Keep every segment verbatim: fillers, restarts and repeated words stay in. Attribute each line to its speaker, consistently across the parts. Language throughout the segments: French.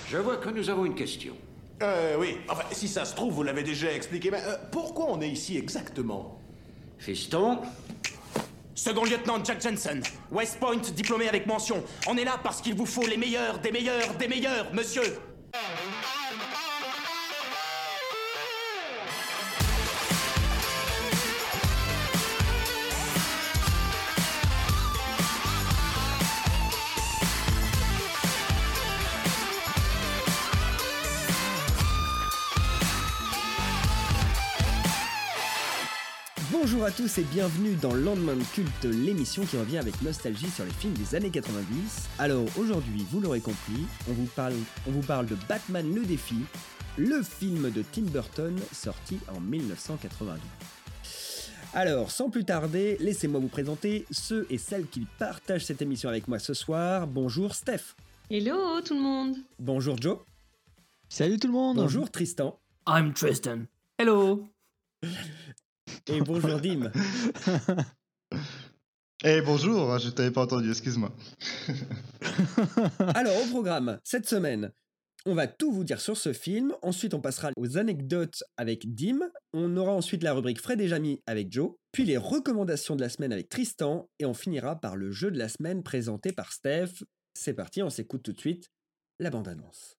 Speaker 1: Je vois que nous avons une question.
Speaker 2: Euh, oui. Enfin, si ça se trouve, vous l'avez déjà expliqué, mais euh, pourquoi on est ici exactement?
Speaker 1: Fiston,
Speaker 3: Second lieutenant Jack Jensen, West Point, diplômé avec mention. On est là parce qu'il vous faut les meilleurs, des meilleurs, des meilleurs, monsieur.
Speaker 4: Bonjour à tous et bienvenue dans Lendemain de Culte, l'émission qui revient avec nostalgie sur les films des années quatre-vingt-dix. Alors aujourd'hui, vous l'aurez compris, on vous parle, on vous parle de Batman le défi, le film de Tim Burton sorti en dix-neuf cent quatre-vingt-douze. Alors, sans plus tarder, laissez-moi vous présenter ceux et celles qui partagent cette émission avec moi ce soir. Bonjour Steph.
Speaker 5: Hello tout le monde.
Speaker 4: Bonjour Joe.
Speaker 6: Salut tout le monde.
Speaker 4: Bonjour Tristan.
Speaker 7: I'm Tristan. Hello.
Speaker 4: Et bonjour Dim.
Speaker 8: Eh bonjour, je t'avais pas entendu, excuse-moi.
Speaker 4: Alors au programme, cette semaine, on va tout vous dire sur ce film, ensuite on passera aux anecdotes avec Dim, on aura ensuite la rubrique Fred et Jamy avec Joe, puis les recommandations de la semaine avec Tristan, et on finira par le jeu de la semaine présenté par Steph. C'est parti, on s'écoute tout de suite la bande-annonce.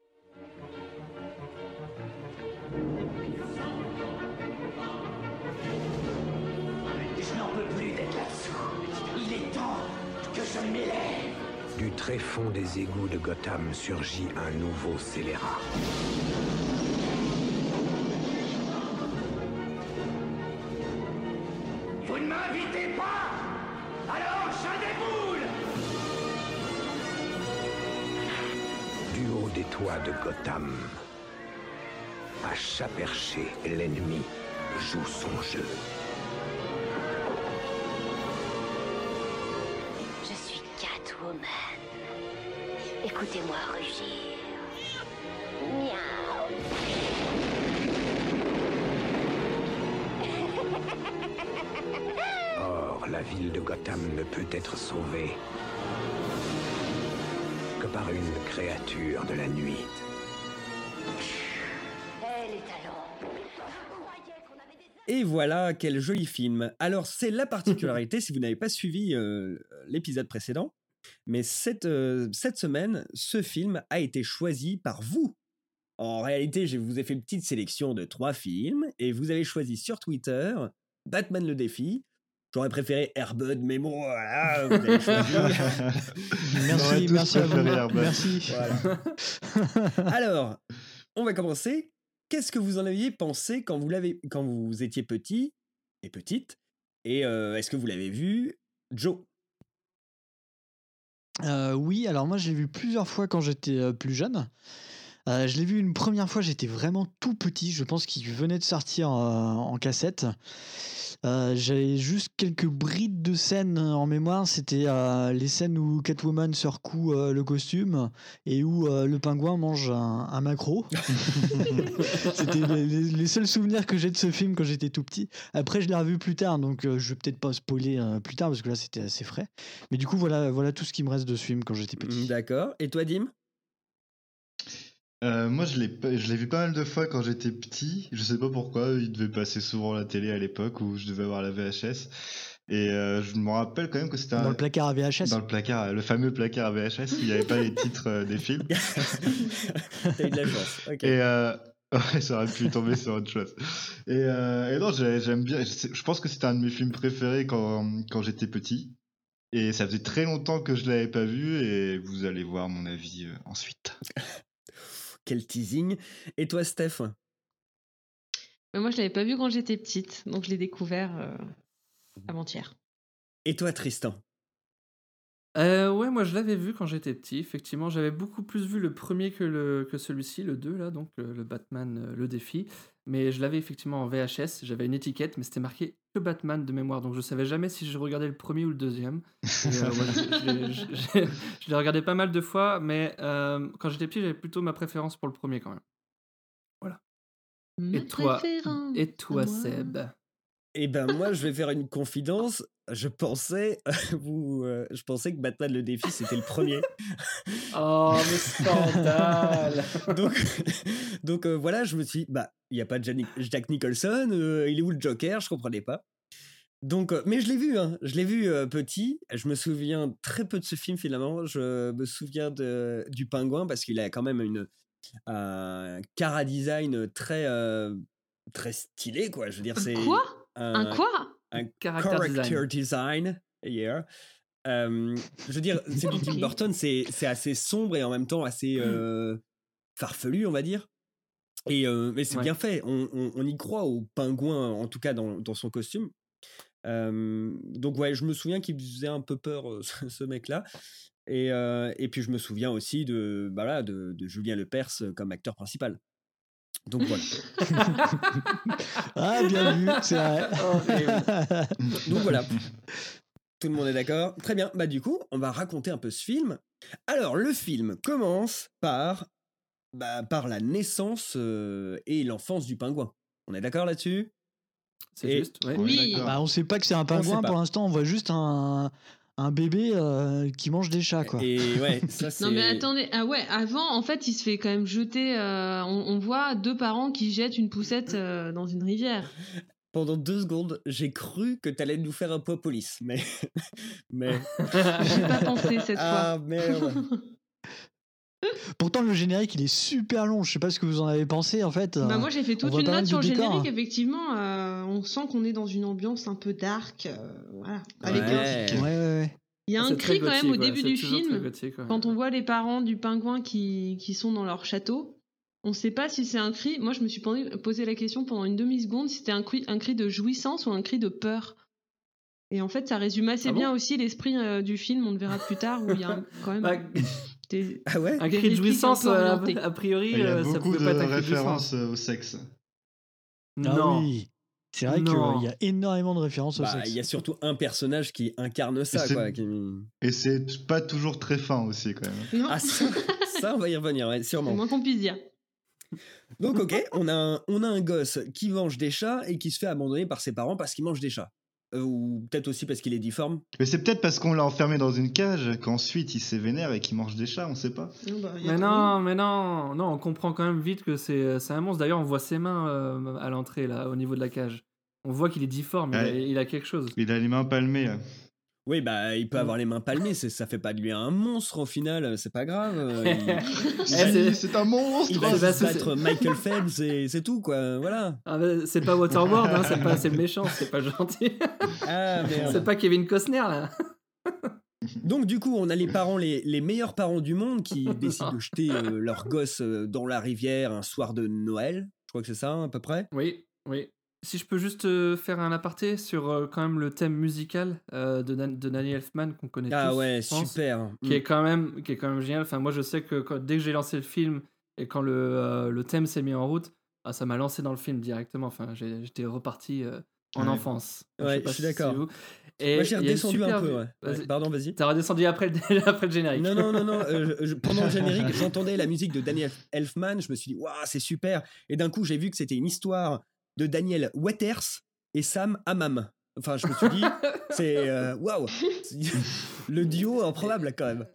Speaker 1: du tréfonds des égouts de Gotham surgit un nouveau scélérat. Vous ne m'invitez pas? Alors je déboule! Du haut des toits de Gotham, à chat perché, l'ennemi joue son jeu.
Speaker 9: Écoutez-moi rugir. Miaou.
Speaker 1: Or, la ville de Gotham ne peut être sauvée que par une créature de la nuit.
Speaker 9: Hé, les talons.
Speaker 4: Et voilà, quel joli film. Alors, c'est la particularité, si vous n'avez pas suivi euh, l'épisode précédent, mais cette, euh, cette semaine, ce film a été choisi par vous. En réalité, je vous ai fait une petite sélection de trois films, et vous avez choisi sur Twitter Batman le défi. J'aurais préféré Air Bud, mais bon, voilà, vous avez choisi.
Speaker 6: Merci, merci à vous. Merci.
Speaker 4: Voilà. Alors, on va commencer. Qu'est-ce que vous en aviez pensé quand vous, l'avez, quand vous étiez petit et petite? Et euh, est-ce que vous l'avez vu, Joe?
Speaker 6: Euh, oui, alors moi j'ai vu plusieurs fois quand j'étais euh, plus jeune. Euh, je l'ai vu une première fois, j'étais vraiment tout petit. Je pense qu'il venait de sortir euh, en cassette. Euh, j'avais juste quelques brides de scènes en mémoire. C'était euh, les scènes où Catwoman se recoue euh, le costume et où euh, le pingouin mange un, un maquereau. C'était les, les seuls souvenirs que j'ai de ce film quand j'étais tout petit. Après, je l'ai revu plus tard, donc euh, je vais peut-être pas spoiler euh, plus tard parce que là c'était assez frais. Mais du coup, voilà, voilà tout ce qui me reste de ce film quand j'étais petit.
Speaker 4: D'accord. Et toi, Dim?
Speaker 8: Euh, moi, je l'ai, je l'ai vu pas mal de fois quand j'étais petit. Je sais pas pourquoi, il devait passer souvent à la télé à l'époque où je devais avoir la V H S. Et euh, je me rappelle quand même que c'était un...
Speaker 6: Dans le placard à V H S.
Speaker 8: Dans le placard, le fameux placard à V H S où il n'y avait pas les titres euh, des films.
Speaker 4: T'as eu de la chance. Ok.
Speaker 8: Et euh... ouais, ça aurait pu tomber sur autre chose. Et, euh... et non, j'aime bien. Je pense que c'était un de mes films préférés quand, quand j'étais petit. Et ça faisait très longtemps que je l'avais pas vu et vous allez voir mon avis euh, ensuite.
Speaker 4: Quel teasing. Et toi, Steph?
Speaker 5: Mais moi, je l'avais pas vu quand j'étais petite, donc je l'ai découvert euh, avant-hier.
Speaker 4: Et toi, Tristan?
Speaker 7: Euh, ouais, moi je l'avais vu quand j'étais petit. Effectivement, j'avais beaucoup plus vu le premier que, le, que celui-ci, le deux, là, donc le, le Batman, euh, le défi. Mais je l'avais effectivement en V H S. J'avais une étiquette, mais c'était marqué que Batman de mémoire. Donc je savais jamais si je regardais le premier ou le deuxième. Et, euh, ouais, je, je, je, je, je l'ai regardé pas mal de fois, mais euh, quand j'étais petit, j'avais plutôt ma préférence pour le premier quand même. Voilà.
Speaker 5: Ma
Speaker 7: Et toi,
Speaker 5: préférence
Speaker 7: et toi
Speaker 5: à moi.
Speaker 7: Seb?
Speaker 4: Et ben moi, je vais faire une confidence. Je pensais, vous, euh, je pensais que Batman le défi c'était le premier.
Speaker 7: Oh, mais scandale.
Speaker 4: donc, donc euh, voilà, je me suis, dit, bah, il y a pas de Jack, Jack Nicholson, euh, il est où le Joker? Je comprenais pas. Donc, euh, mais je l'ai vu, hein, je l'ai vu euh, petit. Je me souviens très peu de ce film finalement. Je me souviens de, du Pingouin parce qu'il a quand même une un cara design très euh, très stylé quoi. Je veux dire, c'est
Speaker 5: Quoi Un quoi
Speaker 4: un
Speaker 7: Character
Speaker 4: character design. Yeah. Euh, je veux dire, celui de Tim
Speaker 5: Ok.
Speaker 4: Burton, c'est c'est assez sombre et en même temps assez euh, farfelu, on va dire. Et euh, mais c'est
Speaker 7: Ouais.
Speaker 4: bien fait. On, on, on y croit au Pingouin, en tout cas dans, dans son costume. Euh, donc ouais, je me souviens qu'il faisait un peu peur euh, ce, ce mec-là. Et, euh, et puis je me souviens aussi de, bah là, de, de Julien Lepers euh, comme acteur principal. Donc voilà.
Speaker 6: Ah, bien vu, c'est vrai.
Speaker 4: Donc voilà. Tout le monde est d'accord? Très bien. Bah du coup, on va raconter un peu ce film. Alors, le film commence par, bah, par la naissance euh, et l'enfance du pingouin. On est d'accord là-dessus?
Speaker 7: C'est
Speaker 4: Et-
Speaker 7: juste, ouais.
Speaker 5: Oui.
Speaker 8: D'accord.
Speaker 6: Bah, on sait pas que c'est un
Speaker 4: sait
Speaker 6: pingouin
Speaker 4: pas.
Speaker 6: pour l'instant, on voit juste un, un bébé euh, qui mange des chats, quoi.
Speaker 4: Et ouais, ça c'est...
Speaker 5: Non mais attendez, ah ouais, avant en fait il se fait quand même jeter, euh, on, on voit deux parents qui jettent une poussette euh, dans une rivière.
Speaker 4: Pendant deux secondes, j'ai cru que t'allais nous faire un peu police, mais... mais...
Speaker 5: J'ai pas pensé cette
Speaker 4: Ah
Speaker 5: fois.
Speaker 4: merde.
Speaker 6: Pourtant, le générique, il est super long. Je sais pas ce que vous en avez pensé, en fait.
Speaker 5: Bah
Speaker 6: euh,
Speaker 5: moi j'ai fait toute
Speaker 6: voit
Speaker 5: une
Speaker 6: pas mal
Speaker 5: note
Speaker 6: de
Speaker 5: sur le
Speaker 6: décors,
Speaker 5: générique,
Speaker 6: hein.
Speaker 5: effectivement, euh, on sent qu'on est dans une ambiance un peu dark, euh, voilà. Avec un-
Speaker 4: Ouais.
Speaker 6: Ouais, ouais, ouais.
Speaker 5: Il y a un
Speaker 7: C'est très
Speaker 5: cri quand même
Speaker 7: gothique,
Speaker 5: au
Speaker 7: ouais,
Speaker 5: début
Speaker 7: c'est
Speaker 5: du
Speaker 7: toujours très
Speaker 5: film,
Speaker 7: gothique, ouais.
Speaker 5: quand on voit les parents du pingouin qui, qui sont dans leur château. On sait pas si c'est un cri, moi je me suis posé posé la question pendant une demi-seconde, si c'était un cri, un cri de jouissance ou un cri de peur. Et en fait ça résume assez
Speaker 7: Ah bon
Speaker 5: bien aussi l'esprit euh, du film, on le verra plus tard, où il y a un- quand même
Speaker 7: Bah,
Speaker 5: des...
Speaker 4: Ah ouais?
Speaker 7: un
Speaker 5: Des
Speaker 7: cri de
Speaker 5: répliques
Speaker 7: jouissance,
Speaker 5: un peu
Speaker 7: euh,
Speaker 5: orientées.
Speaker 7: a priori,
Speaker 8: Il y a
Speaker 7: euh, ça
Speaker 8: beaucoup
Speaker 7: pouvait
Speaker 8: de
Speaker 7: pas être un cri de
Speaker 8: références
Speaker 7: jouissance.
Speaker 8: euh, au sexe.
Speaker 6: Ah
Speaker 7: Non.
Speaker 6: oui. C'est vrai qu'il
Speaker 7: Non.
Speaker 6: y a énormément de références au
Speaker 4: Bah,
Speaker 6: sexe.
Speaker 4: il y a surtout un personnage qui incarne ça,
Speaker 8: c'est-
Speaker 4: quoi. qui-
Speaker 8: Et c'est t- pas toujours très fin aussi, quand même.
Speaker 5: Non,
Speaker 4: Ah, ça, ça, on va y revenir, ouais,
Speaker 5: c'est
Speaker 4: sûrement.
Speaker 5: moins qu'on puisse dire.
Speaker 4: Donc, ok, on a, un, on a un gosse qui mange des chats et qui se fait abandonner par ses parents parce qu'il mange des chats. Euh, ou peut-être aussi parce qu'il est difforme.
Speaker 8: Mais c'est peut-être parce qu'on l'a enfermé dans une cage qu'ensuite il s'est vénère et qu'il mange des chats, on sait pas.
Speaker 5: Non, bah, il y a
Speaker 7: Mais
Speaker 5: quand
Speaker 7: non, mais non, non, on comprend quand même vite que c'est c'est un monstre. D'ailleurs, on voit ses mains euh, à l'entrée, là, au niveau de la cage. On voit qu'il est difforme, il, a,
Speaker 8: Ouais.
Speaker 7: il a quelque chose.
Speaker 8: Il a les mains palmées. là.
Speaker 4: Oui, bah, il peut
Speaker 7: Mm.
Speaker 4: avoir les mains palmées, c'est- ça fait pas de lui un monstre au final, c'est pas grave. euh, il,
Speaker 7: Eh,
Speaker 8: Si,
Speaker 7: c'est-
Speaker 8: c'est un monstre.
Speaker 4: il va
Speaker 7: c'est pas-
Speaker 4: juste
Speaker 7: c'est-
Speaker 4: battre Michael Phelps et c'est tout, quoi, voilà.
Speaker 7: Ah, bah, c'est pas Waterworld, hein, c'est pas c'est le méchant, c'est pas le gentil.
Speaker 4: Ah, merde.
Speaker 7: C'est pas Kevin Costner, là.
Speaker 4: Donc du coup, on a les parents, les, les meilleurs parents du monde qui décident de jeter euh, leur gosse euh, dans la rivière un soir de Noël. Je crois que c'est ça, à peu près.
Speaker 7: Oui, oui. Si je peux juste euh, faire un aparté sur euh, quand même le thème musical euh, de, Dan- de Danny Elfman qu'on connaît
Speaker 4: Ah
Speaker 7: tous,
Speaker 4: ouais,
Speaker 7: je pense,
Speaker 4: super.
Speaker 7: qui est quand même qui est quand même génial. Enfin, moi, je sais que quand- dès que j'ai lancé le film et quand le, euh, le thème s'est mis en route, ah, ça m'a lancé dans le film directement. Enfin, j'ai- j'étais reparti euh, en
Speaker 8: Ouais.
Speaker 7: enfance.
Speaker 4: Ouais,
Speaker 7: sais pas
Speaker 4: je suis
Speaker 7: si
Speaker 4: d'accord.
Speaker 7: c'est vous. Et
Speaker 4: Moi, j'ai
Speaker 7: il y a une
Speaker 4: redescendu un
Speaker 7: super-
Speaker 4: peu, ouais.
Speaker 7: Vas-y.
Speaker 4: Ouais, pardon, vas-y.
Speaker 7: T'as redescendu après le, après le générique.
Speaker 4: Non, non, non, non. euh, je- je- pendant le générique, j'entendais la musique de Daniel Elfman. Je me suis dit, waouh, c'est super. Et d'un coup, j'ai vu que c'était une histoire de Daniel Waters et Sam Hammam. Enfin, je me suis dit, c'est euh, waouh. Le duo improbable, quand même.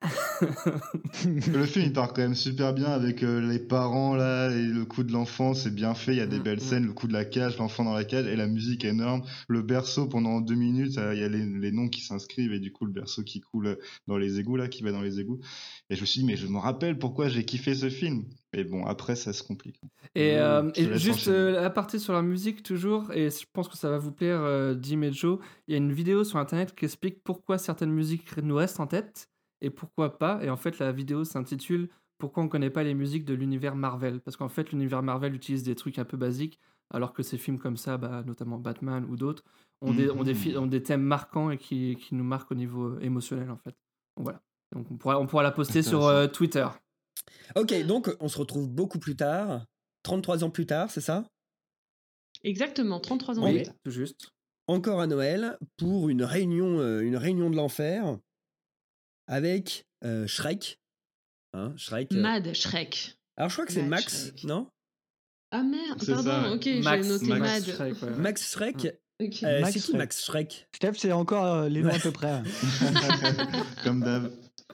Speaker 8: Le film il part quand même super bien avec euh, les parents là et le coup de l'enfant, c'est bien fait, il y a des
Speaker 7: Mm,
Speaker 8: belles
Speaker 7: mm.
Speaker 8: scènes, le coup de la cage, l'enfant dans la cage et la musique énorme, le berceau pendant deux minutes, euh, il y a les, les noms qui s'inscrivent et du coup le berceau qui coule dans les égouts là, qui va dans les égouts. Et je me suis dit mais je me rappelle pourquoi j'ai kiffé ce film. Et bon après ça se complique.
Speaker 7: Et, euh,
Speaker 8: Je te
Speaker 7: et
Speaker 8: laisse
Speaker 7: juste
Speaker 8: enchaîner.
Speaker 7: euh, à partir sur la musique toujours, et je pense que ça va vous plaire, euh, Jim et Joe, il y a une vidéo sur internet qui explique pourquoi certaines musiques nous restent en tête et pourquoi pas. Et en fait, la vidéo s'intitule Pourquoi on connaît pas les musiques de l'univers Marvel. Parce qu'en fait, l'univers Marvel utilise des trucs un peu basiques, alors que ces films comme ça, bah, notamment Batman ou d'autres, ont, des, ont, des, fi- ont des thèmes marquants et qui, qui nous marquent au niveau euh, émotionnel en fait. Donc voilà. Donc on pourra, on pourra la poster sur euh, Twitter.
Speaker 4: Ok, donc on se retrouve beaucoup plus tard, trente-trois ans plus tard, c'est ça?
Speaker 5: Exactement, trente-trois ans.
Speaker 4: Oui.
Speaker 5: plus tard.
Speaker 7: Tout juste.
Speaker 4: Encore à Noël pour une réunion, euh, une réunion de l'enfer avec euh, Shrek. Hein, Shrek. euh,
Speaker 5: Mad Shrek.
Speaker 4: Alors je crois que c'est
Speaker 5: Mad
Speaker 4: Max,
Speaker 5: Shrek.
Speaker 4: non?
Speaker 5: Ah merde,
Speaker 8: C'est
Speaker 5: pardon,
Speaker 8: ça, ouais.
Speaker 5: ok, j'ai
Speaker 7: Max,
Speaker 5: noté
Speaker 7: Max
Speaker 5: Mad.
Speaker 7: Shrek, ouais, ouais.
Speaker 4: Max Shrek
Speaker 5: Ok.
Speaker 4: Euh,
Speaker 6: Max
Speaker 4: c'est qui
Speaker 6: Shrek.
Speaker 4: Max Shrek?
Speaker 6: Steph, c'est encore euh, les noms à peu près.
Speaker 8: Comme d'hab.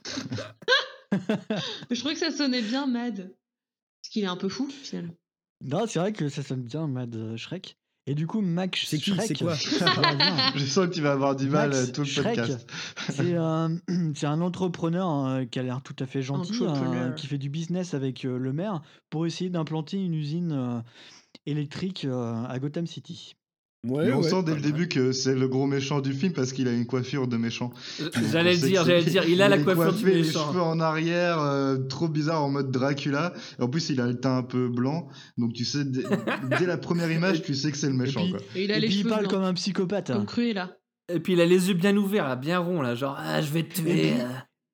Speaker 5: Je trouvais que ça sonnait bien Mad. Parce qu'il est un peu fou, finalement.
Speaker 6: Non, c'est vrai que ça sonne bien, Mad euh, Shrek. Et du coup, Max
Speaker 4: C'est qui?
Speaker 6: Shrek.
Speaker 4: C'est quoi?
Speaker 6: bien, bien.
Speaker 8: Je sens que tu vas avoir du mal
Speaker 6: Max
Speaker 8: euh, tout le
Speaker 6: Shrek,
Speaker 8: podcast.
Speaker 6: C'est un, c'est un entrepreneur euh, qui a l'air tout à fait gentil,
Speaker 5: Entrepreneur.
Speaker 6: euh, qui fait du business avec euh, le maire pour essayer d'implanter une usine euh, électrique euh, à Gotham City.
Speaker 4: Ouais,
Speaker 8: Mais on
Speaker 4: ouais,
Speaker 8: sent
Speaker 4: pas
Speaker 8: dès le
Speaker 4: mal.
Speaker 8: début que c'est le gros méchant du film parce qu'il a une coiffure de méchant.
Speaker 7: Euh,
Speaker 8: Donc,
Speaker 7: J'allais
Speaker 8: on
Speaker 7: le
Speaker 8: sait
Speaker 7: dire,
Speaker 8: que
Speaker 7: j'allais
Speaker 8: c'est-
Speaker 7: le dire, il a la
Speaker 8: est
Speaker 7: coiffure du
Speaker 8: coiffé, les
Speaker 7: méchant.
Speaker 8: cheveux en arrière, euh, trop bizarre en mode Dracula. Et en plus, il a le teint un peu blanc. Donc tu sais, dès, dès la première image, tu sais que c'est le méchant.
Speaker 6: puis-
Speaker 8: quoi.
Speaker 5: Et il a
Speaker 6: Et
Speaker 5: les
Speaker 6: puis il
Speaker 5: cheveux
Speaker 6: parle
Speaker 5: blancs,
Speaker 6: comme un psychopathe.
Speaker 5: comme Cruella.
Speaker 7: Et puis il a les yeux bien ouverts, là, bien ronds, là, genre ah je vais te tuer.
Speaker 6: puis-
Speaker 7: euh.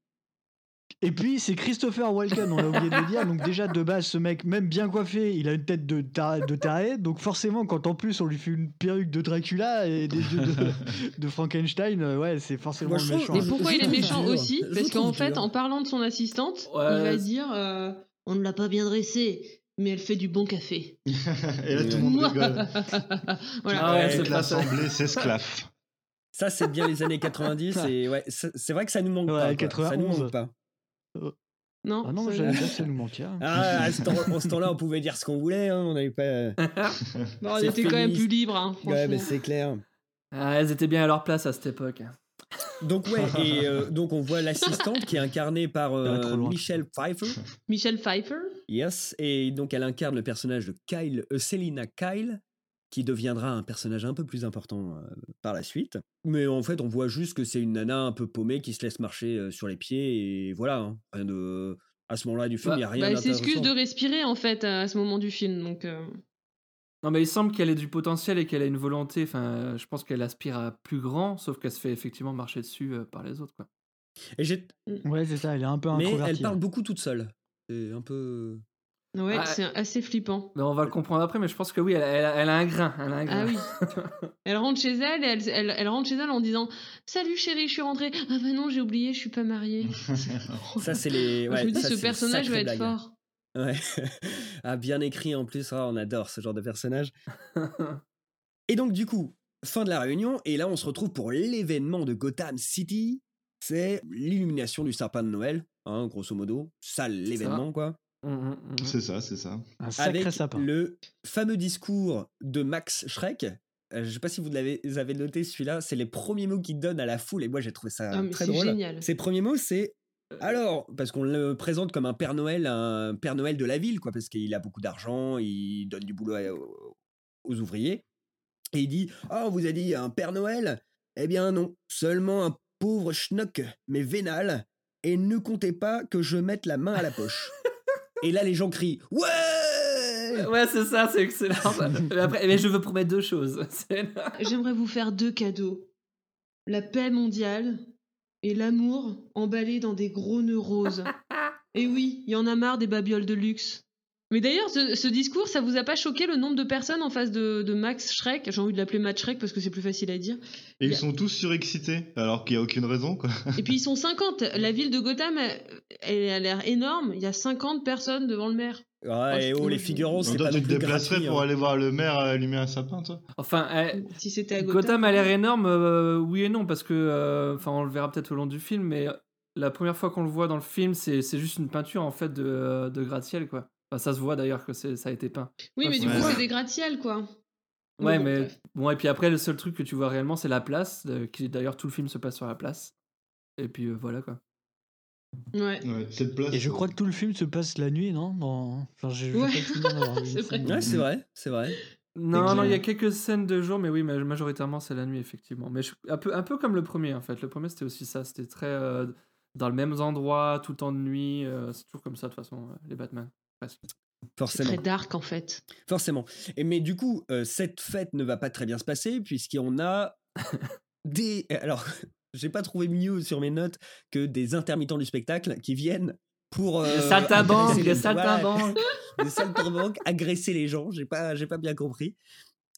Speaker 6: Et puis c'est Christopher Walken, on a oublié de le dire. Donc déjà de base, ce mec, même bien coiffé, il a une tête de, tar- de taré. Donc forcément, quand en plus on lui fait une perruque de Dracula et des yeux de, de Frankenstein, euh, ouais, c'est forcément
Speaker 4: Moi,
Speaker 6: le
Speaker 4: je trouve-
Speaker 6: méchant.
Speaker 5: Mais
Speaker 4: je-
Speaker 5: pourquoi
Speaker 4: je
Speaker 5: il est
Speaker 4: trouve
Speaker 5: méchant
Speaker 4: dur.
Speaker 5: aussi?
Speaker 4: Je
Speaker 5: Parce
Speaker 4: trouve
Speaker 5: qu'en fait,
Speaker 4: dur.
Speaker 5: en parlant de son assistante,
Speaker 7: Ouais.
Speaker 5: il va dire euh, on ne l'a pas bien dressée, mais elle fait du bon café.
Speaker 8: Et là, tout le monde rigole.
Speaker 5: Voilà.
Speaker 7: Ah ouais,
Speaker 8: Toute
Speaker 7: c'est pas ça.
Speaker 8: l'assemblée s'esclaffe.
Speaker 4: Ça, c'est bien les années quatre-vingt-dix. Et ouais, c'est c'est vrai que ça nous manque
Speaker 6: Ouais,
Speaker 4: pas. quoi. Ça nous
Speaker 6: quatre-vingt-onze.
Speaker 4: manque pas.
Speaker 5: Non,
Speaker 6: Ah non,
Speaker 5: ça-
Speaker 6: j'allais dire que ça nous manquait. hein.
Speaker 4: Ah, à ce temps, en ce temps-là, on pouvait dire ce qu'on voulait. Hein, on n'avait pas.
Speaker 5: Bon, on
Speaker 4: c'est
Speaker 5: était quand même
Speaker 4: féministe.
Speaker 5: plus libre, hein,
Speaker 4: Ouais, mais
Speaker 5: franchement.
Speaker 4: c'est clair.
Speaker 7: Ah, elles étaient bien à leur place à cette époque.
Speaker 4: Donc ouais, et euh, donc on voit l'assistante qui est incarnée par euh,
Speaker 6: Ça va trop loin.
Speaker 4: Michelle Pfeiffer.
Speaker 5: Michelle Pfeiffer.
Speaker 4: Yes, et donc elle incarne le personnage de Kyle, euh, Selina Kyle, qui deviendra un personnage un peu plus important euh, par la suite. Mais en fait, on voit juste que c'est une nana un peu paumée qui se laisse marcher euh, sur les pieds et voilà. Hein. Rien de... À ce moment-là du film, il
Speaker 7: Bah,
Speaker 4: n'y a rien
Speaker 5: Bah, elle
Speaker 4: d'intéressant.
Speaker 5: s'excuse de respirer, en fait, à ce moment du film. Donc, euh,
Speaker 7: Non mais il semble qu'elle ait du potentiel et qu'elle a une volonté, enfin euh, je pense qu'elle aspire à plus grand, sauf qu'elle se fait effectivement marcher dessus euh, par les autres quoi.
Speaker 4: Et j'ai-
Speaker 6: Ouais, c'est ça, elle est un peu
Speaker 4: Mais
Speaker 6: introvertie.
Speaker 4: elle parle beaucoup toute seule. C'est un peu...
Speaker 5: ouais,
Speaker 7: Ah,
Speaker 5: c'est assez flippant.
Speaker 7: Mais on va le comprendre après, mais je pense que oui, elle, elle- elle a un grain, elle a un grain.
Speaker 5: Ah oui. Elle rentre chez elle et elle, elle, elle rentre chez elle en disant Salut chérie, je suis rentrée. Ah bah non, j'ai oublié, je suis pas mariée.
Speaker 4: Ça, c'est les...
Speaker 5: Moi,
Speaker 4: Ouais,
Speaker 5: je me dis,
Speaker 4: ça,
Speaker 5: ce
Speaker 4: c'est
Speaker 5: personnage
Speaker 4: sacré
Speaker 5: va être
Speaker 4: blague.
Speaker 5: fort.
Speaker 4: Ouais. Ah, bien écrit en plus, ah, on adore ce genre de personnage. Et donc du coup, fin de la réunion, et là on se retrouve pour l'événement de Gotham City, c'est l'illumination du sapin de Noël, hein, grosso modo, ça l'événement quoi,
Speaker 7: Hum, hum, hum.
Speaker 8: C'est ça, c'est ça.
Speaker 6: Un sacré
Speaker 4: avec
Speaker 6: sapin.
Speaker 4: le fameux discours de Max Shrek. Euh, je sais pas si vous l'avez vous avez noté celui-là, c'est les premiers mots qu'il donne à la foule, et moi j'ai trouvé ça
Speaker 5: Ah, mais
Speaker 4: très
Speaker 5: c'est
Speaker 4: drôle.
Speaker 5: génial.
Speaker 4: Ses premiers mots c'est alors, parce qu'on le présente comme un Père Noël, un Père Noël de la ville, quoi, parce qu'il a beaucoup d'argent, il donne du boulot à- aux, aux ouvriers. Et il dit oh, on vous a dit un Père Noël? Eh bien, non, seulement un pauvre schnock, mais vénal, et ne comptez pas que je mette la main à la poche. Et là, les gens crient ouais!
Speaker 7: Ouais, c'est ça, c'est excellent. mais, après, mais je veux promettre deux choses. C'est-
Speaker 5: J'aimerais vous faire deux cadeaux la paix mondiale et l'amour emballé dans des gros nœuds roses. Et oui, il y en a marre des babioles de luxe. Mais d'ailleurs, ce, ce discours, ça vous a pas choqué le nombre de personnes en face de, de Max Shrek? J'ai envie de l'appeler Max Shrek parce que c'est plus facile à dire.
Speaker 8: Et
Speaker 5: Il y
Speaker 8: ils
Speaker 5: a-
Speaker 8: sont tous surexcités, alors qu'il n'y a aucune raison, quoi.
Speaker 5: Et puis ils sont cinquante. La ville de Gotham, elle, elle a l'air énorme. Il y a cinquante personnes devant le maire.
Speaker 4: Ouais, et oh, les figurants,
Speaker 8: Donc
Speaker 4: c'est
Speaker 8: toi,
Speaker 4: pas
Speaker 8: tu
Speaker 4: non
Speaker 8: te
Speaker 4: plus
Speaker 8: déplacerais
Speaker 4: gratuit.
Speaker 8: pour
Speaker 4: hein.
Speaker 8: aller voir le maire allumer un sapin, toi?
Speaker 7: Enfin, eh,
Speaker 5: Si c'était à Gotham.
Speaker 7: Gotham a l'air énorme, euh, oui et non, parce que, euh, enfin, on le verra peut-être au long du film, mais la première fois qu'on le voit dans le film, c'est c'est juste une peinture en fait de, de gratte-ciel, quoi. Enfin, ça se voit d'ailleurs que c'est- ça a été peint.
Speaker 5: Oui, mais du
Speaker 8: Ouais.
Speaker 5: coup, c'est des gratte-ciel, quoi.
Speaker 7: Ouais,
Speaker 5: bon,
Speaker 7: mais
Speaker 5: bref.
Speaker 7: bon, et puis après, le seul truc que tu vois réellement, c'est la place, euh, qui d'ailleurs tout le film se passe sur la place. Et puis euh, voilà quoi.
Speaker 5: Ouais.
Speaker 8: Ouais, cette place.
Speaker 6: Et je
Speaker 8: euh,
Speaker 6: crois que tout le film se passe la nuit, non Dans... Enfin, j'ai j'ai
Speaker 5: Ouais.
Speaker 6: pas le souvenir d'avoir vu
Speaker 5: C'est
Speaker 6: ça.
Speaker 5: vrai.
Speaker 4: Ouais, c'est vrai, c'est vrai.
Speaker 7: Non,
Speaker 5: clair.
Speaker 7: non, il y a quelques scènes de jour, mais oui, ma- majoritairement c'est la nuit, effectivement. Mais je- un, peu, un peu comme le premier, en fait. Le premier, c'était aussi ça. C'était très euh, dans le même endroit, tout le temps de nuit. euh, c'est toujours comme ça, de toute façon, euh, les Batman. Presque.
Speaker 5: C'est
Speaker 4: Forcément.
Speaker 5: très dark, en fait.
Speaker 4: Forcément. Et mais du coup, euh, cette fête ne va pas très bien se passer puisqu'on a des. Alors, j'ai pas trouvé mieux sur mes notes que des intermittents du spectacle qui viennent pour. euh,
Speaker 7: Les saltimbanques,
Speaker 4: agresser
Speaker 7: les
Speaker 4: les- voilà,
Speaker 7: saltimbanques.
Speaker 4: des saltimbanques, agresser les gens. J'ai pas, j'ai pas bien compris.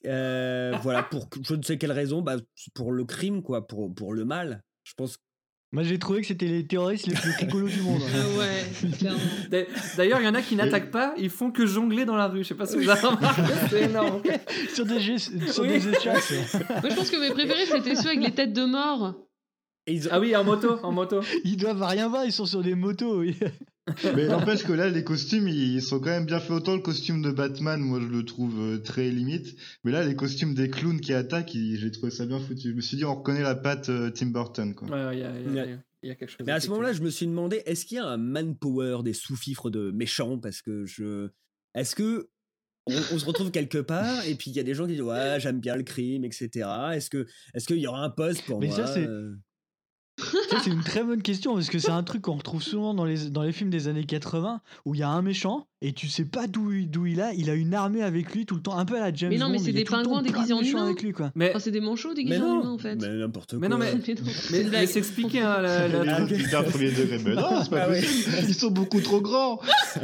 Speaker 4: Euh, voilà, pour je ne sais quelle raison, bah, pour le crime, quoi, pour, pour le mal. Je pense
Speaker 6: Moi, j'ai trouvé que c'était les terroristes les plus rigolos du monde.
Speaker 5: Ah ouais, clairement.
Speaker 7: D'a- D'ailleurs, il y en a qui n'attaquent pas, ils font que jongler dans la rue. Je sais pas si vous avez remarqué, c'est énorme.
Speaker 6: sur des jets- sur
Speaker 7: Oui.
Speaker 6: des échasses.
Speaker 5: Moi, je pense que mes préférés, c'était ceux avec les têtes de mort.
Speaker 4: Et ils ont-
Speaker 7: Ah oui, en moto, en moto.
Speaker 6: Ils doivent rien voir, ils sont sur des motos. Oui.
Speaker 8: Mais n'empêche que là, les costumes, ils sont quand même bien faits. Autant le costume de Batman, moi, je le trouve euh, très limite. Mais là, les costumes des clowns qui attaquent, ils- j'ai trouvé ça bien foutu. Je me suis dit, on reconnaît la patte euh, Tim Burton, quoi.
Speaker 7: Ouais, ouais, il y, a- il y a-
Speaker 4: Ouais.
Speaker 7: il y a quelque chose.
Speaker 4: Mais à ce moment-là, je me suis demandé, est-ce qu'il y a un manpower des sous-fifres de méchants? Parce que je. Est-ce que. On, on se retrouve quelque part et puis il y a des gens qui disent ouais j'aime bien le crime etc. Est-ce que est-ce qu'il y aura un poste pour
Speaker 6: Mais
Speaker 4: moi
Speaker 6: ça, c'est-
Speaker 4: euh,
Speaker 6: Ça, c'est une très bonne question parce que c'est un truc qu'on retrouve souvent dans les, dans les films des années quatre-vingts où il y a un méchant et tu sais pas d'où il, d'où il a. Il a une armée avec lui tout le temps, un peu à la James
Speaker 5: Mais non, mais
Speaker 6: Bond,
Speaker 5: c'est
Speaker 6: il y a
Speaker 5: des
Speaker 6: tout le temps
Speaker 5: pingouins
Speaker 6: plein de
Speaker 5: déguisés en
Speaker 6: méchants
Speaker 5: humains.
Speaker 6: avec lui, quoi.
Speaker 7: Mais,
Speaker 5: Enfin, c'est des manchots
Speaker 4: mais
Speaker 5: déguisés en
Speaker 4: non
Speaker 5: humains en fait.
Speaker 4: mais n'importe quoi
Speaker 7: mais non, mais,
Speaker 5: Mais non,
Speaker 7: mais,
Speaker 5: c'est une
Speaker 7: mais
Speaker 5: blague.
Speaker 7: c'est expliqué, hein, la, la-
Speaker 8: Les trucs d'un premier degré. Mais non, c'est pas
Speaker 4: Ah ouais.
Speaker 8: possible. Ils sont beaucoup trop grands.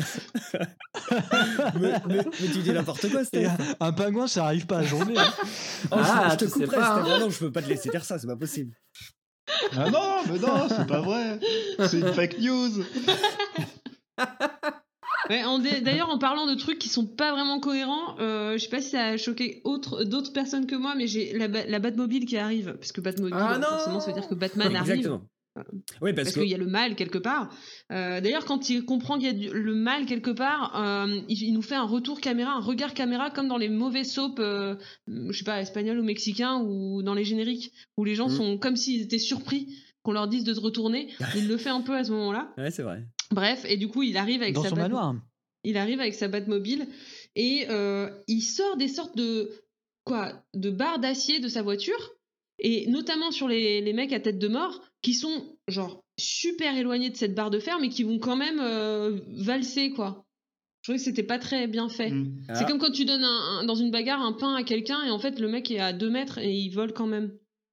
Speaker 4: mais, mais- mais tu dis n'importe quoi
Speaker 6: Et
Speaker 4: Steph.
Speaker 6: un, un pingouin, ça arrive pas à journer. hein.
Speaker 4: Oh,
Speaker 7: Ah,
Speaker 4: je, je te
Speaker 7: tu sais
Speaker 4: couperai
Speaker 7: pas,
Speaker 4: Steph.
Speaker 7: hein.
Speaker 4: Ah non je peux pas te laisser dire ça c'est pas possible.
Speaker 8: Ah non, mais non, c'est pas vrai. C'est une fake news.
Speaker 5: Ouais, en dé- D'ailleurs, en parlant de trucs qui sont pas vraiment cohérents, euh, je sais pas si ça a choqué autre- d'autres personnes que moi, mais j'ai la, Ba- la Batmobile qui arrive. Parce que Batmobile,
Speaker 7: Ah non
Speaker 5: forcément, ça veut dire que Batman arrive.
Speaker 4: Exactement. Oui parce,
Speaker 5: Parce
Speaker 4: que
Speaker 5: qu'il y a le mal quelque part. Euh, D'ailleurs, quand il comprend qu'il y a du- le mal quelque part, euh, il, il nous fait un retour caméra, un regard caméra, comme dans les mauvais soaps, euh, je sais pas, espagnols ou mexicains, ou dans les génériques, où les gens
Speaker 4: Mm.
Speaker 5: sont comme s'ils étaient surpris qu'on leur dise de se retourner. Il le fait un peu à ce moment-là.
Speaker 4: ouais c'est vrai.
Speaker 5: Bref, et du coup, il arrive avec
Speaker 6: Dans
Speaker 5: sa
Speaker 6: son
Speaker 5: Bat-
Speaker 6: manoir.
Speaker 5: il arrive avec sa Batmobile et euh, il sort des sortes de quoi, de barres d'acier de sa voiture, et notamment sur les, les mecs à tête de mort qui sont genre super éloignés de cette barre de fer, mais qui vont quand même euh, valser quoi. Je trouvais que c'était pas très bien fait.
Speaker 8: Mm.
Speaker 5: C'est
Speaker 4: Ah.
Speaker 5: comme quand tu donnes un- un- dans une bagarre un pain à quelqu'un et en fait le mec est à deux mètres et il vole quand même.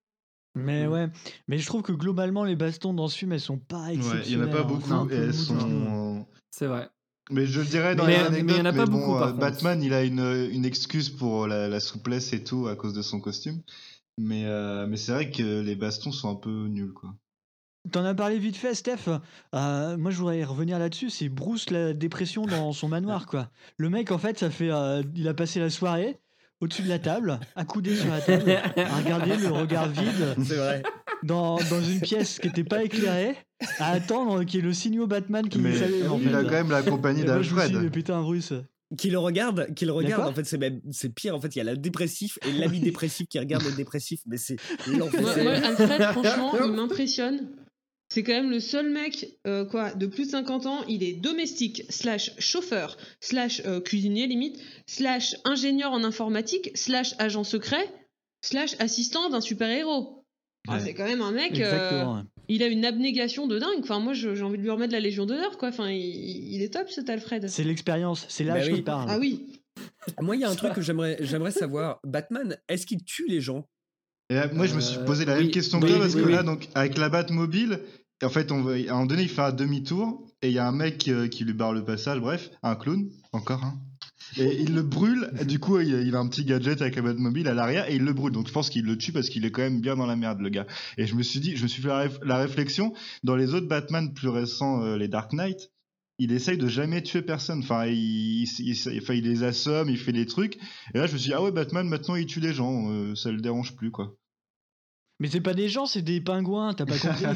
Speaker 6: Mais ouais, mais je trouve que globalement les bastons dans ce film elles sont pas
Speaker 8: Ouais, il y en
Speaker 6: exceptionnelles.
Speaker 8: a pas
Speaker 6: hein.
Speaker 8: beaucoup
Speaker 6: C'est un peu
Speaker 8: et elles
Speaker 6: mou du
Speaker 8: sont.
Speaker 6: genou.
Speaker 7: C'est vrai.
Speaker 8: Mais je le dirais dans
Speaker 7: Mais-
Speaker 8: les
Speaker 7: mais
Speaker 8: anecdotes,
Speaker 7: il y en a pas
Speaker 8: bon,
Speaker 7: beaucoup, par
Speaker 8: euh,
Speaker 7: contre.
Speaker 8: Batman, il a une, une excuse pour la, la souplesse et tout à cause de son costume. Mais, euh, mais c'est vrai que les bastons sont un peu nuls, quoi.
Speaker 6: T'en as parlé vite fait, Steph. Euh, moi, je voudrais revenir là-dessus. C'est Bruce la dépression dans son manoir, quoi. Le mec, en fait, ça fait, euh, il a passé la soirée au-dessus de la table, accoudé sur la table, à regarder le regard vide
Speaker 4: C'est vrai.
Speaker 6: dans, dans une pièce qui n'était pas éclairée, à attendre qu'il y ait le signaux Batman qui
Speaker 8: Mais
Speaker 6: s'allume. en
Speaker 8: il
Speaker 6: fait.
Speaker 8: a quand même la compagnie
Speaker 6: Et moi, je me suis dit, mais
Speaker 8: d'Alfred.
Speaker 6: putain, Bruce.
Speaker 4: Qui le regarde, qui le regarde,
Speaker 6: quoi
Speaker 4: en fait, c'est même, c'est pire, en fait, il y a le dépressif et l'ami dépressif qui regarde le dépressif, mais c'est l'enfer.
Speaker 5: Moi, moi, Alfred, franchement, il m'impressionne. C'est quand même le seul mec, euh, quoi, de plus de cinquante ans. Il est domestique, slash chauffeur, slash euh, cuisinier limite, slash ingénieur en informatique, slash agent secret, slash assistant d'un super-héros. Ah,
Speaker 8: Ouais.
Speaker 5: c'est quand même un mec. euh,
Speaker 6: Exactement.
Speaker 5: il a une abnégation de dingue. Enfin, moi, je- j'ai envie de lui remettre la Légion d'honneur, quoi. Enfin, il, il est top, cet Alfred.
Speaker 6: C'est l'expérience, c'est l'âge
Speaker 4: Bah oui.
Speaker 6: qui parle.
Speaker 5: Ah oui.
Speaker 4: Moi, il y a un truc que j'aimerais, j'aimerais savoir. Batman, est-ce qu'il tue les gens?
Speaker 8: Et là, moi, je me suis
Speaker 7: Euh,
Speaker 8: posé la
Speaker 7: oui,
Speaker 8: même question que
Speaker 7: oui,
Speaker 8: toi, parce
Speaker 7: oui,
Speaker 8: que
Speaker 7: oui.
Speaker 8: là, donc, avec la Batmobile, en fait, on, va- à un moment donné, il fait un demi-tour, et il y a un mec euh, qui lui barre le passage, bref, un clown, encore un. Et il le brûle, et du coup, il, il a un petit gadget avec la Batmobile à l'arrière, et il le brûle. Donc, je pense qu'il le tue parce qu'il est quand même bien dans la merde, le gars. Et je me suis dit, je me suis fait la, réf- la réflexion, dans les autres Batman plus récents, euh, les Dark Knight, il essaye de jamais tuer personne. Enfin il, il, il- enfin, il les assomme, il fait des trucs. Et là, je me suis dit, ah ouais, Batman, maintenant, il tue les gens. euh, ça le dérange plus, quoi.
Speaker 6: Mais c'est pas des gens, c'est des pingouins, t'as pas compris.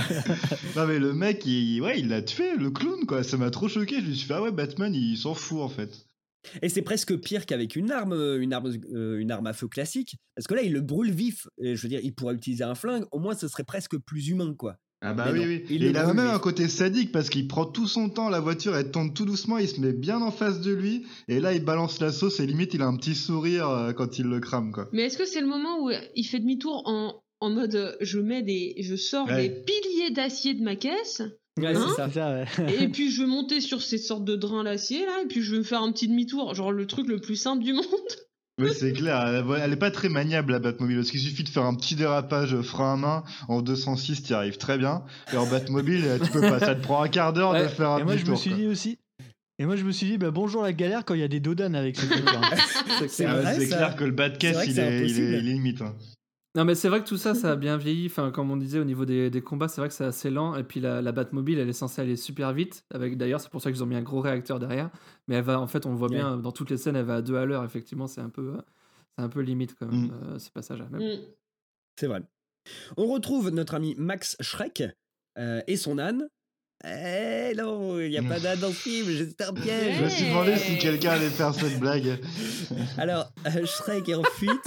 Speaker 8: Non, mais le mec, il, ouais, il l'a tué, le clown, quoi. Ça m'a trop choqué. Je me suis fait, ah ouais, Batman, il s'en fout, en fait.
Speaker 4: Et c'est presque pire qu'avec une arme, euh, une arme, euh, une arme à feu classique. Parce que là, il le brûle vif. Et je veux dire, il pourrait utiliser un flingue. Au moins, ce serait presque plus humain, quoi.
Speaker 8: Ah bah
Speaker 4: Mais
Speaker 8: oui,
Speaker 4: non,
Speaker 8: oui.
Speaker 4: il
Speaker 8: Et
Speaker 4: le
Speaker 8: il a
Speaker 4: brûle
Speaker 8: même
Speaker 4: vif.
Speaker 8: un côté sadique parce qu'il prend tout son temps, la voiture, elle tourne tout doucement, il se met bien en face de lui. Et là, il balance la sauce et limite, il a un petit sourire euh, quand il le crame, quoi.
Speaker 5: Mais est-ce que c'est le moment où il fait demi-tour en, en mode euh, je mets des, je sors
Speaker 8: Ouais.
Speaker 5: des piliers d'acier de ma caisse
Speaker 4: Ouais,
Speaker 5: Hein
Speaker 4: c'est ça.
Speaker 6: C'est ça, ouais.
Speaker 5: et puis je vais monter sur ces sortes de drains d'acier là et puis je vais me faire un petit demi-tour, genre le truc le plus simple du monde.
Speaker 8: Oui, c'est clair. Elle, elle est pas très maniable, la Batmobile, parce qu'il suffit de faire un petit dérapage frein à main. En deux cent six, t'y arrives très bien. Et en Batmobile, tu peux pas. Ça te prend un quart d'heure de
Speaker 7: Ouais.
Speaker 8: faire un
Speaker 6: Et moi, je me
Speaker 8: demi-tour,
Speaker 6: suis
Speaker 8: quoi.
Speaker 6: dit aussi. Et moi, je me suis dit, bah bonjour la galère quand il y a des dodanes avec ce truc. hein.
Speaker 4: C'est
Speaker 8: Ah ouais,
Speaker 4: vrai,
Speaker 8: c'est
Speaker 4: ça.
Speaker 8: clair que le bas de
Speaker 4: C'est
Speaker 8: caisse,
Speaker 4: vrai que
Speaker 8: il
Speaker 4: c'est
Speaker 8: est, il,
Speaker 4: impossible.
Speaker 8: est, il est limite. hein.
Speaker 7: Non, mais c'est vrai que tout ça, ça a bien vieilli. Enfin, comme on disait, au niveau des, des combats, c'est vrai que c'est assez lent. Et puis la, la Batmobile, elle est censée aller super vite. Avec, d'ailleurs, c'est pour ça qu'ils ont mis un gros réacteur derrière. Mais elle va, en fait, on le voit bien, dans toutes les scènes, elle va à deux à l'heure. Effectivement, c'est un peu, euh, c'est un peu limite quand même,
Speaker 8: Mm.
Speaker 7: euh, ce passage-là. Même.
Speaker 5: Mm.
Speaker 4: C'est vrai. On retrouve notre ami Max Schreck euh, et son âne. Eh non, il n'y a pas d'âne dans le film, j'espère bien.
Speaker 8: Je me suis demandé si quelqu'un allait faire cette blague.
Speaker 4: Alors, euh, Shrek est en fuite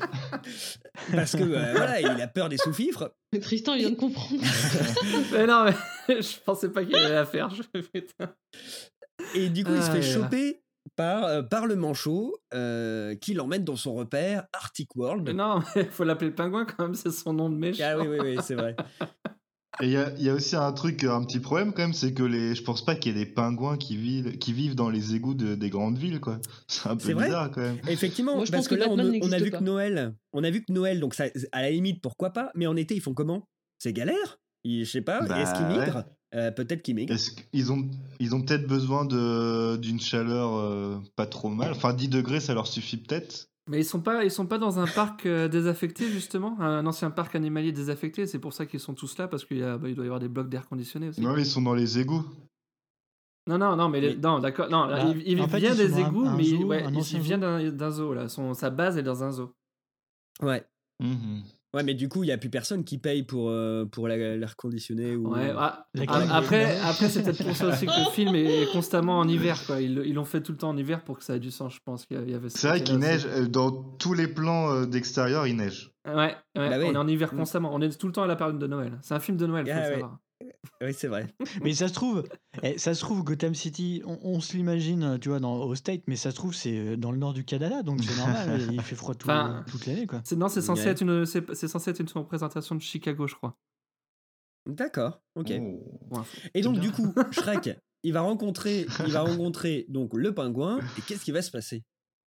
Speaker 4: parce que euh, voilà, il a peur des sous-fifres.
Speaker 5: Mais Tristan, il vient de comprendre.
Speaker 7: Mais non, mais je pensais pas qu'il allait la faire. Je... Putain.
Speaker 4: Et du coup, il se
Speaker 7: Ah,
Speaker 4: fait
Speaker 7: là, là.
Speaker 4: choper par, euh, par le manchot euh, qui l'emmène dans son repère Arctic World.
Speaker 7: Mais non, il faut l'appeler le pingouin quand même, c'est son nom de méchant.
Speaker 4: Ah oui, oui, oui, c'est vrai.
Speaker 8: Et il y a, il y a aussi un truc, un petit problème quand même, c'est que les, je pense pas qu'il y ait des pingouins qui vivent, qui vivent dans les égouts de- des grandes villes, quoi. C'est un peu
Speaker 4: C'est vrai
Speaker 8: bizarre quand même.
Speaker 4: Effectivement,
Speaker 5: Moi, je
Speaker 4: parce
Speaker 5: pense
Speaker 4: que
Speaker 5: que
Speaker 4: là, on,
Speaker 5: Batman
Speaker 4: on a
Speaker 5: n'existe
Speaker 4: vu
Speaker 5: pas.
Speaker 4: que Noël, on a vu que Noël, donc ça, à la limite, pourquoi pas, mais en été, ils font comment? C'est galère? Ils- Je sais pas,
Speaker 8: Bah,
Speaker 4: est-ce qu'ils
Speaker 8: ouais.
Speaker 4: migrent? Euh, Peut-être qu'ils migrent.
Speaker 8: Est-ce qu'ils ont, ils ont peut-être besoin de, d'une chaleur euh, pas trop mal. Enfin, dix degrés, ça leur suffit peut-être.
Speaker 7: Mais ils sont pas, ils sont pas dans un parc euh, désaffecté justement, un ancien parc animalier désaffecté. C'est pour ça qu'ils sont tous là parce qu'il y a, bah, il doit y avoir des blocs d'air conditionné aussi.
Speaker 8: Ouais, ils sont dans les égouts.
Speaker 7: Non, non, non, mais, les-
Speaker 4: Mais-
Speaker 7: non, d'accord, non,
Speaker 6: Bah,
Speaker 7: il, il
Speaker 6: en fait,
Speaker 7: vient
Speaker 6: ils sont
Speaker 7: des
Speaker 6: dans un-
Speaker 7: égouts,
Speaker 6: un
Speaker 7: mais il-
Speaker 6: zoo,
Speaker 7: ouais,
Speaker 6: un
Speaker 7: il,
Speaker 6: ancien
Speaker 7: il vient
Speaker 6: zoo.
Speaker 7: d'un, d'un zoo là. Son, sa base est dans un zoo.
Speaker 4: Ouais.
Speaker 8: Mhm.
Speaker 4: Ouais, mais du coup, il n'y a plus personne qui paye pour, euh, pour la- l'air conditionné. Ou...
Speaker 7: Ouais, ah,
Speaker 6: La
Speaker 7: ah,
Speaker 6: clim.
Speaker 7: après, après c'est peut-être pour ça aussi que le film est constamment en hiver, quoi. Ils ils l'ont fait tout le temps en hiver pour que ça ait du sens, je pense. Qu'il y avait ce
Speaker 8: C'est vrai qu'il
Speaker 7: côté-là aussi.
Speaker 8: neige, euh, dans tous les plans euh, d'extérieur, il neige.
Speaker 7: Ouais, ouais,
Speaker 4: Bah oui.
Speaker 7: on est en hiver
Speaker 4: Mm.
Speaker 7: constamment. On est tout le temps à la période de Noël. C'est un film de Noël, faut
Speaker 4: Ah
Speaker 7: le
Speaker 4: ouais.
Speaker 7: savoir.
Speaker 4: Oui, c'est vrai.
Speaker 6: Mais ça se trouve, eh, ça se trouve Gotham City, on, on se l'imagine, tu vois, dans, au State, mais ça se trouve c'est euh, dans le nord du Canada, donc c'est normal, il fait froid tout-
Speaker 7: Enfin,
Speaker 6: toute l'année, quoi.
Speaker 7: C'est, non, c'est censé,
Speaker 4: Ouais.
Speaker 7: être une, c'est, c'est censé être une représentation de Chicago, je crois.
Speaker 4: D'accord, ok.
Speaker 8: Oh.
Speaker 7: Pour info.
Speaker 4: Et donc,
Speaker 6: C'est
Speaker 4: du
Speaker 6: bien.
Speaker 4: coup, Shrek, il va rencontrer, il va rencontrer donc, le pingouin, et qu'est-ce qui va se passer?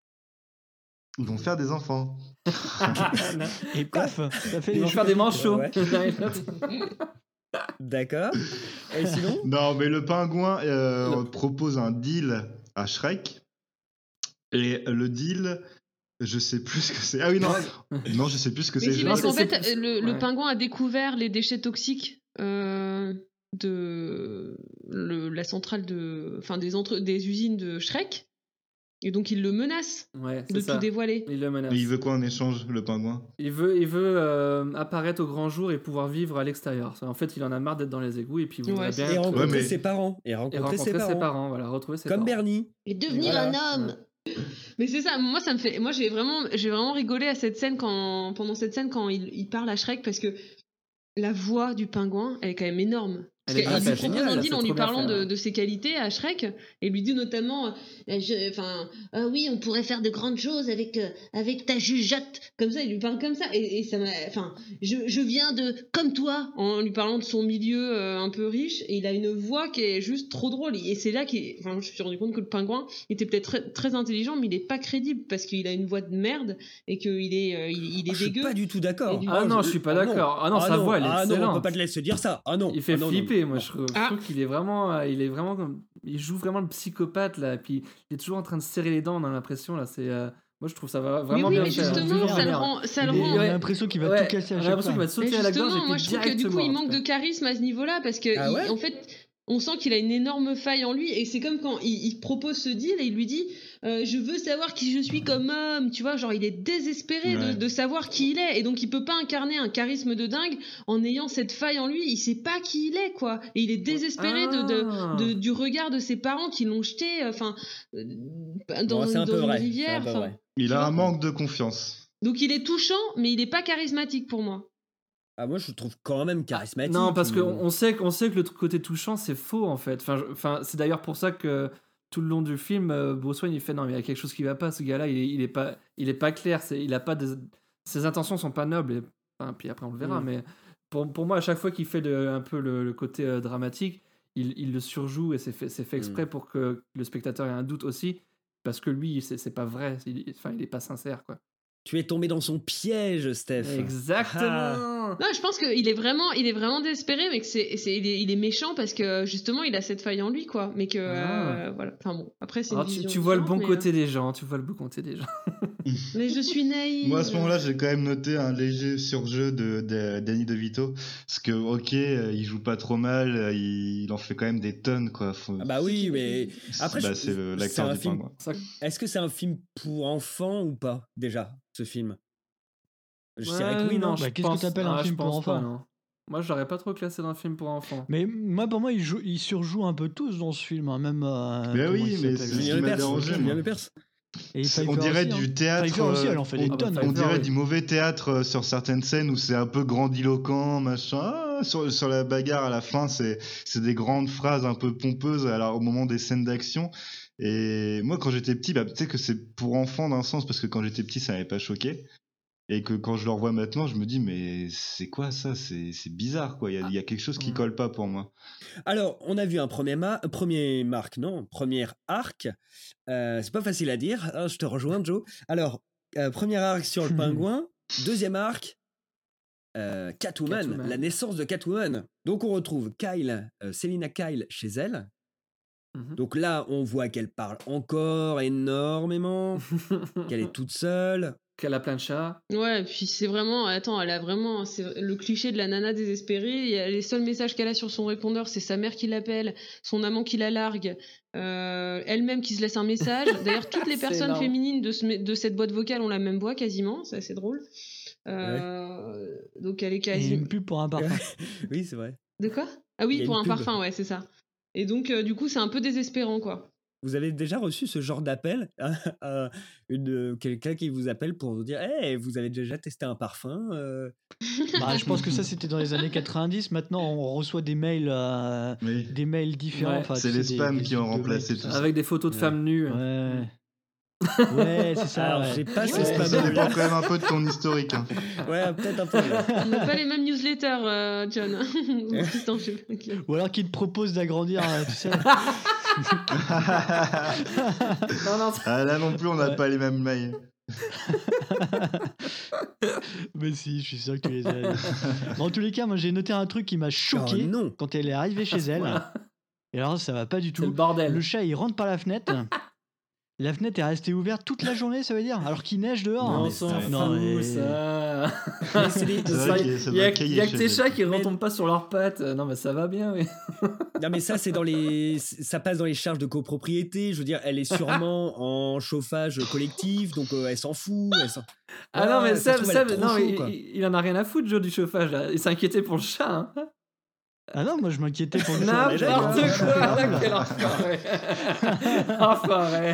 Speaker 8: Ils vont faire des enfants.
Speaker 6: Et paf, ça fait
Speaker 7: Ils
Speaker 6: les
Speaker 7: vont
Speaker 6: choses.
Speaker 7: faire des manchots.
Speaker 4: Ouais.
Speaker 7: l'un et l'autre.
Speaker 4: D'accord. Et sinon?
Speaker 8: Non, mais le pingouin euh,
Speaker 7: Le-
Speaker 8: propose un deal à Shrek. Et le deal, je sais plus ce que c'est. Ah oui, non. Non, je sais plus ce que
Speaker 5: Mais
Speaker 8: c'est.
Speaker 5: si,
Speaker 8: Je-
Speaker 5: parce
Speaker 7: Non,
Speaker 5: qu'en
Speaker 7: c'est-
Speaker 5: fait,
Speaker 7: c'est-
Speaker 5: le, le
Speaker 7: ouais.
Speaker 5: pingouin a découvert les déchets toxiques euh, de le- la centrale de, enfin des entre, des usines de Shrek, et donc il le menace
Speaker 7: Ouais, c'est
Speaker 5: de
Speaker 7: ça.
Speaker 5: tout dévoiler.
Speaker 7: Il le menace.
Speaker 8: Mais il veut quoi en échange, le pingouin?
Speaker 7: Il veut, il veut euh, apparaître au grand jour et pouvoir vivre à l'extérieur. En fait, il en a marre d'être dans les égouts et puis il voudrait
Speaker 5: Ouais,
Speaker 7: bien
Speaker 4: Et rencontrer
Speaker 8: Ouais, mais-
Speaker 4: ses parents. Et
Speaker 7: et
Speaker 4: rencontrer,
Speaker 7: rencontrer
Speaker 4: ses,
Speaker 7: ses
Speaker 4: parents.
Speaker 7: parents. Voilà, retrouver ses
Speaker 4: Comme
Speaker 7: parents.
Speaker 5: Et
Speaker 4: Bernie. Et
Speaker 5: devenir
Speaker 4: voilà.
Speaker 5: un homme. Mais c'est ça, moi ça me fait, moi j'ai vraiment, j'ai vraiment rigolé à cette scène quand, pendant cette scène quand il, il parle à Shrek parce que la voix du pingouin, elle est quand même énorme. Parce
Speaker 7: Elle est
Speaker 5: qu'il
Speaker 7: bien
Speaker 5: lui
Speaker 7: faite,
Speaker 5: propose
Speaker 7: génial,
Speaker 5: un
Speaker 7: c'est
Speaker 5: deal en
Speaker 7: trop
Speaker 5: lui
Speaker 7: bien
Speaker 5: parlant
Speaker 7: fait,
Speaker 5: de,
Speaker 7: ouais.
Speaker 5: de ses qualités à Shrek et lui dit notamment, euh, je- enfin, ah oui, on pourrait faire de grandes choses avec euh, avec ta jugeote, comme ça, il lui parle comme ça et, et ça m'a, enfin, je, je viens de comme toi en lui parlant de son milieu euh, un peu riche et il a une voix qui est juste trop drôle et c'est là qu'il, enfin, je me suis rendu compte que le pingouin était peut-être très, très intelligent mais il est pas crédible parce qu'il a une voix de merde et qu'il est euh, il, il est
Speaker 4: Ah, je suis
Speaker 5: dégueu.
Speaker 4: pas du tout d'accord.
Speaker 5: Et du-
Speaker 7: Ah non, je suis pas d'accord. Ah non, sa voix, elle est
Speaker 4: Ah non, on
Speaker 7: excellente.
Speaker 4: peut pas te laisser dire ça. Ah non.
Speaker 7: Il fait
Speaker 4: Ah non, non,
Speaker 7: flipper,
Speaker 4: non.
Speaker 7: moi je trouve, je
Speaker 5: Ah.
Speaker 7: trouve qu'il est vraiment, euh, il est vraiment comme, il joue vraiment le psychopathe là, et puis il est toujours en train de serrer les dents, on a l'impression là, c'est, euh, moi je trouve ça va
Speaker 5: Mais
Speaker 7: vraiment
Speaker 5: oui,
Speaker 7: bien
Speaker 5: mais
Speaker 7: fait.
Speaker 5: justement,
Speaker 6: hein.
Speaker 5: ça le
Speaker 6: Merde.
Speaker 5: rend, ça
Speaker 6: Il
Speaker 5: le
Speaker 6: est-
Speaker 5: rend.
Speaker 6: on a
Speaker 7: Ouais.
Speaker 6: l'impression qu'il va
Speaker 7: Ouais,
Speaker 6: tout casser à
Speaker 7: on a
Speaker 6: chaque
Speaker 7: l'impression qu'il
Speaker 6: fois.
Speaker 7: va te
Speaker 5: Mais
Speaker 7: sauter à la gorge
Speaker 5: justement,
Speaker 7: et
Speaker 5: moi
Speaker 7: puis
Speaker 5: je trouve que du coup il
Speaker 7: directement,
Speaker 5: manque
Speaker 7: quoi.
Speaker 5: de charisme à ce niveau-là parce que
Speaker 4: Ah
Speaker 5: il-
Speaker 4: ouais
Speaker 5: en fait on sent qu'il a une énorme faille en lui et c'est comme quand il, il propose ce deal et il lui dit euh, je veux savoir qui je suis comme homme, tu vois, genre il est désespéré
Speaker 8: Ouais.
Speaker 5: de, de savoir qui il est et donc il peut pas incarner un charisme de dingue en ayant cette faille en lui, il sait pas qui il est quoi et il est désespéré de, de,
Speaker 7: Ah.
Speaker 5: de- du regard de ses parents qui l'ont jeté enfin euh, dans,
Speaker 4: Bon, c'est un
Speaker 5: dans
Speaker 4: peu
Speaker 5: une
Speaker 4: vrai,
Speaker 5: rivière
Speaker 4: c'est un peu
Speaker 5: enfin.
Speaker 4: vrai.
Speaker 8: Il
Speaker 5: Tu
Speaker 8: a
Speaker 5: vois
Speaker 8: un manque de confiance.
Speaker 5: Donc il est touchant mais il est pas charismatique pour moi.
Speaker 4: Ah, moi, je le trouve quand même charismatique.
Speaker 7: Non, parce
Speaker 4: mais
Speaker 7: qu'on
Speaker 4: bon.
Speaker 7: on sait, qu'on sait que le tr- côté touchant, c'est faux en fait. Enfin, je- enfin, c'est d'ailleurs pour ça que tout le long du film, euh, Bruce Wayne il fait non, mais il y a quelque chose qui va pas. Ce gars-là, il est, il est pas, il est pas clair. C'est, il a pas des- ses intentions sont pas nobles. Et, enfin, puis après on le verra.
Speaker 4: Mm.
Speaker 7: Mais pour, pour moi, à chaque fois qu'il fait le- un peu le, le côté euh, dramatique, il, il le surjoue et c'est fait, c'est fait exprès pour que le spectateur ait un doute aussi, parce que lui, c'est, c'est pas vrai. Il, enfin, il est pas sincère quoi.
Speaker 4: Tu es tombé dans son piège, Steph.
Speaker 7: Exactement.
Speaker 4: Ah.
Speaker 7: non.
Speaker 5: Non, je pense qu'il est vraiment, il est vraiment désespéré, mais que c'est, c'est il, est, il est méchant parce que justement, il a cette faille en lui, quoi. Mais que
Speaker 7: Ah.
Speaker 5: euh, voilà. Enfin bon, après c'est une
Speaker 7: Alors, tu,
Speaker 5: vision
Speaker 7: tu vois le bon
Speaker 5: différente, mais,
Speaker 7: côté des gens, tu vois le bon côté des gens.
Speaker 5: euh, Mais je suis naïve.
Speaker 8: Moi, à ce moment-là, j'ai quand même noté un léger surjeu de, de Danny DeVito. Parce que, ok, euh, il joue pas trop mal, euh, il, il en fait quand même des tonnes, quoi. Faut-
Speaker 4: Ah bah oui, mais après,
Speaker 8: bah,
Speaker 4: je-
Speaker 8: c'est le-
Speaker 4: c'est
Speaker 8: l'acteur
Speaker 4: un
Speaker 8: du
Speaker 4: film.
Speaker 8: pingouin.
Speaker 7: Ça-
Speaker 4: Est-ce que c'est un film pour enfants ou pas, déjà, ce film? Je dirais que
Speaker 7: Ouais,
Speaker 4: oui, non?
Speaker 7: je
Speaker 6: Bah, qu'est-ce que
Speaker 7: pense-
Speaker 6: t'appelles un
Speaker 7: ah, je
Speaker 6: film pour
Speaker 7: pense pas,
Speaker 6: enfants
Speaker 7: non. Moi, je l'aurais pas trop classé dans un film pour enfants.
Speaker 6: Mais moi, pour moi, ils, jouent, ils surjouent un peu tous dans ce film, hein, même. euh,
Speaker 8: Mais
Speaker 6: comment
Speaker 8: oui,
Speaker 6: il
Speaker 8: mais
Speaker 6: s'appelle,
Speaker 8: c'est-
Speaker 6: euh,
Speaker 8: qui
Speaker 4: Julien
Speaker 8: m'a
Speaker 4: Lepers,
Speaker 8: dérangé,
Speaker 4: Julien
Speaker 8: moi.
Speaker 4: Lepers.
Speaker 6: et
Speaker 8: C'est- on
Speaker 6: Pfeiffer
Speaker 8: dirait
Speaker 6: aussi,
Speaker 8: du
Speaker 6: hein.
Speaker 8: théâtre.
Speaker 6: Pfeiffer aussi, elle en fait des
Speaker 8: on,
Speaker 6: tonnes.
Speaker 8: on
Speaker 7: Pfeiffer,
Speaker 8: dirait
Speaker 7: oui.
Speaker 8: du mauvais théâtre euh, sur certaines scènes où c'est un peu grandiloquent, machin. Ah, sur, sur la bagarre à la fin, c'est c'est des grandes phrases un peu pompeuses alors, au moment des scènes d'action. Et moi, quand j'étais petit, bah, tu sais que c'est pour enfants d'un sens, parce que quand j'étais petit, ça m'avait pas choqué. Et que quand je le revois maintenant, je me dis, mais c'est quoi ça? C'est c'est bizarre, quoi. Il y a, il y a quelque chose qui
Speaker 7: Ouais.
Speaker 8: colle pas pour moi.
Speaker 4: Alors, on a vu un premier, ma- euh, premier marque, non, premier arc. Euh, c'est pas facile à dire, hein, je te rejoins, Joe. Alors, euh, premier arc sur le pingouin. Deuxième arc, euh, Catwoman,
Speaker 7: Catwoman.
Speaker 4: la naissance de Catwoman. Donc, on retrouve Kyle, euh, Selina Kyle chez elle.
Speaker 7: Mhm.
Speaker 4: Donc là, on voit qu'elle parle encore énormément, qu'elle est toute seule.
Speaker 7: Qu'elle a plein de chats.
Speaker 5: Ouais, puis c'est vraiment, attends, elle a vraiment, c'est le cliché de la nana désespérée. Il y a les seuls messages qu'elle a sur son répondeur, c'est sa mère qui l'appelle, son amant qui la largue, euh, elle-même qui se laisse un message. D'ailleurs, toutes les
Speaker 7: C'est
Speaker 5: personnes
Speaker 7: énorme.
Speaker 5: féminines de, ce- de cette boîte vocale ont la même voix quasiment, c'est assez drôle. Euh, Donc elle est
Speaker 6: Et
Speaker 5: quasi.
Speaker 6: une pub pour un parfum.
Speaker 4: Oui, c'est vrai.
Speaker 5: De quoi? Ah oui,
Speaker 4: Il y a
Speaker 5: pour
Speaker 4: une
Speaker 5: un
Speaker 4: pub.
Speaker 5: parfum, ouais, c'est ça. Et donc, euh, du coup, c'est un peu désespérant, quoi.
Speaker 4: Vous avez déjà reçu ce genre d'appel à une quelqu'un qui vous appelle pour vous dire hey, vous avez déjà testé un parfum euh
Speaker 6: Bah, je pense que ça, c'était dans les années quatre-vingt-dix. Maintenant, on reçoit des mails, euh,
Speaker 8: Oui.
Speaker 6: des mails différents.
Speaker 7: Ouais.
Speaker 6: Enfin,
Speaker 8: C'est
Speaker 6: tu
Speaker 8: les
Speaker 6: sais, des-
Speaker 8: spams
Speaker 6: des
Speaker 8: qui ont
Speaker 6: types de
Speaker 8: remplacé
Speaker 6: mails,
Speaker 8: tout
Speaker 6: ça.
Speaker 8: ça.
Speaker 7: Avec des photos de
Speaker 4: Ouais.
Speaker 7: femmes nues.
Speaker 6: Ouais. Ouais, c'est ça.
Speaker 4: Alors,
Speaker 6: ouais.
Speaker 4: j'ai pas ce
Speaker 5: Ouais.
Speaker 4: spam.
Speaker 8: Ça dépend quand même un peu de ton historique. hein.
Speaker 4: Ouais, peut-être un peu.
Speaker 5: On n'a pas les mêmes newsletters, euh, John. Attends, je... ok.
Speaker 6: Ou alors qu'ils te proposent d'agrandir, euh, tu sais.
Speaker 7: Non, non,
Speaker 8: Ah, là non plus, on n'a
Speaker 6: Ouais.
Speaker 8: pas les mêmes mails.
Speaker 6: Mais si, je suis sûr que tu les as. Mais en tous les cas, moi, j'ai noté un truc qui m'a choqué
Speaker 4: Oh, non.
Speaker 6: quand elle est arrivée chez elle.
Speaker 7: Voilà.
Speaker 6: Et alors, ça va pas du
Speaker 7: c'est le
Speaker 6: tout.
Speaker 7: bordel.
Speaker 6: Le chat, il rentre par la fenêtre. La fenêtre est restée ouverte toute la journée, ça veut dire, alors qu'il neige dehors.
Speaker 7: Non, on
Speaker 6: Mais
Speaker 7: s'en
Speaker 6: ça-
Speaker 7: fout,
Speaker 6: non, mais-
Speaker 7: ça.
Speaker 4: Mais c'est des-
Speaker 8: C'est vrai qu'il y a- ça
Speaker 7: Il y a,
Speaker 8: doit
Speaker 7: il y a
Speaker 8: cailler
Speaker 7: que
Speaker 8: chez
Speaker 7: tes
Speaker 8: elle.
Speaker 7: chats qui
Speaker 4: Mais-
Speaker 7: retombent pas sur leurs pattes. Non, mais ça va bien, oui.
Speaker 4: Non, mais ça, c'est dans les. Ça passe dans les charges de copropriété. Je veux dire, elle est sûrement en chauffage collectif, donc euh, elle s'en fout. Elle s'en...
Speaker 7: Ah non, mais
Speaker 4: Ouais, ça
Speaker 7: ça,
Speaker 4: se trouve,
Speaker 7: ça,
Speaker 4: elle est trop
Speaker 7: non,
Speaker 4: chaud,
Speaker 7: il,
Speaker 4: quoi.
Speaker 7: il- il en a rien à foutre, Joe, du chauffage. Là. Il s'inquiétait pour le chat. Hein.
Speaker 6: Ah non, moi je m'inquiétais pour le
Speaker 7: N'importe
Speaker 6: chat.
Speaker 7: quoi, quel enfoiré. Enfoiré.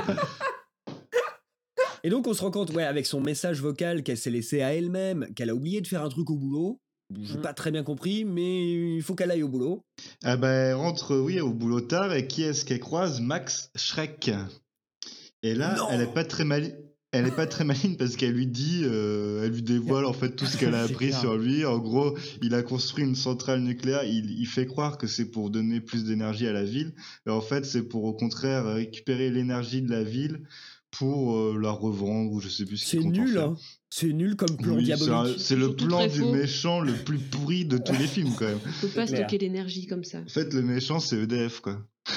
Speaker 4: Et donc, on se rend compte, ouais, avec son message vocal qu'elle s'est laissée à elle-même, qu'elle a oublié de faire un truc au boulot. J'ai
Speaker 7: Mm.
Speaker 4: pas très bien compris, mais il faut qu'elle aille au boulot.
Speaker 8: Ah bah, elle rentre, oui, au boulot tard, et qui est-ce qu'elle croise? Max Schreck. Et là,
Speaker 4: Non.
Speaker 8: elle est pas très maligne. Elle est pas très maligne parce qu'elle lui dit, euh, elle lui dévoile en fait tout ce qu'elle a
Speaker 6: C'est
Speaker 8: appris
Speaker 6: clair.
Speaker 8: sur lui. En gros, il a construit une centrale nucléaire. Il, il fait croire que c'est pour donner plus d'énergie à la ville. Et en fait, c'est pour au contraire récupérer l'énergie de la ville pour euh, la revendre ou je sais plus ce
Speaker 4: C'est
Speaker 8: qu'il compte en
Speaker 4: nul,
Speaker 8: faire.
Speaker 4: hein. C'est nul comme plan
Speaker 8: Oui, c'est un-
Speaker 4: diabolique.
Speaker 8: c'est le
Speaker 5: Surtout
Speaker 8: plan
Speaker 5: très
Speaker 8: du
Speaker 5: faux.
Speaker 8: méchant le plus pourri de tous les films quand même.
Speaker 5: On peut pas
Speaker 4: clair.
Speaker 5: stocker l'énergie comme ça.
Speaker 8: En fait, le méchant c'est E D F quoi.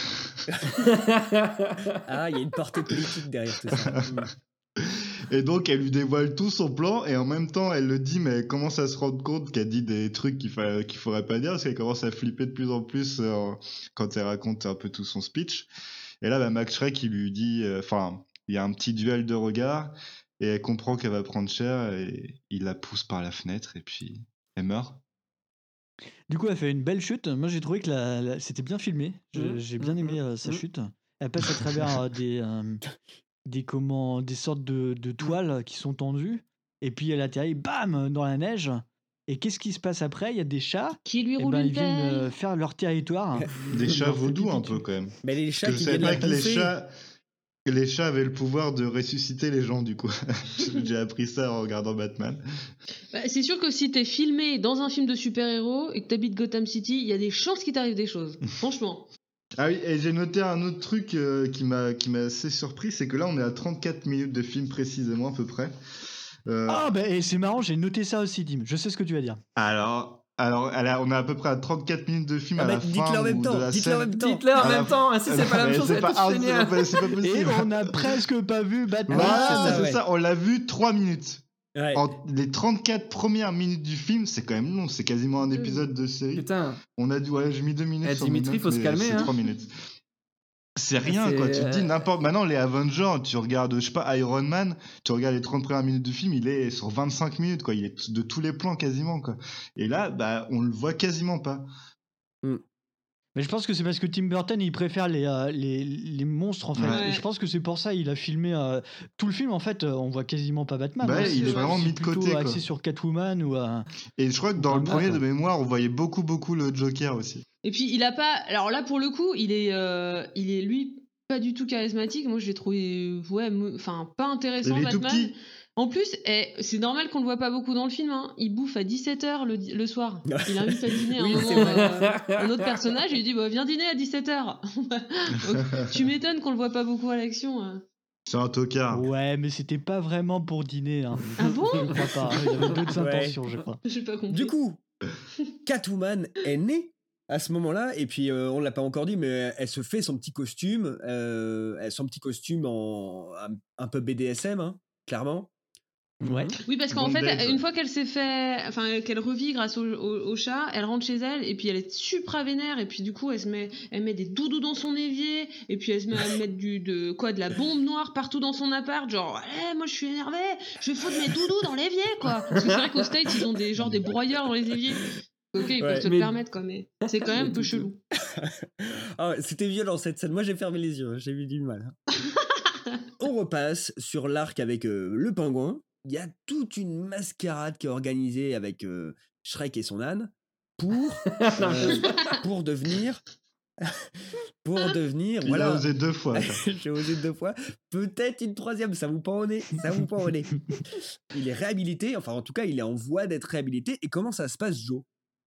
Speaker 4: Ah, il y a une portée politique derrière tout ça. Mm.
Speaker 8: Et donc, elle lui dévoile tout son plan, et en même temps, elle le dit, mais elle commence à se rendre compte qu'elle dit des trucs qu'il fa... qu'il faudrait pas dire, parce qu'elle commence à flipper de plus en plus euh, quand elle raconte un peu tout son speech. Et là, bah, Max Schreck, il lui dit, enfin, il y a un petit duel de regards, et elle comprend qu'elle va prendre cher, et il la pousse par la fenêtre, et puis elle meurt.
Speaker 6: Du coup, elle fait une belle chute. Moi, j'ai trouvé que la, la- c'était bien filmé. Je-
Speaker 7: Mhm.
Speaker 6: J'ai bien aimé euh, sa
Speaker 7: Mhm.
Speaker 6: chute. Elle passe à travers euh, des, euh, des, comment, des sortes de, de toiles qui sont tendues. Et puis, elle atterrit, bam, dans la neige. Et qu'est-ce qui se passe après? Il y a des chats.
Speaker 5: Qui lui
Speaker 6: Et
Speaker 5: roule
Speaker 6: ben,
Speaker 5: une
Speaker 6: ils viennent
Speaker 5: pelle.
Speaker 6: euh, faire leur territoire.
Speaker 8: Des
Speaker 6: Ils
Speaker 8: chats
Speaker 6: leur font
Speaker 8: vaudous
Speaker 6: pipi
Speaker 8: un
Speaker 6: dessus.
Speaker 8: peu quand même.
Speaker 4: Mais les chats
Speaker 8: Parce que
Speaker 4: qui
Speaker 8: je savais
Speaker 4: viennent la
Speaker 8: pas que les
Speaker 4: bouffer.
Speaker 8: chats... que les chats avaient le pouvoir de ressusciter les gens, du coup. J'ai appris ça en regardant Batman.
Speaker 5: Bah, c'est sûr que si t'es filmé dans un film de super-héros et que t'habites Gotham City, il y a des chances qu'il t'arrive des choses. Franchement.
Speaker 8: Ah oui, et j'ai noté un autre truc euh, qui m'a qui m'a assez surpris, c'est que là on est à trente-quatre minutes de film précisément à peu près. Euh,
Speaker 6: Ah, bah, et c'est marrant, j'ai noté ça aussi, Dim. Je sais ce que tu vas dire.
Speaker 8: Alors, alors elle a- on est à peu près à trente-quatre minutes de film
Speaker 4: Ah
Speaker 8: à
Speaker 4: bah,
Speaker 8: la fin.
Speaker 4: dites-le en même
Speaker 8: où
Speaker 4: temps,
Speaker 8: de la
Speaker 4: dites-le en
Speaker 8: scène-
Speaker 4: même temps.
Speaker 7: Dites-le en
Speaker 8: À la
Speaker 7: même
Speaker 8: fin-
Speaker 7: temps. Ah, si c'est pas la même
Speaker 8: Mais
Speaker 7: chose,
Speaker 8: c'est
Speaker 7: ça
Speaker 8: pas-
Speaker 7: va
Speaker 8: ah,
Speaker 7: être
Speaker 8: c'est
Speaker 7: génial.
Speaker 8: pas- c'est pas
Speaker 6: Et
Speaker 8: possible.
Speaker 6: on a presque pas vu Batman.
Speaker 8: Voilà,
Speaker 4: c'est ça,
Speaker 8: c'est
Speaker 4: ouais.
Speaker 8: ça. On l'a vu trois minutes.
Speaker 4: Ouais.
Speaker 8: En- les trente-quatre premières minutes du film, c'est quand même long. C'est quasiment un
Speaker 5: Deux.
Speaker 8: épisode de série.
Speaker 7: Putain.
Speaker 8: On a dit, ouais, j'ai mis deux minutes.
Speaker 7: Eh,
Speaker 8: sur
Speaker 7: Dimitri,
Speaker 8: mes notes,
Speaker 7: faut se
Speaker 8: mais
Speaker 7: calmer,
Speaker 8: C'est
Speaker 7: hein.
Speaker 8: trois minutes. C'est rien,
Speaker 7: C'est,
Speaker 8: quoi. Tu te dis
Speaker 7: euh,
Speaker 8: n'importe. Maintenant, les Avengers, tu regardes, je sais pas, Iron Man, tu regardes les trente premières minutes du film, il est sur vingt-cinq minutes, quoi. Il est de tous les plans quasiment, quoi. Et là, bah, on le voit quasiment pas.
Speaker 6: Mais je pense que c'est parce que Tim Burton, il préfère les, euh, les, les monstres, en fait.
Speaker 8: Ouais.
Speaker 6: Et je pense que c'est pour ça il a filmé euh, tout le film, en fait, euh, on voit quasiment pas Batman.
Speaker 8: Bah,
Speaker 6: hein.
Speaker 8: il
Speaker 6: C'est-
Speaker 8: est vraiment
Speaker 6: c'est
Speaker 8: mis de
Speaker 6: plutôt
Speaker 8: côté, quoi.
Speaker 6: axé sur Catwoman ou... euh,
Speaker 8: Et je crois que
Speaker 6: Ou
Speaker 8: dans le
Speaker 6: pas
Speaker 8: premier
Speaker 6: mal,
Speaker 8: de mémoire, on voyait beaucoup, beaucoup le Joker aussi.
Speaker 5: Et puis il a pas. Alors là pour le coup, il est, euh, il est lui pas du tout charismatique. Moi je l'ai trouvé, ouais, me- enfin pas intéressant
Speaker 8: Il est tout
Speaker 5: Batman.
Speaker 8: petit.
Speaker 5: En plus, eh, c'est normal qu'on le voit pas beaucoup dans le film. Hein. Il bouffe à dix-sept heures le, di- le soir. Il invite à dîner
Speaker 4: Oui,
Speaker 5: un,
Speaker 4: c'est
Speaker 5: moment, euh, un autre personnage et il dit bah, viens dîner à dix-sept heures. Tu m'étonnes qu'on le voit pas beaucoup à l'action. hein.
Speaker 8: C'est un tocard.
Speaker 6: Ouais, mais c'était pas vraiment pour dîner. Hein.
Speaker 5: Ah bon
Speaker 6: Je crois pas. Il avait d'autres
Speaker 4: Ouais.
Speaker 6: intentions, je crois.
Speaker 5: J'ai pas compris.
Speaker 4: Du coup, Catwoman est née à ce moment-là, et puis euh, on l'a pas encore dit, mais elle se fait son petit costume, euh, elle- son petit costume en un, un peu B D S M, hein, clairement.
Speaker 6: Ouais.
Speaker 5: Oui, parce qu'en fait,
Speaker 8: Bondage.
Speaker 5: une fois qu'elle s'est fait, enfin, qu'elle revit grâce au, au- au chat, elle rentre chez elle et puis elle est supra vénère et puis du coup, elle se met, elle met des doudous dans son évier et puis elle se met à mettre du, de quoi, de la bombe noire partout dans son appart, genre, eh, moi je suis énervée, je vais foutre mes doudous dans l'évier, quoi. Parce que c'est vrai qu'aux States, ils ont des genre des broyeurs dans les éviers. Ok, ils
Speaker 4: Ouais.
Speaker 5: peuvent se
Speaker 7: Mais-
Speaker 5: le permettre, quoi, mais c'est quand même un peu chelou.
Speaker 4: Ah, c'était violent cette scène. Moi, j'ai fermé les yeux. hein. J'ai eu du mal. hein. On repasse sur l'arc avec euh, le pingouin. Il y a toute une mascarade qui est organisée avec euh, Shrek et son âne pour euh, pour devenir pour devenir
Speaker 8: Il
Speaker 4: voilà.
Speaker 8: a osé deux fois. ça.
Speaker 4: J'ai osé deux fois. Peut-être une troisième. Ça vous pend au nez. Ça vous pend au nez. Il est réhabilité. Enfin, en tout cas, il est en voie d'être réhabilité. Et comment ça se passe, Joe?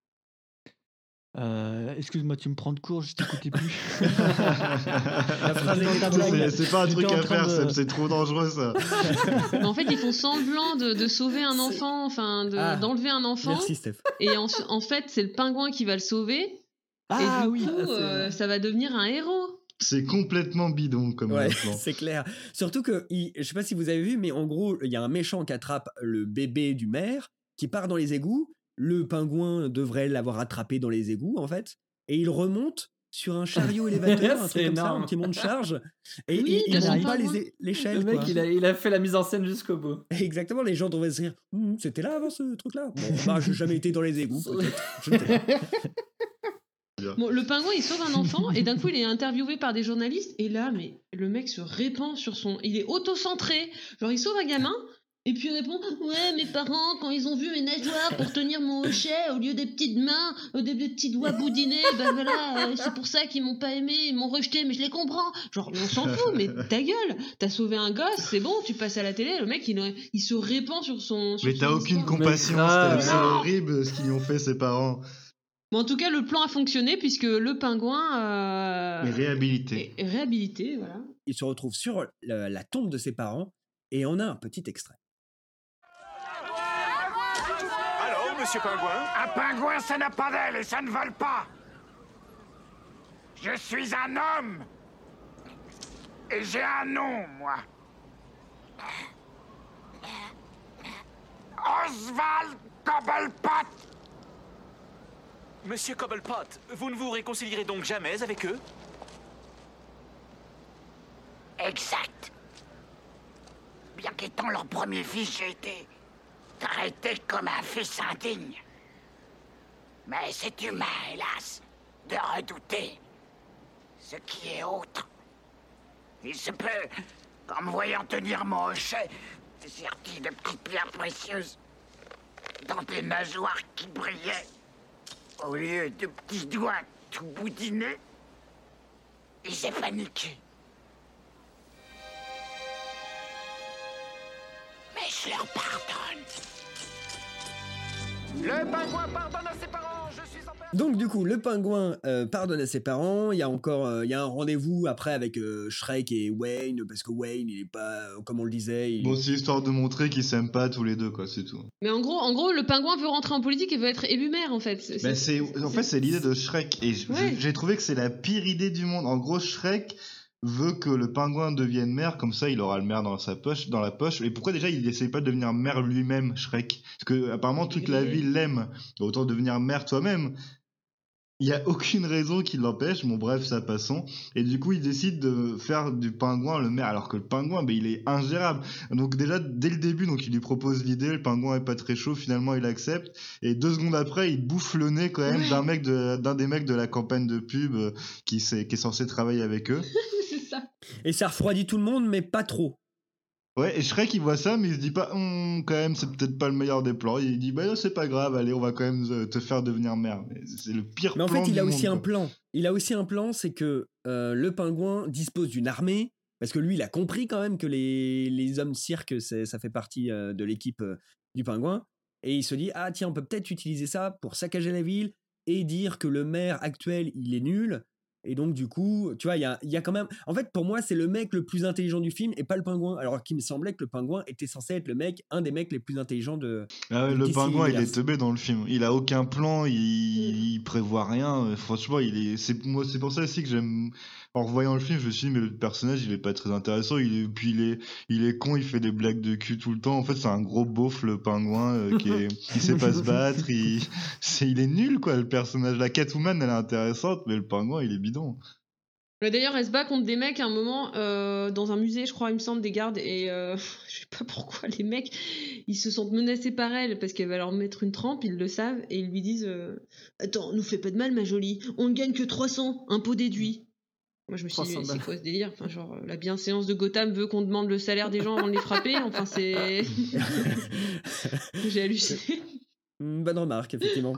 Speaker 6: Euh, Excuse-moi, tu me prends de court, je t'écoutais plus.
Speaker 4: La phrase
Speaker 6: J'étais
Speaker 4: était
Speaker 6: en train
Speaker 4: trop
Speaker 6: de-
Speaker 4: longue.
Speaker 8: C'est c'est pas un
Speaker 6: J'étais
Speaker 8: truc
Speaker 6: en
Speaker 8: à
Speaker 6: train
Speaker 8: faire,
Speaker 6: de-
Speaker 8: Seb, c'est trop dangereux ça.
Speaker 5: Mais en fait, ils font semblant de, de sauver un enfant, enfin, de-
Speaker 4: Ah.
Speaker 5: d'enlever un enfant.
Speaker 4: Merci, Steph.
Speaker 5: Et en, en fait, c'est le pingouin qui va le sauver.
Speaker 6: Ah
Speaker 5: et du
Speaker 6: oui.
Speaker 5: coup,
Speaker 7: Ah, c'est
Speaker 5: euh,
Speaker 7: vrai.
Speaker 5: ça va devenir un héros.
Speaker 8: C'est complètement bidon comme
Speaker 4: Ouais,
Speaker 8: plan.
Speaker 4: c'est clair. Surtout que, il- je sais pas si vous avez vu, mais en gros, il y a un méchant qui attrape le bébé du maire, qui part dans les égouts. Le pingouin devrait l'avoir attrapé dans les égouts, en fait. Et il remonte sur un chariot élévateur, un
Speaker 7: C'est
Speaker 4: truc comme ça,
Speaker 7: énorme.
Speaker 4: un petit monte-charge. Et
Speaker 5: Oui,
Speaker 4: il,
Speaker 5: t'as
Speaker 4: il
Speaker 5: son
Speaker 4: monte pas
Speaker 5: pingouin.
Speaker 4: les é- l'échelle.
Speaker 7: Le mec,
Speaker 4: quoi.
Speaker 7: il a, il a fait la mise en scène jusqu'au bout.
Speaker 4: Exactement, les gens devraient se dire Hum, c'était là avant ce truc-là. Bon, bah, j'ai jamais été dans les égouts, peut-être. Je ne sais pas.
Speaker 5: Bon, le pingouin, il sauve un enfant et d'un coup, il est interviewé par des journalistes. Et là, mais le mec se répand sur son. Il est auto-centré. Genre, il sauve un gamin. Et puis il répond ouais, mes parents, quand ils ont vu mes nageoires pour tenir mon hochet, au lieu des petites mains, euh, des, des petits doigts boudinés, ben voilà, euh, c'est pour ça qu'ils m'ont pas aimé, ils m'ont rejeté, mais je les comprends. Genre, mais on s'en fout, mais ta gueule, t'as sauvé un gosse, c'est bon, tu passes à la télé, le mec il, il se répand sur son. Sur
Speaker 8: Mais
Speaker 5: son
Speaker 8: t'as aucune
Speaker 5: histoire.
Speaker 8: compassion,
Speaker 7: Mais grave.
Speaker 8: Steph, c'est horrible ce qu'ils lui ont fait ses parents.
Speaker 5: Bon, en tout cas, le plan a fonctionné puisque le pingouin euh,
Speaker 8: Mais réhabilité.
Speaker 5: est, est réhabilité, voilà.
Speaker 4: Il se retrouve sur la, la tombe de ses parents et on a un petit extrait.
Speaker 10: Alors, monsieur Pingouin?
Speaker 11: Un pingouin, ça n'a pas d'aile et ça ne vole pas. Je suis un homme. Et j'ai un nom, moi. Oswald Cobblepot.
Speaker 10: Monsieur Cobblepot, vous ne vous réconcilierez donc jamais avec eux?
Speaker 11: Exact. Bien qu'étant leur premier fils, j'ai été traité comme un fils indigne. Mais c'est humain, hélas, de redouter ce qui est autre. Il se peut qu'en me voyant tenir mon hochet, serti de petites pierres précieuses, dans des nageoires qui brillaient, au lieu de petits doigts tout boudinés, ils aient paniqué. Mais je leur pardonne.
Speaker 10: Le pingouin pardonne à ses parents, je suis
Speaker 4: Donc du coup, le pingouin euh, pardonne à ses parents. Il y a encore, euh, il y a un rendez-vous après avec euh, Shrek et Wayne parce que Wayne, il est pas, euh, comme on le disait. Il...
Speaker 8: Bon, c'est histoire de montrer qu'ils s'aiment pas tous les deux, quoi, c'est tout.
Speaker 5: Mais en gros, en gros, le pingouin veut rentrer en politique et veut être élu maire, en fait. C'est,
Speaker 8: Bah,
Speaker 5: c'est,
Speaker 8: c'est, en fait, c'est l'idée de Shrek. Et j-
Speaker 5: Ouais.
Speaker 8: j'ai trouvé que c'est la pire idée du monde. En gros, Shrek veut que le pingouin devienne maire, comme ça il aura le maire dans sa poche, dans la poche. Et pourquoi déjà il essaye pas de devenir maire lui-même, Shrek? Parce que apparemment toute la ville l'aime. Autant devenir maire toi-même. Il y a aucune raison qui l'empêche. Bon bref, ça passons. Et du coup, il décide de faire du pingouin le maire, alors que le pingouin, ben, il est ingérable. Donc déjà dès le début, donc il lui propose l'idée. Le pingouin est pas très chaud. Finalement, il accepte. Et deux secondes après, il bouffe le nez quand même
Speaker 5: Ouais.
Speaker 8: d'un mec de, d'un des mecs de la campagne de pub euh, qui, s'est- qui est censé travailler avec eux.
Speaker 5: c'est ça.
Speaker 4: Et ça refroidit tout le monde, mais pas trop.
Speaker 8: Ouais, et Shrek il voit ça, mais il se dit pas, Hum, quand même, c'est peut-être pas le meilleur des plans. Il dit, bah non, c'est pas grave, allez, on va quand même euh, te faire devenir maire. Mais c'est le pire
Speaker 4: Mais en
Speaker 8: plan
Speaker 4: fait, il
Speaker 8: du
Speaker 4: a aussi
Speaker 8: monde,
Speaker 4: un
Speaker 8: quoi.
Speaker 4: plan. Il a aussi un plan, c'est que euh, le pingouin dispose d'une armée, parce que lui, il a compris quand même que les, les hommes cirque, c'est, ça fait partie euh, de l'équipe euh, du pingouin. Et il se dit, ah tiens, on peut peut-être utiliser ça pour saccager la ville et dire que le maire actuel, il est nul. Et donc, du coup, tu vois, il y a, il y a quand même... En fait, pour moi, c'est le mec le plus intelligent du film et pas le pingouin. Alors qu'il me semblait que le pingouin était censé être le mec, un des mecs les plus intelligents de...
Speaker 8: Ah ouais,
Speaker 4: de
Speaker 8: le
Speaker 4: D C
Speaker 8: pingouin, il
Speaker 4: Universe.
Speaker 8: est teubé dans le film. Il a aucun plan, il, il prévoit rien. Euh, Franchement, il est. C'est moi, c'est pour ça aussi que j'aime. En revoyant le film, je me suis dit, mais le personnage, il est pas très intéressant. Il est, puis il est, il est con, il fait des blagues de cul tout le temps. En fait, c'est un gros beauf, le pingouin, euh, qui est, qui sait pas se battre. Il, c'est, il est nul, quoi, le personnage. La Catwoman, elle est intéressante, mais le pingouin, il est bidon.
Speaker 5: Mais d'ailleurs, elle se bat contre des mecs à un moment euh, dans un musée, je crois, il me semble, des gardes. Et euh, je sais pas pourquoi les mecs, ils se sentent menacés par elle parce qu'elle va leur mettre une trempe, ils le savent, et ils lui disent euh, Attends, nous fais pas de mal, ma jolie, on ne gagne que trois cents, impôt déduit. Moi, je me suis dit,
Speaker 7: trois cents
Speaker 5: mais c'est
Speaker 7: balles.
Speaker 5: quoi ce délire? Enfin, genre, euh, la bienséance de Gotham veut qu'on demande le salaire des gens avant de les frapper. Enfin, c'est. J'ai halluciné.
Speaker 4: Hmm, Bonne remarque, effectivement.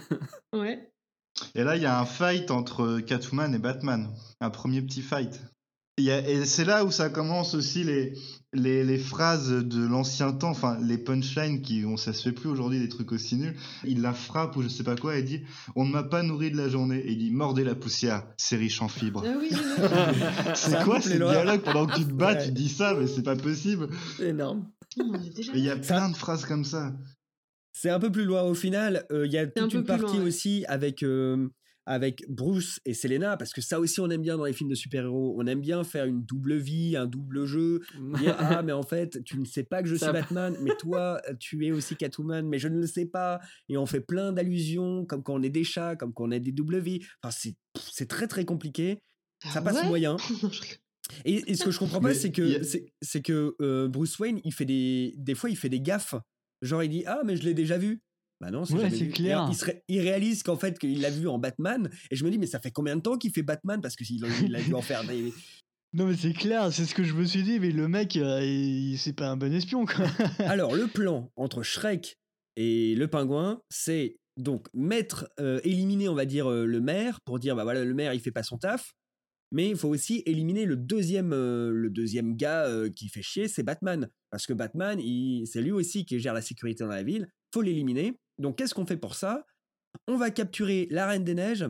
Speaker 5: Ouais.
Speaker 8: Et là, il y a un fight entre Catwoman et Batman. Un premier petit fight. Il y a- et c'est là où ça commence aussi les, les, les phrases de l'ancien temps, enfin les punchlines qui, on, ça se fait plus aujourd'hui, des trucs aussi nuls. Il la frappe ou je sais pas quoi et dit on ne m'a pas nourri de la journée. Et il dit mordez la poussière, c'est riche en fibres.
Speaker 5: Ah oui, j'ai vu.
Speaker 8: C'est
Speaker 4: Ça
Speaker 8: quoi
Speaker 4: coupe
Speaker 8: ce
Speaker 4: les lois.
Speaker 8: dialogue pendant que tu te bats,
Speaker 4: Ouais.
Speaker 8: tu dis ça, mais c'est pas possible.
Speaker 7: C'est énorme.
Speaker 5: On en a déjà
Speaker 8: Et il y a
Speaker 4: Ça-
Speaker 8: plein de phrases comme ça.
Speaker 4: C'est un peu plus loin au final. euh, Il y a
Speaker 5: un
Speaker 4: toute
Speaker 5: peu
Speaker 4: une
Speaker 5: plus
Speaker 4: partie
Speaker 5: loin, ouais.
Speaker 4: aussi avec, euh, avec Bruce et Selena, parce que ça aussi on aime bien dans les films de super-héros. On aime bien faire une double vie, un double jeu. Dire ah mais en fait tu ne sais pas que je
Speaker 7: Ça-
Speaker 4: suis Batman, mais toi tu es aussi Catwoman, mais je ne le sais pas. Et on fait plein d'allusions, comme quand on est des chats, comme quand on est des doubles vies. Enfin c'est c'est très très compliqué. Ça
Speaker 5: Ah
Speaker 4: passe
Speaker 5: ouais
Speaker 4: moyen.
Speaker 5: Non, je rigole.
Speaker 4: Et, et ce que je comprends pas,
Speaker 8: Mais
Speaker 4: c'est que,
Speaker 8: il y a-
Speaker 4: c'est, c'est que euh, Bruce Wayne, il fait des, des fois, il fait des gaffes. Genre, il dit ah mais je l'ai déjà vu. Bah non, c'est
Speaker 6: Ouais,
Speaker 4: jamais
Speaker 6: c'est
Speaker 4: vu.
Speaker 6: clair.
Speaker 4: Et alors, il, se ré- il réalise qu'en fait qu'il l'a vu en Batman. Et je me dis mais ça fait combien de temps qu'il fait Batman parce que s'il il a dû en faire des.
Speaker 6: Non mais c'est clair, c'est ce que je me suis dit, mais le mec, euh, il- c'est pas un bon espion quoi.
Speaker 4: Alors le plan entre Shrek et le pingouin, c'est donc mettre, euh, éliminer, on va dire euh, le maire pour dire bah voilà le maire il fait pas son taf. Mais il faut aussi éliminer le deuxième, euh, le deuxième gars euh, qui fait chier, c'est Batman. Parce que Batman, il- c'est lui aussi qui gère la sécurité dans la ville. Faut l'éliminer. Donc qu'est-ce qu'on fait pour ça? On va capturer la Reine des Neiges.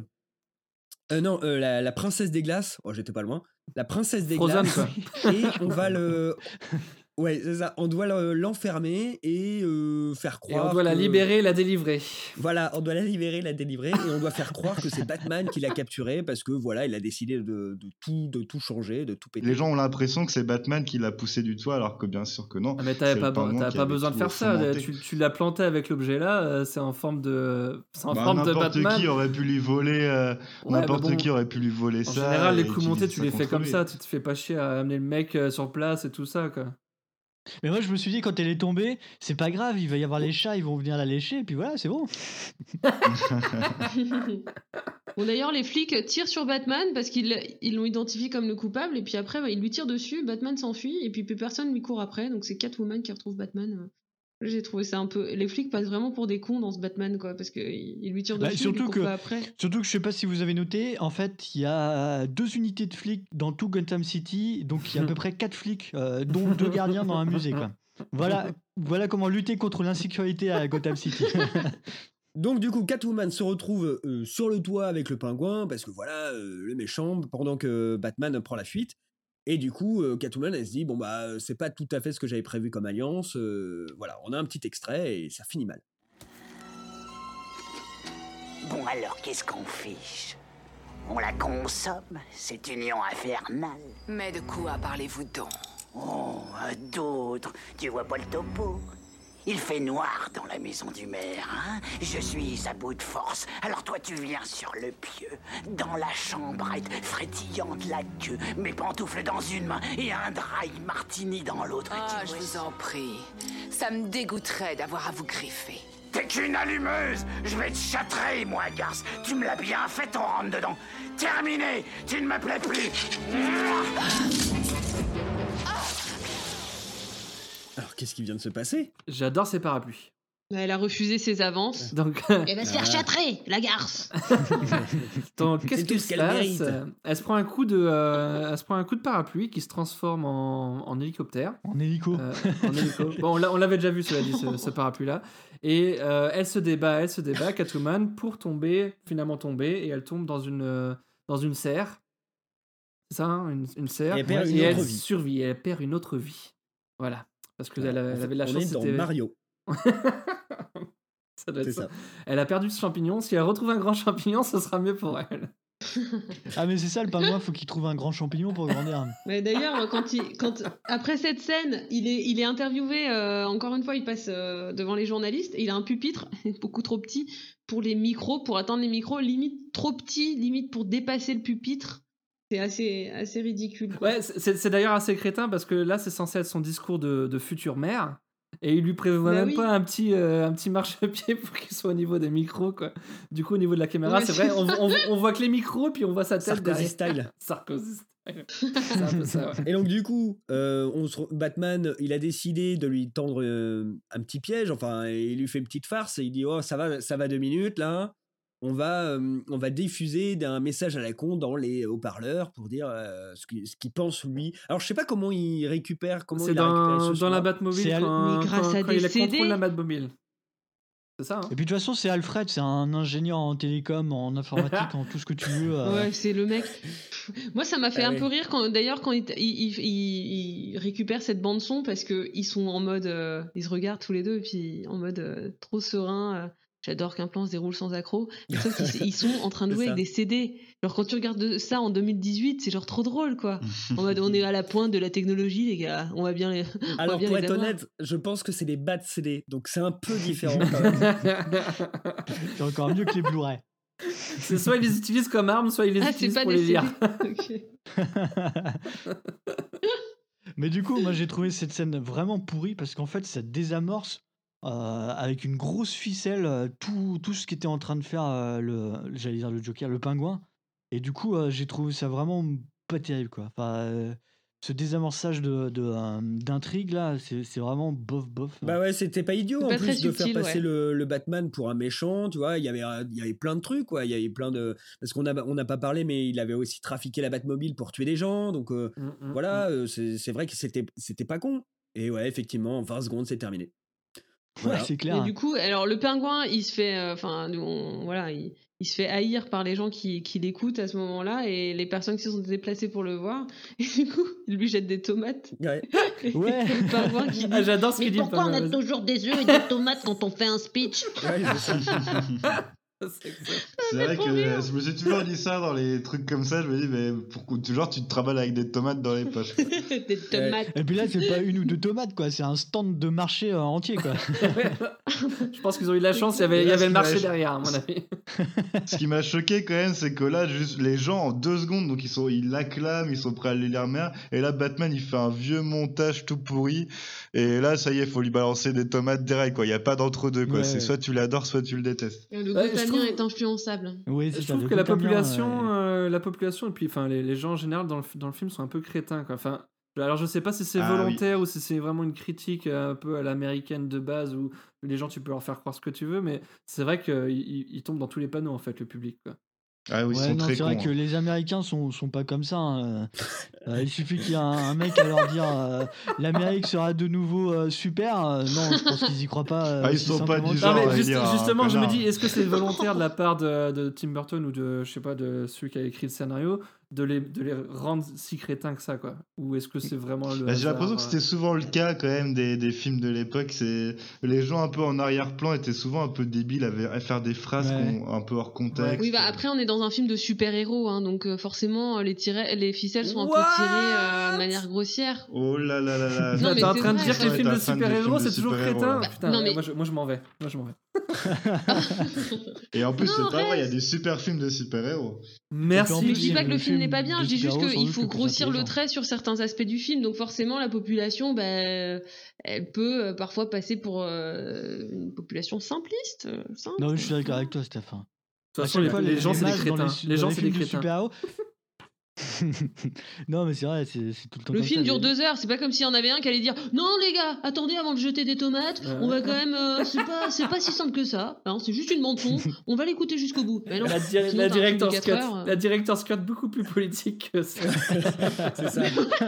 Speaker 4: Euh, non, euh, la, la Princesse des Glaces. Oh, j'étais pas loin. La Princesse des
Speaker 7: Frozen,
Speaker 4: Glaces.
Speaker 7: quoi.
Speaker 4: Et on va le... Ouais, c'est ça. On doit le- l'enfermer et euh, faire
Speaker 7: Et
Speaker 4: croire
Speaker 7: on doit la
Speaker 4: que-
Speaker 7: libérer et la délivrer.
Speaker 4: Voilà, on doit la libérer, la délivrer, et on doit faire croire que c'est Batman qui l'a capturé parce que voilà, il a décidé de, de tout, de tout changer, de tout péter.
Speaker 8: Les gens ont l'impression que c'est Batman qui l'a poussé du toit, alors que bien sûr que non.
Speaker 7: Ah, mais
Speaker 8: c'est
Speaker 7: t'avais
Speaker 8: le
Speaker 7: pas,
Speaker 8: pingouin
Speaker 7: t'avais
Speaker 8: qui
Speaker 7: pas
Speaker 8: avait
Speaker 7: besoin de
Speaker 8: tout
Speaker 7: faire ça.
Speaker 8: fomenté.
Speaker 7: Tu, tu l'as planté avec l'objet là, euh, c'est en forme de, c'est en
Speaker 8: Bah,
Speaker 7: forme de
Speaker 8: n'importe
Speaker 7: Batman.
Speaker 8: qui aurait pu lui voler, euh,
Speaker 7: Ouais,
Speaker 8: n'importe
Speaker 7: mais bon,
Speaker 8: qui aurait pu lui voler
Speaker 7: En
Speaker 8: ça.
Speaker 7: général, les
Speaker 8: et
Speaker 7: coups montés,
Speaker 8: utiliser
Speaker 7: tu
Speaker 8: ça
Speaker 7: les fais
Speaker 8: contre
Speaker 7: comme
Speaker 8: lui.
Speaker 7: ça. Tu te fais pas chier à amener le mec euh, sur place et tout ça, quoi.
Speaker 6: Mais moi je me suis dit quand elle est tombée, c'est pas grave, il va y avoir les chats, ils vont venir la lécher, et puis voilà, c'est bon.
Speaker 5: Bon, d'ailleurs, les flics tirent sur Batman parce qu'ils ils l'ont identifié comme le coupable, et puis après, bah, ils lui tirent dessus, Batman s'enfuit, et puis plus personne lui court après, donc c'est Catwoman qui retrouve Batman. J'ai trouvé ça un peu. Les flics passent vraiment pour des cons dans ce Batman, quoi, parce qu'ils ils lui tirent
Speaker 6: Bah,
Speaker 5: dessus,
Speaker 6: surtout
Speaker 5: ils lui
Speaker 6: que-
Speaker 5: courent pas après.
Speaker 6: Surtout que je sais pas si vous avez noté, en fait, il y a deux unités de flics dans tout Gotham City, donc il y a à peu près quatre flics, euh, dont deux gardiens dans un musée, quoi. Voilà, voilà comment lutter contre l'insécurité à Gotham City.
Speaker 4: Donc du coup, Catwoman se retrouve euh, sur le toit avec le pingouin, parce que voilà, euh, le méchant, pendant que Batman prend la fuite. Et du coup, euh, Catwoman, elle se dit, bon bah, euh, c'est pas tout à fait ce que j'avais prévu comme alliance. euh, voilà, on a un petit extrait et ça finit mal.
Speaker 11: Bon alors, qu'est-ce qu'on fiche? On la consomme, cette union infernale?
Speaker 12: Mais de quoi parlez-vous donc?
Speaker 11: Oh, d'autres. Tu vois pas le topo? Il fait noir dans la maison du maire, hein? Je suis à bout de force. Alors toi, tu viens sur le pieu, dans la chambrette, frétillante la queue, mes pantoufles dans une main et un dry martini dans l'autre.
Speaker 12: Ah, je vous en prie. Ça me dégoûterait d'avoir à vous griffer.
Speaker 11: T'es qu'une allumeuse. Je vais te châtrer, moi, garce. Tu me l'as bien fait, on rentre dedans. Terminé. Tu ne me plais plus.
Speaker 4: Alors, qu'est-ce qui vient de se passer?
Speaker 7: J'adore ces parapluies.
Speaker 5: Elle a refusé ses avances.
Speaker 7: Donc,
Speaker 5: Elle va se faire châtrer, la garce.
Speaker 7: donc qu'est-ce
Speaker 4: C'est tout
Speaker 7: qui
Speaker 4: ce
Speaker 7: se
Speaker 4: qu'elle
Speaker 7: passe?
Speaker 4: mérite.
Speaker 7: Elle se prend un coup de, euh, elle se prend un coup de parapluie qui se transforme en, en hélicoptère.
Speaker 6: En hélico.
Speaker 7: Euh, en hélico. Bon, on, l'a- on l'avait déjà vu, cela dit, ce, ce parapluie-là. Et euh, elle se débat, elle se débat, Catwoman, pour tomber, finalement tomber, et elle tombe dans une, euh, dans une serre. C'est ça, hein, une, une serre.
Speaker 4: Et elle perd une
Speaker 7: et elle
Speaker 4: autre vie.
Speaker 7: survit, et elle perd une autre vie. Voilà. Parce qu'elle elle avait de la
Speaker 4: on
Speaker 7: chance.
Speaker 4: est dans
Speaker 7: c'était-
Speaker 4: Mario.
Speaker 7: Ça doit être
Speaker 4: C'est
Speaker 7: ça.
Speaker 4: ça.
Speaker 7: Elle a perdu ce champignon. Si elle retrouve un grand champignon, ce sera mieux pour elle.
Speaker 6: Ah, mais c'est ça, le pingouin, faut qu'il trouve un grand champignon pour grandir.
Speaker 5: Mais d'ailleurs, quand il, quand, après cette scène, il est, il est interviewé, euh, encore une fois, il passe euh, devant les journalistes, et il a un pupitre, beaucoup trop petit, pour les micros, pour atteindre les micros, limite trop petit, limite pour dépasser le pupitre. C'est assez, assez ridicule. quoi.
Speaker 7: Ouais, c'est c'est d'ailleurs assez crétin parce que là, c'est censé être son discours de, de future mère. Et il lui prévoit
Speaker 5: Bah
Speaker 7: même
Speaker 5: oui.
Speaker 7: pas un petit, euh, un petit marchepied pour qu'il soit au niveau des micros, quoi. Du coup, au niveau de la caméra,
Speaker 5: Ouais,
Speaker 7: c'est
Speaker 5: c'est
Speaker 7: vrai, on, on, on voit que les micros, puis on voit sa tête
Speaker 4: Sarkozy
Speaker 7: derrière.
Speaker 4: style.
Speaker 7: Sarkozy style. C'est un peu ça, ouais.
Speaker 4: Et donc du coup, euh, on se re- Batman, il a décidé de lui tendre euh, un petit piège. Enfin, il lui fait une petite farce et il dit oh ça va, ça va deux minutes là. On va, euh, on va diffuser un message à la con dans les haut-parleurs pour dire euh, ce qu'il ce qu'il pense lui. Alors je sais pas comment il récupère, comment
Speaker 7: C'est
Speaker 4: il a récupéré
Speaker 7: dans,
Speaker 4: ce
Speaker 7: dans la
Speaker 4: son-là.
Speaker 7: Batmobile
Speaker 6: C'est Al-
Speaker 7: quand,
Speaker 5: Mais grâce
Speaker 7: quand-
Speaker 5: à
Speaker 7: quand
Speaker 5: des
Speaker 7: il
Speaker 5: C D.
Speaker 7: contrôle la Batmobile. C'est ça, hein.
Speaker 6: Et puis de toute façon, c'est Alfred, c'est un ingénieur en télécom, en informatique, en tout ce que tu veux. euh.
Speaker 5: Ouais, c'est le mec. Moi, ça m'a fait
Speaker 4: Ah
Speaker 5: un
Speaker 4: ouais.
Speaker 5: peu rire quand, d'ailleurs, quand il, il, il- il récupère cette bande son parce que ils sont en mode, euh, ils se regardent tous les deux et puis en mode euh, trop serein. euh, J'adore qu'un plan se déroule sans accroc. Sauf qu'ils ils sont en train de
Speaker 4: C'est
Speaker 5: jouer
Speaker 4: ça.
Speaker 5: avec des C D. Genre quand tu regardes de- ça en deux mille dix-huit, c'est genre trop drôle quoi. En mode on est à la pointe de la technologie les gars. On va bien les. on va
Speaker 4: Alors
Speaker 5: bien
Speaker 4: pour
Speaker 5: les
Speaker 4: être
Speaker 5: avoir.
Speaker 4: honnête, je pense que c'est des bas de C D, donc c'est un peu différent quand même.
Speaker 6: C'est encore mieux que les Blu-ray.
Speaker 7: C'est soit ils les utilisent comme armes, soit ils les
Speaker 5: Ah, c'est
Speaker 7: utilisent
Speaker 5: pas
Speaker 7: pour
Speaker 5: des
Speaker 7: les
Speaker 5: C D.
Speaker 7: lire.
Speaker 5: Ok.
Speaker 6: Mais du coup, moi j'ai trouvé cette scène vraiment pourrie parce qu'en fait, ça désamorce euh, avec une grosse ficelle euh, tout, tout ce qui était en train de faire euh, le, j'allais dire le Joker, le pingouin. Et du coup, euh, j'ai trouvé ça vraiment pas terrible quoi. Enfin, euh, ce désamorçage de, de, euh, d'intrigue là, c'est c'est vraiment bof bof.
Speaker 4: Bah ouais, c'était pas idiot
Speaker 5: C'est
Speaker 4: en
Speaker 5: pas très
Speaker 4: plus de faire
Speaker 5: subtil,
Speaker 4: passer
Speaker 5: ouais.
Speaker 4: le, le Batman pour un méchant, tu vois, il y avait euh, il y avait plein de trucs quoi, il y avait plein de parce qu'on a on n'a pas parlé mais il avait aussi trafiqué la Batmobile pour tuer des gens donc euh,
Speaker 7: Mm, mm,
Speaker 4: voilà, euh, c'est c'est vrai que c'était c'était pas con. Et ouais, effectivement, en vingt secondes, c'est terminé. Voilà.
Speaker 6: Ouais, c'est
Speaker 5: Et
Speaker 6: clair.
Speaker 5: du coup, alors le pingouin, il se fait, euh, enfin, voilà, il, il se fait haïr par les gens qui, qui l'écoutent à ce moment-là et les personnes qui se sont déplacées pour le voir. Et du coup, il lui jette des tomates.
Speaker 4: Ouais.
Speaker 5: Et
Speaker 6: Ouais.
Speaker 5: le pingouin qui dit,
Speaker 7: Ah, j'adore ce
Speaker 5: mais
Speaker 7: qu'il dit. le
Speaker 5: pourquoi on a
Speaker 7: pingouin, vas-y.
Speaker 5: toujours des œufs et des tomates quand on fait un speech?
Speaker 4: Ouais, c'est ça.
Speaker 7: C'est excellent.
Speaker 8: C'est vrai
Speaker 5: trop
Speaker 8: que
Speaker 5: bien.
Speaker 8: je me suis toujours dit ça dans les trucs comme ça. Je me dis, mais pourquoi toujours tu te travailles avec des tomates dans les poches quoi.
Speaker 5: Des tomates.
Speaker 6: Et puis là, c'est pas une ou deux tomates quoi, c'est un stand de marché euh, entier quoi.
Speaker 7: Je pense qu'ils ont eu de la chance, il y avait, il y
Speaker 8: Là,
Speaker 7: avait le
Speaker 8: ce qui
Speaker 7: marché
Speaker 8: m'a-
Speaker 7: derrière, à mon avis.
Speaker 8: Ce qui m'a choqué quand même, c'est que là, juste les gens en deux secondes, donc ils sont, ils l'acclament, ils sont prêts à aller lire mer. Et là, Batman, il fait un vieux montage tout pourri. Et là, ça y est, faut lui balancer des tomates direct, quoi. Il y a pas d'entre deux, quoi.
Speaker 6: Ouais,
Speaker 8: C'est
Speaker 6: ouais.
Speaker 8: soit tu l'adores, soit tu le détestes.
Speaker 5: Le
Speaker 7: Ouais, je
Speaker 5: Gothamien
Speaker 7: trouve-
Speaker 5: est influençable.
Speaker 6: Oui, c'est
Speaker 7: Je
Speaker 6: ça,
Speaker 7: trouve
Speaker 6: le
Speaker 7: que la
Speaker 6: Gothamien,
Speaker 7: population,
Speaker 6: euh,
Speaker 7: euh, la population et puis enfin les, les gens en général dans le, dans le film sont un peu crétins quoi. Enfin, alors je sais pas si c'est
Speaker 8: Ah,
Speaker 7: volontaire ou si c'est vraiment une critique euh, un peu à l'américaine de base où les gens tu peux leur faire croire ce que tu veux, mais c'est vrai qu'ils ils tombent dans tous les panneaux en fait le public quoi.
Speaker 8: Ah oui, ils
Speaker 6: Ouais,
Speaker 8: sont
Speaker 6: non,
Speaker 8: très
Speaker 6: c'est vrai
Speaker 8: cons.
Speaker 6: que
Speaker 8: hein.
Speaker 6: les Américains sont, sont pas comme ça. hein. Euh, il suffit qu'il y ait un, un mec à leur dire euh, l'Amérique sera de nouveau euh, super. Euh, non, je pense qu'ils y croient pas. euh,
Speaker 8: Ah, ils
Speaker 6: aussi
Speaker 8: sont pas
Speaker 6: simplement
Speaker 8: du
Speaker 6: que
Speaker 8: genre
Speaker 6: ça.
Speaker 7: Non, mais
Speaker 8: à
Speaker 7: juste-
Speaker 8: dire un
Speaker 7: justement, je me
Speaker 8: connard.
Speaker 7: dis, est-ce que c'est volontaire de la part de, de Tim Burton ou de, je sais pas, de celui qui a écrit le scénario, de les, de les rendre si crétins que ça, quoi? Ou est-ce que c'est vraiment le
Speaker 8: Bah, j'ai l'impression
Speaker 7: hasard,
Speaker 8: que
Speaker 7: euh,
Speaker 8: c'était souvent le cas quand même des, des films de l'époque. C'est les gens un peu en arrière-plan étaient souvent un peu débiles à, à faire des phrases
Speaker 6: Ouais.
Speaker 8: qu'on- un peu hors contexte.
Speaker 5: Oui, bah après, on est dans un film de super-héros, hein, donc euh, forcément, euh, les, tirets, les ficelles sont un peu
Speaker 7: What
Speaker 5: tirées euh, de manière grossière.
Speaker 8: Oh là là là là.
Speaker 5: Non, mais
Speaker 7: T'es en
Speaker 5: c'est
Speaker 7: train de
Speaker 5: vrai,
Speaker 7: dire que
Speaker 5: ça.
Speaker 7: les films
Speaker 8: Ouais,
Speaker 7: de
Speaker 8: t'es un fan de
Speaker 7: super-héros,
Speaker 8: films de
Speaker 7: c'est toujours
Speaker 8: super-héros,
Speaker 7: crétin?
Speaker 8: là.
Speaker 7: Putain,
Speaker 5: non, mais-
Speaker 7: moi, je, moi je m'en vais. Moi je m'en vais.
Speaker 8: Et en plus,
Speaker 5: Non,
Speaker 8: c'est pas vrai, il y a
Speaker 5: reste.
Speaker 8: des super films de super-héros.
Speaker 7: Merci.
Speaker 6: en
Speaker 5: Mais
Speaker 6: plus,
Speaker 5: je dis
Speaker 6: les-
Speaker 5: pas que le
Speaker 6: le
Speaker 5: film n'est
Speaker 6: film
Speaker 5: pas bien,
Speaker 6: de
Speaker 5: je dis juste
Speaker 6: super-héros, sans
Speaker 5: qu'il
Speaker 6: doute
Speaker 5: faut
Speaker 6: le plus
Speaker 5: grossir le
Speaker 6: intelligent.
Speaker 5: trait sur certains aspects du film, donc forcément la population, bah, elle peut euh, parfois passer pour euh, une population simpliste. euh, simple.
Speaker 6: Non, je suis d'accord avec toi, Stéphane.
Speaker 7: De
Speaker 6: À
Speaker 7: toute façon,
Speaker 6: chaque
Speaker 7: les,
Speaker 6: fois,
Speaker 7: les gens, c'est des
Speaker 6: masses dans
Speaker 7: crétins.
Speaker 6: su-
Speaker 7: Les
Speaker 6: dans
Speaker 7: gens,
Speaker 6: les
Speaker 7: c'est des
Speaker 6: films de
Speaker 7: crétins.
Speaker 6: super-héros. Non, mais c'est vrai, c'est c'est tout le temps
Speaker 5: Le
Speaker 6: comme
Speaker 5: film
Speaker 6: ça.
Speaker 5: dure
Speaker 6: les-
Speaker 5: deux heures, c'est pas comme s'il y en avait un qui allait dire non les gars, attendez avant de jeter des tomates, on va quand même, euh, c'est pas, c'est pas si simple que ça, hein, c'est juste une bande son, on va l'écouter jusqu'au bout. Mais non,
Speaker 7: La, dir-
Speaker 5: sinon,
Speaker 7: la
Speaker 5: t'as un film de
Speaker 7: director's
Speaker 5: quatre
Speaker 7: cut,
Speaker 5: heures, euh.
Speaker 7: la director's cut beaucoup plus politique que ça.
Speaker 4: C'est ça.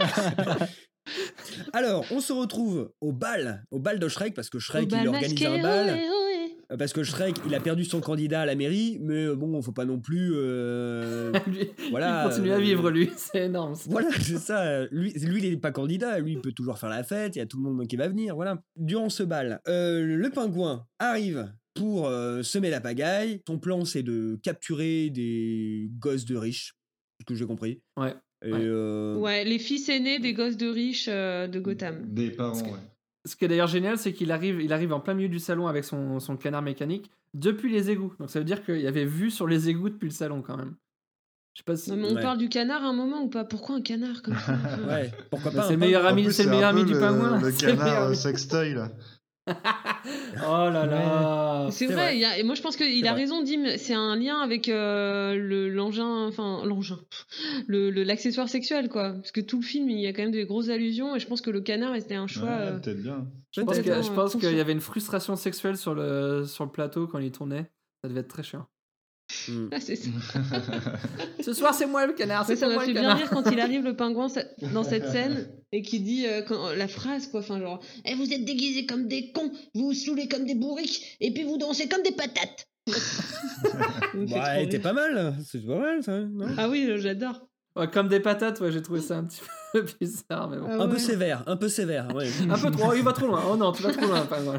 Speaker 4: Alors, on se retrouve au bal, au bal de Shrek, parce que Shrek,
Speaker 5: Au bal
Speaker 4: il organise
Speaker 5: masqué,
Speaker 4: un bal.
Speaker 5: ohé, ohé.
Speaker 4: Euh, Parce que Shrek, il a perdu son candidat à la mairie, mais euh, bon, faut pas non plus. euh,
Speaker 7: Lui,
Speaker 4: Voilà,
Speaker 7: il continue à
Speaker 4: euh,
Speaker 7: vivre, lui. C'est énorme. ça.
Speaker 4: Voilà, c'est ça. Lui, lui, il n'est pas candidat. Lui, il peut toujours faire la fête. Il y a tout le monde qui va venir. Voilà. Durant ce bal, euh, le pingouin arrive pour euh, semer la pagaille. Son plan, c'est de capturer des gosses de riches, ce que j'ai compris.
Speaker 7: Ouais.
Speaker 4: Et,
Speaker 7: Ouais.
Speaker 4: euh,
Speaker 5: Ouais, les fils aînés des gosses de riches euh, de Gotham.
Speaker 8: Des parents, ouais.
Speaker 7: Ce qui est d'ailleurs génial, c'est qu'il arrive, il arrive en plein milieu du salon avec son, son canard mécanique depuis les égouts. Donc ça veut dire qu'il y avait vue sur les égouts depuis le salon quand même. Je sais pas si.
Speaker 5: Non, mais on
Speaker 4: Ouais.
Speaker 5: parle du canard à un moment ou pas? Pourquoi un canard comme ça enfin
Speaker 4: ouais, pourquoi
Speaker 7: Bah,
Speaker 4: pas.
Speaker 7: c'est
Speaker 4: un
Speaker 7: le meilleur
Speaker 4: pingouin.
Speaker 7: ami,
Speaker 8: En plus,
Speaker 7: c'est le meilleur
Speaker 8: un
Speaker 7: ami
Speaker 8: peu
Speaker 7: du
Speaker 8: le-
Speaker 7: pingouin.
Speaker 8: Le
Speaker 7: C'est le meilleur
Speaker 8: canard
Speaker 7: ami.
Speaker 8: euh, sextoy, là.
Speaker 7: Oh là là.
Speaker 5: C'est
Speaker 4: C'est
Speaker 5: vrai,
Speaker 4: vrai.
Speaker 5: il y a- et moi je pense qu'il
Speaker 4: C'est
Speaker 5: a
Speaker 4: vrai.
Speaker 5: raison, Dim. C'est un lien avec euh, le l'engin, enfin l'engin, le le- l'accessoire sexuel quoi. Parce que tout le film, il y a quand même des grosses allusions et je pense que le canard c'était un choix.
Speaker 8: Ouais,
Speaker 5: euh,
Speaker 8: peut-être bien.
Speaker 7: Je pense
Speaker 5: Peut-être,
Speaker 7: que-
Speaker 5: hein,
Speaker 7: je pense
Speaker 5: conscient.
Speaker 7: qu'il y avait une frustration sexuelle sur le, sur le plateau quand il tournait. Ça devait être très chiant.
Speaker 4: Mm.
Speaker 5: Ah, c'est ça.
Speaker 7: Ce soir, c'est moi le canard.
Speaker 5: Ouais,
Speaker 7: C'est
Speaker 5: ça
Speaker 7: pas
Speaker 5: m'a
Speaker 7: moi
Speaker 5: fait
Speaker 7: le
Speaker 5: bien
Speaker 7: canard.
Speaker 5: rire quand il arrive le pingouin ça- dans cette scène et qu'il dit euh, quand- la phrase quoi, enfin genre, eh, vous êtes déguisés comme des cons, vous vous saoulez comme des bourriques et puis vous dansez comme des patates. Ça me fait
Speaker 4: Bah,
Speaker 5: trop
Speaker 4: elle était
Speaker 5: rire.
Speaker 4: pas mal. C'est pas mal, ça, non?
Speaker 5: Ah oui, euh, j'adore.
Speaker 7: Ouais, comme des patates, ouais, j'ai trouvé ça un petit peu bizarre, mais bon.
Speaker 5: Ah
Speaker 4: Un peu
Speaker 5: ouais.
Speaker 4: sévère, un peu sévère. Ouais.
Speaker 7: Un peu trop, il va trop loin. Oh non, tu vas trop loin, pingouin.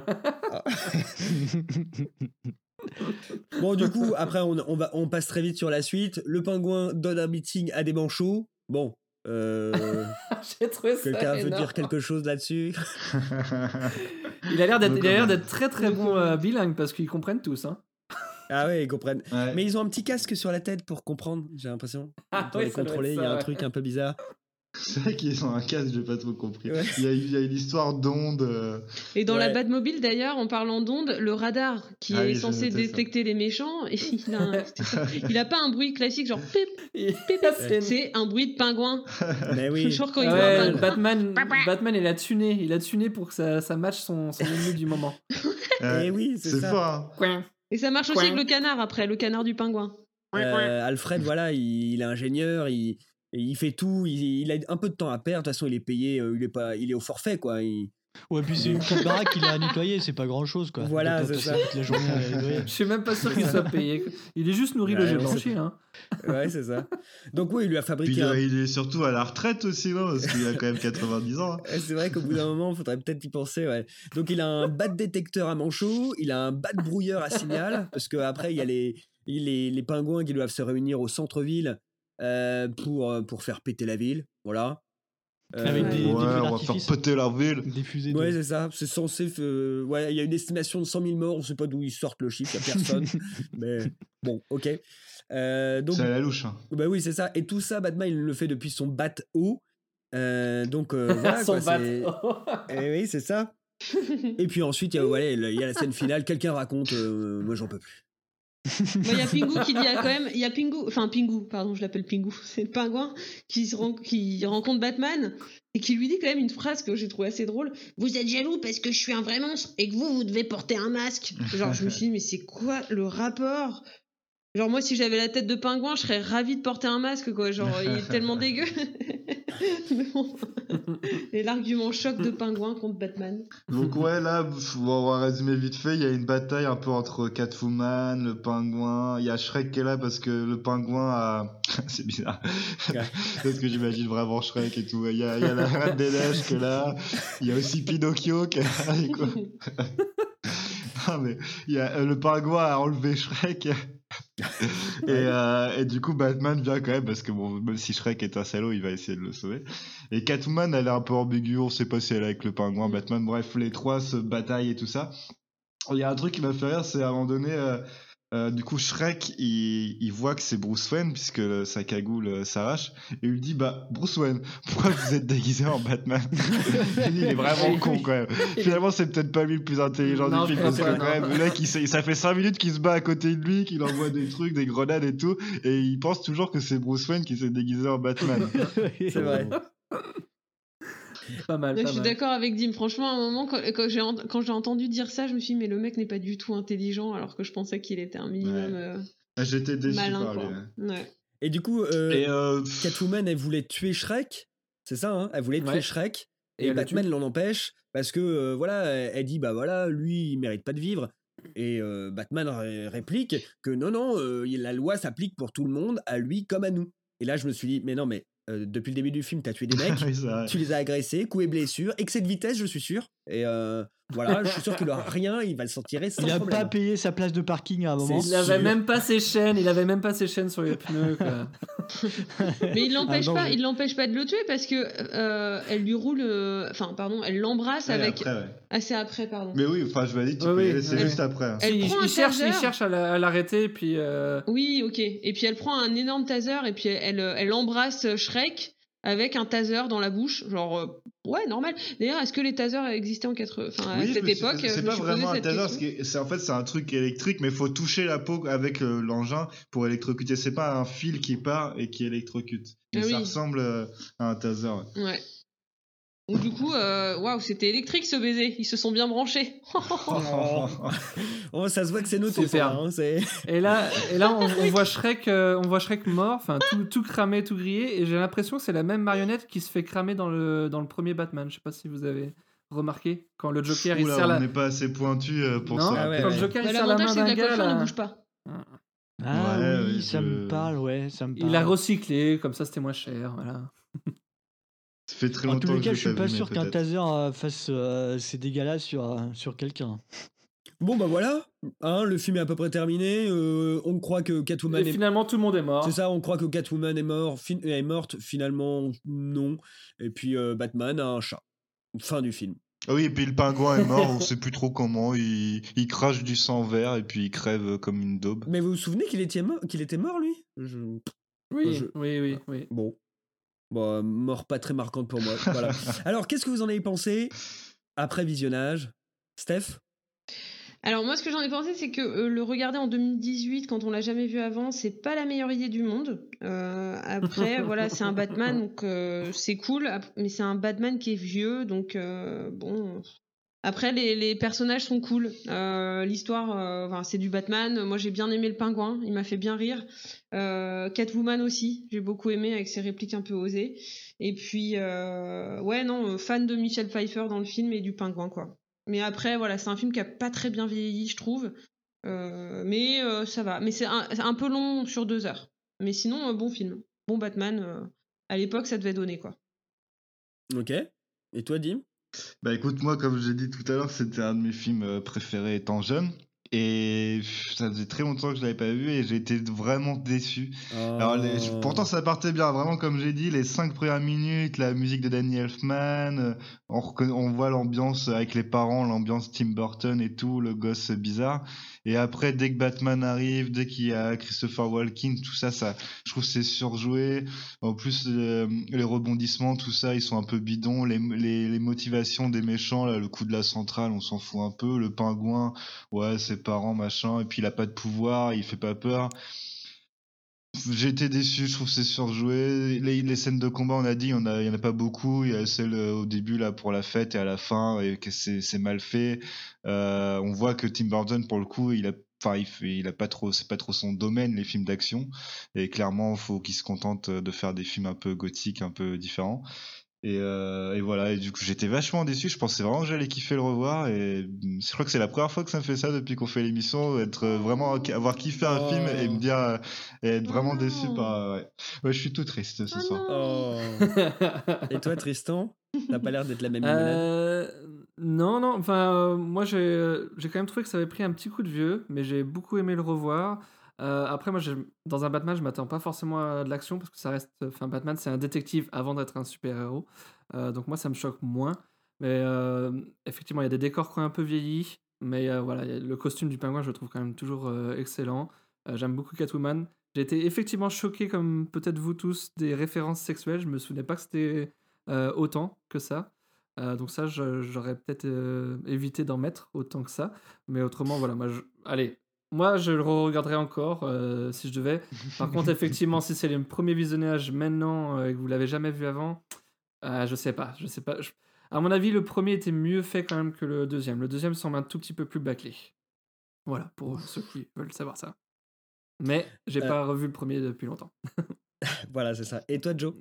Speaker 4: Bon, du coup, après, on, on, va, on passe très vite sur la suite. Le pingouin donne un meeting à des manchots. Bon, euh,
Speaker 7: J'ai trouvé ça
Speaker 4: quelqu'un veut
Speaker 7: énorme.
Speaker 4: dire quelque chose là-dessus?
Speaker 7: Il a l'air d'être,
Speaker 8: Donc,
Speaker 7: il a l'air
Speaker 8: quand même.
Speaker 7: d'être très très bon euh, bilingue parce qu'ils comprennent tous. Hein.
Speaker 4: Ah ouais, ils comprennent.
Speaker 8: Ouais.
Speaker 4: Mais ils ont un petit casque sur la tête pour comprendre, j'ai l'impression.
Speaker 7: Ah
Speaker 4: Pour
Speaker 7: ouais,
Speaker 4: les
Speaker 7: ça doit
Speaker 4: contrôler,
Speaker 7: être
Speaker 4: il y a
Speaker 7: ça,
Speaker 4: un
Speaker 7: ouais.
Speaker 4: truc un peu bizarre.
Speaker 8: C'est vrai qu'ils ont un casque, j'ai pas trop compris.
Speaker 4: Ouais.
Speaker 8: Il, y a, il y a une histoire d'onde. euh,
Speaker 5: Et dans la
Speaker 4: Ouais.
Speaker 5: Batmobile d'ailleurs, en parlant d'ondes, le radar qui
Speaker 8: Ah
Speaker 5: est
Speaker 8: oui, j'ai
Speaker 5: censé
Speaker 8: noté ça.
Speaker 5: détecter les méchants, et il, a un- il a pas un bruit classique genre pip,
Speaker 7: Et-
Speaker 5: pip,
Speaker 7: c'est-
Speaker 5: c'est un bruit de pingouin.
Speaker 4: Mais oui.
Speaker 5: Genre quand il
Speaker 7: Ah
Speaker 5: voit un
Speaker 7: ouais,
Speaker 5: pingouin.
Speaker 7: Batman, Batman, il a tuné, il a tuné pour que ça, ça matche son, son ennemi du moment.
Speaker 8: ouais.
Speaker 4: Eh oui, c'est
Speaker 8: C'est
Speaker 4: ça.
Speaker 8: fort. Hein.
Speaker 7: Coin.
Speaker 5: Et ça marche aussi
Speaker 7: Coin.
Speaker 5: avec le canard après, le canard du pingouin.
Speaker 4: Euh, Alfred, voilà, il, il est ingénieur, il, il fait tout, il, il a un peu de temps à perdre. De toute façon, il est payé, euh, il est, pas, il est au forfait, quoi. Il-
Speaker 6: Ouais, puis c'est une petite baraque qu'il a à nettoyer, c'est pas grand chose quoi.
Speaker 4: Voilà,
Speaker 6: Il doit pas
Speaker 4: c'est
Speaker 6: passer
Speaker 4: ça.
Speaker 6: toute la journée à la nettoyer.
Speaker 7: Je suis même pas sûr qu'il soit payé. Il est juste nourri,
Speaker 4: Ouais,
Speaker 7: logé,
Speaker 4: on sait
Speaker 7: blanchi.
Speaker 4: pas.
Speaker 7: Hein.
Speaker 4: Ouais, c'est ça. Donc, oui, il lui a
Speaker 8: Puis
Speaker 4: fabriqué
Speaker 8: il,
Speaker 4: un.
Speaker 8: il est surtout à la retraite aussi, non? Parce qu'il a quand même quatre-vingt-dix ans. hein.
Speaker 4: Ouais, c'est vrai qu'au bout d'un moment, il faudrait peut-être y penser. Ouais. Donc, il a un bat détecteur à manchot, il a un bat brouilleur à signal, parce qu'après, il y a les, les, les pingouins qui doivent se réunir au centre-ville euh, pour, euh, pour faire péter la ville. Voilà. Euh,
Speaker 6: Avec des-
Speaker 8: Ouais,
Speaker 6: feux
Speaker 8: on va faire
Speaker 6: d'artifice.
Speaker 8: péter la ville.
Speaker 6: Des fusées de...
Speaker 4: Ouais, c'est ça. C'est censé. euh, ouais, il y a une estimation de cent mille morts. On sait pas d'où ils sortent le chiffre, il n'y a personne. Mais bon, ok. Euh, donc,
Speaker 8: C'est à la louche. Hein.
Speaker 4: bah oui, c'est ça. Et tout ça, Batman, il le fait depuis son bat haut. Euh, donc, euh, voilà.
Speaker 7: Son
Speaker 4: quoi,
Speaker 7: bat.
Speaker 4: c'est- Eh oui, c'est ça. Et puis ensuite, il y a, ouais, il y a la scène finale. Quelqu'un raconte. euh, moi, j'en peux plus.
Speaker 5: Moi, il y a Pingu qui dit ah, quand même, il y a Pingu, enfin Pingu, pardon, je l'appelle Pingu, c'est le pingouin qui, se ren- qui rencontre Batman et qui lui dit quand même une phrase que j'ai trouvé assez drôle. Vous êtes jaloux parce que je suis un vrai monstre et que vous, vous devez porter un masque. Genre, je me suis dit, mais c'est quoi le rapport Genre moi si j'avais la tête de pingouin, je serais ravie de porter un masque quoi, genre il est tellement dégueu. Mais bon. Et l'argument choc de pingouin contre Batman.
Speaker 8: Donc ouais, là, on va résumer vite fait, il y a une bataille un peu entre Catwoman, le pingouin, il y a Shrek qui est là parce que le pingouin a... c'est bizarre, parce que j'imagine vraiment Shrek et tout, il y a, il y a la Reine des Neiges qui est là, il y a aussi Pinocchio qui est là, et quoi. Non mais, il y a, le pingouin a enlevé Shrek... et, euh, et du coup Batman vient quand même parce que bon, même si Shrek est un salaud il va essayer de le sauver et Catwoman elle est un peu ambiguë, on sait pas si elle est avec le pingouin, Batman, bref les trois se bataillent et tout ça. Il y a un truc qui m'a fait rire, c'est à un moment donné euh, euh, du coup Shrek il, il voit que c'est Bruce Wayne puisque le, sa cagoule euh, s'arrache et il lui dit bah Bruce Wayne pourquoi vous êtes déguisé en Batman. Il est vraiment con quand même. Finalement c'est peut-être pas lui le plus intelligent
Speaker 7: Non,
Speaker 8: du film parce que
Speaker 7: pas,
Speaker 8: quand même le mec il, ça fait cinq minutes qu'il se bat à côté de lui, qu'il envoie des trucs, des grenades et tout et il pense toujours que c'est Bruce Wayne qui s'est déguisé en Batman.
Speaker 4: C'est vrai.
Speaker 7: Pas mal,
Speaker 5: Là,
Speaker 7: pas
Speaker 5: je suis
Speaker 7: mal.
Speaker 5: d'accord avec Dim. Franchement, à un moment, quand, quand j'ai, ent- quand j'ai entendu dire ça, je me suis dit, mais le mec n'est pas du tout intelligent, alors que je pensais qu'il était un minimum
Speaker 8: Ouais.
Speaker 5: euh,
Speaker 8: J'étais déçu
Speaker 5: malin.
Speaker 8: par lui.
Speaker 5: Quoi.
Speaker 8: Ouais.
Speaker 5: Ouais.
Speaker 4: Et du coup, euh,
Speaker 8: Et euh,
Speaker 4: Catwoman, elle voulait tuer Shrek. C'est ça, hein, elle voulait tuer
Speaker 7: Ouais.
Speaker 4: Shrek.
Speaker 7: Et
Speaker 4: Et,
Speaker 7: elle le
Speaker 4: Batman
Speaker 7: tue.
Speaker 4: l'en empêche parce que, euh, voilà, elle, elle dit, bah voilà, lui, il mérite pas de vivre. Et euh, Batman ré- réplique que non, non, euh, la loi s'applique pour tout le monde, à lui comme à nous. Et là, je me suis dit, mais non, mais euh, depuis le début du film, t'as tué des mecs,
Speaker 8: oui, c'est vrai.
Speaker 4: tu les as agressés, coups et blessures, excès de vitesse, je suis sûr. Et euh, voilà, je suis sûr qu'il aura rien, il va s'en tirer sans
Speaker 6: Il a
Speaker 4: problème.
Speaker 6: pas payé sa place de parking à un moment.
Speaker 7: Il avait
Speaker 4: sûr.
Speaker 7: même pas ses chaînes, il avait même pas ses chaînes sur les pneus. Quoi.
Speaker 5: Mais il l'empêche
Speaker 6: Ah, non,
Speaker 5: pas,
Speaker 6: mais-
Speaker 5: il l'empêche pas de le tuer parce que euh, elle lui roule, euh, enfin pardon, elle l'embrasse
Speaker 8: Ouais,
Speaker 5: avec.
Speaker 8: après, ouais.
Speaker 5: Ah, c'est après, pardon.
Speaker 8: Mais oui, enfin je me dis tu
Speaker 7: Ouais,
Speaker 8: peux y
Speaker 7: oui,
Speaker 8: aller, c'est
Speaker 7: ouais.
Speaker 8: juste après. hein.
Speaker 5: Elle
Speaker 7: il,
Speaker 5: prend
Speaker 7: il
Speaker 5: un
Speaker 7: cherche,
Speaker 5: taser.
Speaker 7: il cherche à la- à l'arrêter, puis. euh,
Speaker 5: Oui, ok. Et puis elle prend un énorme taser et puis elle, elle embrasse Shrek avec un taser dans la bouche, genre euh, ouais normal. D'ailleurs, est-ce que les tasers existaient en quatre, enfin à
Speaker 8: Oui, je
Speaker 5: cette
Speaker 8: me suis-
Speaker 5: époque
Speaker 8: c'est
Speaker 5: je me
Speaker 8: pas
Speaker 5: suis posé
Speaker 8: vraiment un
Speaker 5: cette
Speaker 8: taser,
Speaker 5: question.
Speaker 8: parce que c'est en fait c'est un truc électrique, mais il faut toucher la peau avec euh, l'engin pour électrocuter. C'est pas un fil qui part et qui électrocute. Mais
Speaker 5: Ah
Speaker 8: ça
Speaker 5: oui.
Speaker 8: ressemble euh, à un taser. Ouais.
Speaker 5: Ouais. Donc du coup, euh, waouh, c'était électrique ce baiser. Ils se sont bien branchés.
Speaker 4: Oh. Oh, ça se voit que c'est noté.
Speaker 7: Super.
Speaker 4: ça, hein, c'est...
Speaker 7: Et là, et là on, on voit Shrek, euh, on voit Shrek mort, enfin tout, tout cramé, tout grillé, et j'ai l'impression que c'est la même marionnette qui se fait cramer dans le, dans le premier Batman. Je sais pas si vous avez remarqué quand le Joker il
Speaker 8: Oula,
Speaker 7: serre
Speaker 8: on
Speaker 7: la.
Speaker 8: n'est pas assez pointu euh, pour
Speaker 7: Non,
Speaker 8: ça.
Speaker 4: Ah ouais,
Speaker 7: quand
Speaker 4: ouais.
Speaker 7: le Joker il
Speaker 5: Bah,
Speaker 7: serre la
Speaker 5: l'avantage
Speaker 7: main
Speaker 5: c'est que
Speaker 7: d'un
Speaker 5: la
Speaker 7: gars,
Speaker 5: coiffure
Speaker 7: là,
Speaker 5: ne bouge pas.
Speaker 6: Ah
Speaker 8: Ouais,
Speaker 6: oui,
Speaker 8: ouais,
Speaker 6: ça
Speaker 8: je-
Speaker 6: me parle, ouais, ça me parle.
Speaker 7: il a recyclé, comme ça c'était moins cher, voilà.
Speaker 8: Ça fait très
Speaker 6: En tous
Speaker 8: longtemps
Speaker 6: les
Speaker 8: que
Speaker 6: cas,
Speaker 8: je
Speaker 6: je suis
Speaker 8: l'ai
Speaker 6: pas
Speaker 8: vu, mais
Speaker 6: sûr qu'un
Speaker 8: peut-être.
Speaker 6: taser euh, fasse euh, ces dégâts-là sur, euh, sur quelqu'un.
Speaker 4: Bon, bah voilà, hein, le film est à peu près terminé. euh, on croit que Catwoman
Speaker 7: Et
Speaker 4: est...
Speaker 7: finalement tout le monde est mort.
Speaker 4: C'est ça, on croit que Catwoman est, mort, fin- est morte, finalement non. Et puis euh, Batman a un chat. Fin du film.
Speaker 8: Ah oui, et puis le pingouin est mort, on sait plus trop comment. Il, il crache du sang vert et puis il crève comme une daube.
Speaker 4: Mais vous vous souvenez qu'il était mort, qu'il était mort lui Je-
Speaker 7: Oui,
Speaker 4: Je-
Speaker 7: oui, oui, oui.
Speaker 4: Bon. Bon, euh, mort pas très marquante pour moi. Voilà. Alors, qu'est-ce que vous en avez pensé après visionnage Steph
Speaker 5: Alors moi, ce que j'en ai pensé, c'est que euh, le regarder en deux mille dix-huit, quand on l'a jamais vu avant, c'est pas la meilleure idée du monde. Euh, après, voilà, c'est un Batman, donc euh, c'est cool, ap- mais c'est un Batman qui est vieux, donc euh, bon. Après, les, les personnages sont cool. Euh, L'histoire, euh, enfin, c'est du Batman. Moi, j'ai bien aimé le pingouin, il m'a fait bien rire. Euh, Catwoman aussi, j'ai beaucoup aimé avec ses répliques un peu osées. Et puis, euh, ouais, non, euh, fan de Michelle Pfeiffer dans le film et du pingouin, quoi. Mais après, voilà, c'est un film qui a pas très bien vieilli, je trouve. Euh, mais euh, ça va. Mais c'est un, c'est un peu long sur deux heures. Mais sinon, euh, bon film. Bon Batman. euh, à l'époque, ça devait donner, quoi.
Speaker 4: Ok. Et toi, Dim
Speaker 8: Bah écoute, moi, comme j'ai dit tout à l'heure, c'était un de mes films euh, préférés étant jeune. Et pff, ça faisait très longtemps que je l'avais pas vu et j'ai été vraiment déçu. Alors, les-
Speaker 4: Oh.
Speaker 8: pourtant, ça partait bien, vraiment, comme j'ai dit, les cinq premières minutes, la musique de Danny Elfman, euh, on, reconna- on voit l'ambiance avec les parents, l'ambiance Tim Burton et tout, le gosse bizarre. Et après, dès que Batman arrive, dès qu'il y a Christopher Walken, tout ça, ça, je trouve que c'est surjoué. En plus, euh, les rebondissements, tout ça, ils sont un peu bidons. Les, les, les motivations des méchants, là, le coup de la centrale, on s'en fout un peu. Le pingouin, ouais, ses parents, machin, et puis il a pas de pouvoir, il fait pas peur. J'ai été déçu, je trouve que c'est surjoué. Les, les scènes de combat, on a dit, il y en a, il y en a pas beaucoup. Il y a celle euh, au début là pour la fête et à la fin, et que c'est c'est mal fait. Euh, on voit que Tim Burton, pour le coup, il a, enfin, il, fait, il a pas trop, c'est pas trop son domaine, les films d'action. Et clairement, il faut qu'il se contente de faire des films un peu gothiques, un peu différents. Et, euh, et voilà, et du coup j'étais vachement déçu, je pensais vraiment que j'allais kiffer le revoir, et je crois que c'est la première fois que ça me fait ça depuis qu'on fait l'émission, être vraiment, avoir kiffé un
Speaker 4: Oh.
Speaker 8: film et me dire, euh, et être vraiment
Speaker 5: Oh.
Speaker 8: déçu par... Ouais. Ouais, je suis tout triste ce
Speaker 5: Oh
Speaker 8: soir.
Speaker 4: Oh. Et toi, Tristan, t'as pas l'air d'être la même limonade.
Speaker 7: Euh, non, non, enfin, euh, moi j'ai, euh, j'ai quand même trouvé que ça avait pris un petit coup de vieux, mais j'ai beaucoup aimé le revoir. Euh, après, moi, j'ai- dans un Batman, je m'attends pas forcément à de l'action parce que ça reste. Enfin, Batman, c'est un détective avant d'être un super-héros. Euh, donc, moi, ça me choque moins. Mais euh, effectivement, il y a des décors qui ont un peu vieilli. Mais euh, voilà, y a- le costume du pingouin, je le trouve quand même toujours euh, excellent. Euh, j'aime beaucoup Catwoman. J'ai été effectivement choqué, comme peut-être vous tous, des références sexuelles. Je me souvenais pas que c'était euh, autant que ça. Euh, donc, ça, je- j'aurais peut-être euh, évité d'en mettre autant que ça. Mais autrement, voilà, moi, je... allez. Moi, je le regarderai encore euh, si je devais. Par contre, effectivement, si c'est le premier visionnage maintenant euh, et que vous l'avez jamais vu avant, euh, je sais pas. Je sais pas. Je- À mon avis, le premier était mieux fait quand même que le deuxième. Le deuxième semble un tout petit peu plus bâclé. Voilà, pour ceux qui veulent savoir ça. Mais j'ai
Speaker 4: Euh.
Speaker 7: pas revu le premier depuis longtemps.
Speaker 4: Voilà, c'est ça. Et toi, Joe?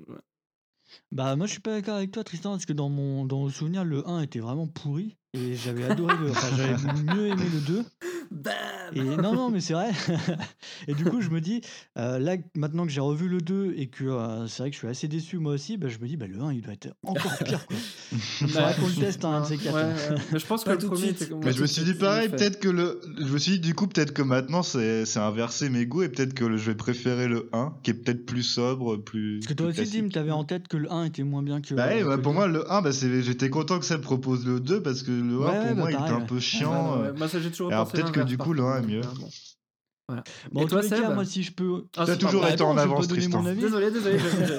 Speaker 6: Bah moi je suis pas d'accord avec toi Tristan parce que dans mon dans mon souvenir le un était vraiment pourri et j'avais adoré le enfin j'avais mieux aimé le deux. Et non non mais c'est vrai. Et du coup je me dis euh, là maintenant que j'ai revu le deux et que euh, c'est vrai que je suis assez déçu moi aussi, bah, je me dis bah le un il doit être encore pire quoi. Il faudra qu'on le teste un de ces quatre.
Speaker 7: Ouais, ouais. Mais je pense que
Speaker 4: Pas
Speaker 7: le
Speaker 4: tout de
Speaker 7: premier
Speaker 4: suite.
Speaker 7: était comme
Speaker 8: Mais je me suis dit pareil,
Speaker 7: fait.
Speaker 8: peut-être que le. Je me suis dit, du coup, peut-être que maintenant c'est c'est inversé mes goûts et peut-être que le- je vais préférer le un, qui est peut-être plus sobre, plus.
Speaker 6: Parce que toi
Speaker 8: plus
Speaker 6: aussi Dim
Speaker 8: classique.
Speaker 6: t'avais en tête que le un était moins bien que
Speaker 8: Bah, ouais,
Speaker 6: que
Speaker 8: bah,
Speaker 6: le
Speaker 8: pour
Speaker 6: deux.
Speaker 8: moi, le un, bah, c'est- j'étais content que ça propose le deux parce que le
Speaker 6: Ouais,
Speaker 8: un, pour
Speaker 6: ouais,
Speaker 8: moi,
Speaker 6: bah,
Speaker 8: il était
Speaker 6: pareil,
Speaker 8: un
Speaker 6: ouais.
Speaker 8: peu
Speaker 7: Ouais,
Speaker 8: chiant.
Speaker 7: ouais,
Speaker 8: euh.
Speaker 7: moi, ça, j'ai toujours
Speaker 8: Alors
Speaker 7: pensé
Speaker 8: peut-être que
Speaker 7: l'inverse,
Speaker 8: du
Speaker 7: par
Speaker 8: coup, le
Speaker 7: contre,
Speaker 8: un est
Speaker 7: donc,
Speaker 8: mieux.
Speaker 7: euh, bon. Voilà.
Speaker 6: Bon,
Speaker 7: Et
Speaker 6: en
Speaker 7: toi,
Speaker 6: tous les cas,
Speaker 7: Seb
Speaker 6: moi si je peux
Speaker 7: Ah,
Speaker 8: T'as
Speaker 7: c'est
Speaker 8: toujours
Speaker 7: pas
Speaker 8: été
Speaker 7: vrai.
Speaker 8: en
Speaker 6: Attends, je peux
Speaker 8: avance,
Speaker 6: donner mon
Speaker 8: Tristan.
Speaker 6: avis.
Speaker 7: Désolé, désolé.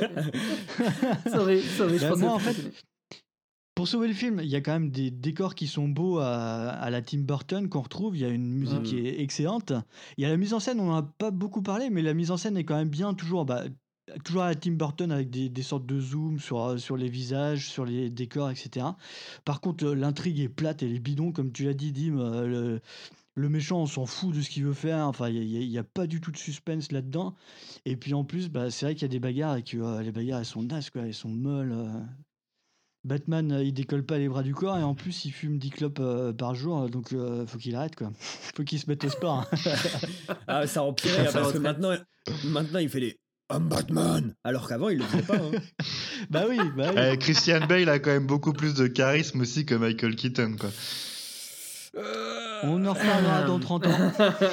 Speaker 7: je- sorry, sorry, je
Speaker 6: Bah,
Speaker 7: pensais
Speaker 6: moi,
Speaker 7: que
Speaker 6: en
Speaker 7: tu
Speaker 6: fait,
Speaker 7: continuais.
Speaker 6: pour sauver le film, il y a quand même des décors qui sont beaux à, à la Tim Burton qu'on retrouve. Il y a une musique
Speaker 7: Mm.
Speaker 6: qui est excellente. Il y a la mise en scène, on n'en a pas beaucoup parlé, mais la mise en scène est quand même bien, toujours, bah, toujours à la Tim Burton avec des, des sortes de zoom sur, euh, sur les visages, sur les décors, et cetera. Par contre, euh, l'intrigue est plate, elle est bidon, comme tu l'as dit, Dim. euh, le, le méchant, on s'en fout de ce qu'il veut faire. Enfin, il n'y a, a pas du tout de suspense là-dedans. Et puis en plus, bah, c'est vrai qu'il y a des bagarres et que euh, les bagarres, elles sont nazes, quoi. Elles sont molles. euh. Batman, euh, il décolle pas les bras du corps et en plus, il fume dix clopes euh, par jour. euh, Donc, euh, faut qu'il arrête, quoi. Faut qu'il se mette au sport. hein.
Speaker 4: Ah, ça empirait, hein,
Speaker 7: Ça
Speaker 4: parce que
Speaker 7: retraite.
Speaker 4: maintenant, maintenant, il fait des I'm Batman, alors qu'avant, il le faisait pas. Hein.
Speaker 6: Bah oui, bah oui.
Speaker 8: Eh, Christian Bale a quand même beaucoup plus de charisme aussi que Michael Keaton, quoi.
Speaker 6: On en reparlera dans trente ans.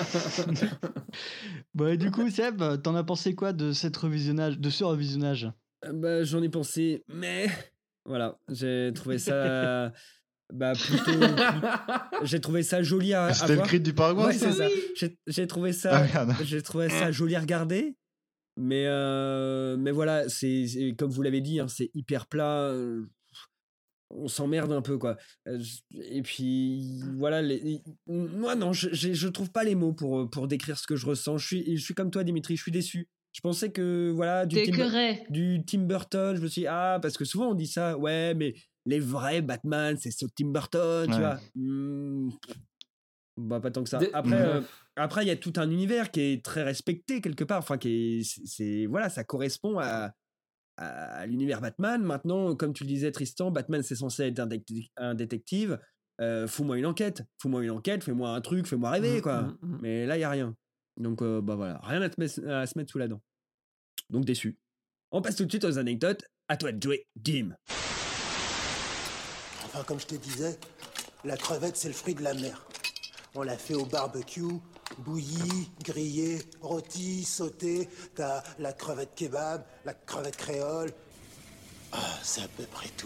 Speaker 6: Bon, et du coup, Seb, t'en as pensé quoi de, cette revisionnage, de ce revisionnage?
Speaker 4: Euh, Bah, j'en ai pensé, mais voilà, j'ai trouvé ça. Bah, plutôt. plus- J'ai trouvé ça joli à, à
Speaker 8: C'était le
Speaker 4: voir.
Speaker 8: cri du pingouin,
Speaker 4: Ouais,
Speaker 8: ça
Speaker 4: c'est ça. J'ai- J'ai trouvé
Speaker 8: Ah,
Speaker 4: ça.
Speaker 8: merde.
Speaker 4: J'ai trouvé ça joli à regarder. Mais, euh, mais voilà, c'est c'est- comme vous l'avez dit, hein, c'est hyper plat. euh, On s'emmerde un peu, quoi. Euh, je- Et puis, voilà. Les... Moi, non, je, j'ai- je trouve pas les mots pour, pour décrire ce que je ressens. Je suis, je suis comme toi, Dimitri, je suis déçu. Je pensais que, voilà, du Tim,
Speaker 5: T'écœurais.
Speaker 4: du Tim Burton, je me suis dit, ah, parce que souvent on dit ça, ouais, mais les vrais Batman, c'est ceux de Tim Burton, tu
Speaker 8: Ouais.
Speaker 4: vois. Hmm, bah, pas tant que ça.
Speaker 7: Des-
Speaker 4: Après,
Speaker 7: Mhm.
Speaker 4: euh, après, il y a tout un univers qui est très respecté quelque part. Enfin, qui est, c'est, c'est- voilà, ça correspond à, à l'univers Batman. Maintenant, comme tu le disais, Tristan, Batman, c'est censé être un, détec- un détective. Euh, fous-moi une enquête. Fous-moi une enquête, fais-moi un truc, fais-moi rêver,
Speaker 7: Mhm,
Speaker 4: quoi.
Speaker 7: mhm, mhm.
Speaker 4: Mais là, il y a rien. Donc, euh, bah voilà, rien à, te mes- à se mettre sous la dent. Donc, déçu. On passe tout de suite aux anecdotes. À toi de jouer, Dim.
Speaker 13: Enfin, comme je te disais, la crevette, c'est le fruit de la mer. On l'a fait au barbecue, bouillie, grillée, rôtie, sautée. T'as la crevette kebab, la crevette créole. Ah, c'est à peu près tout.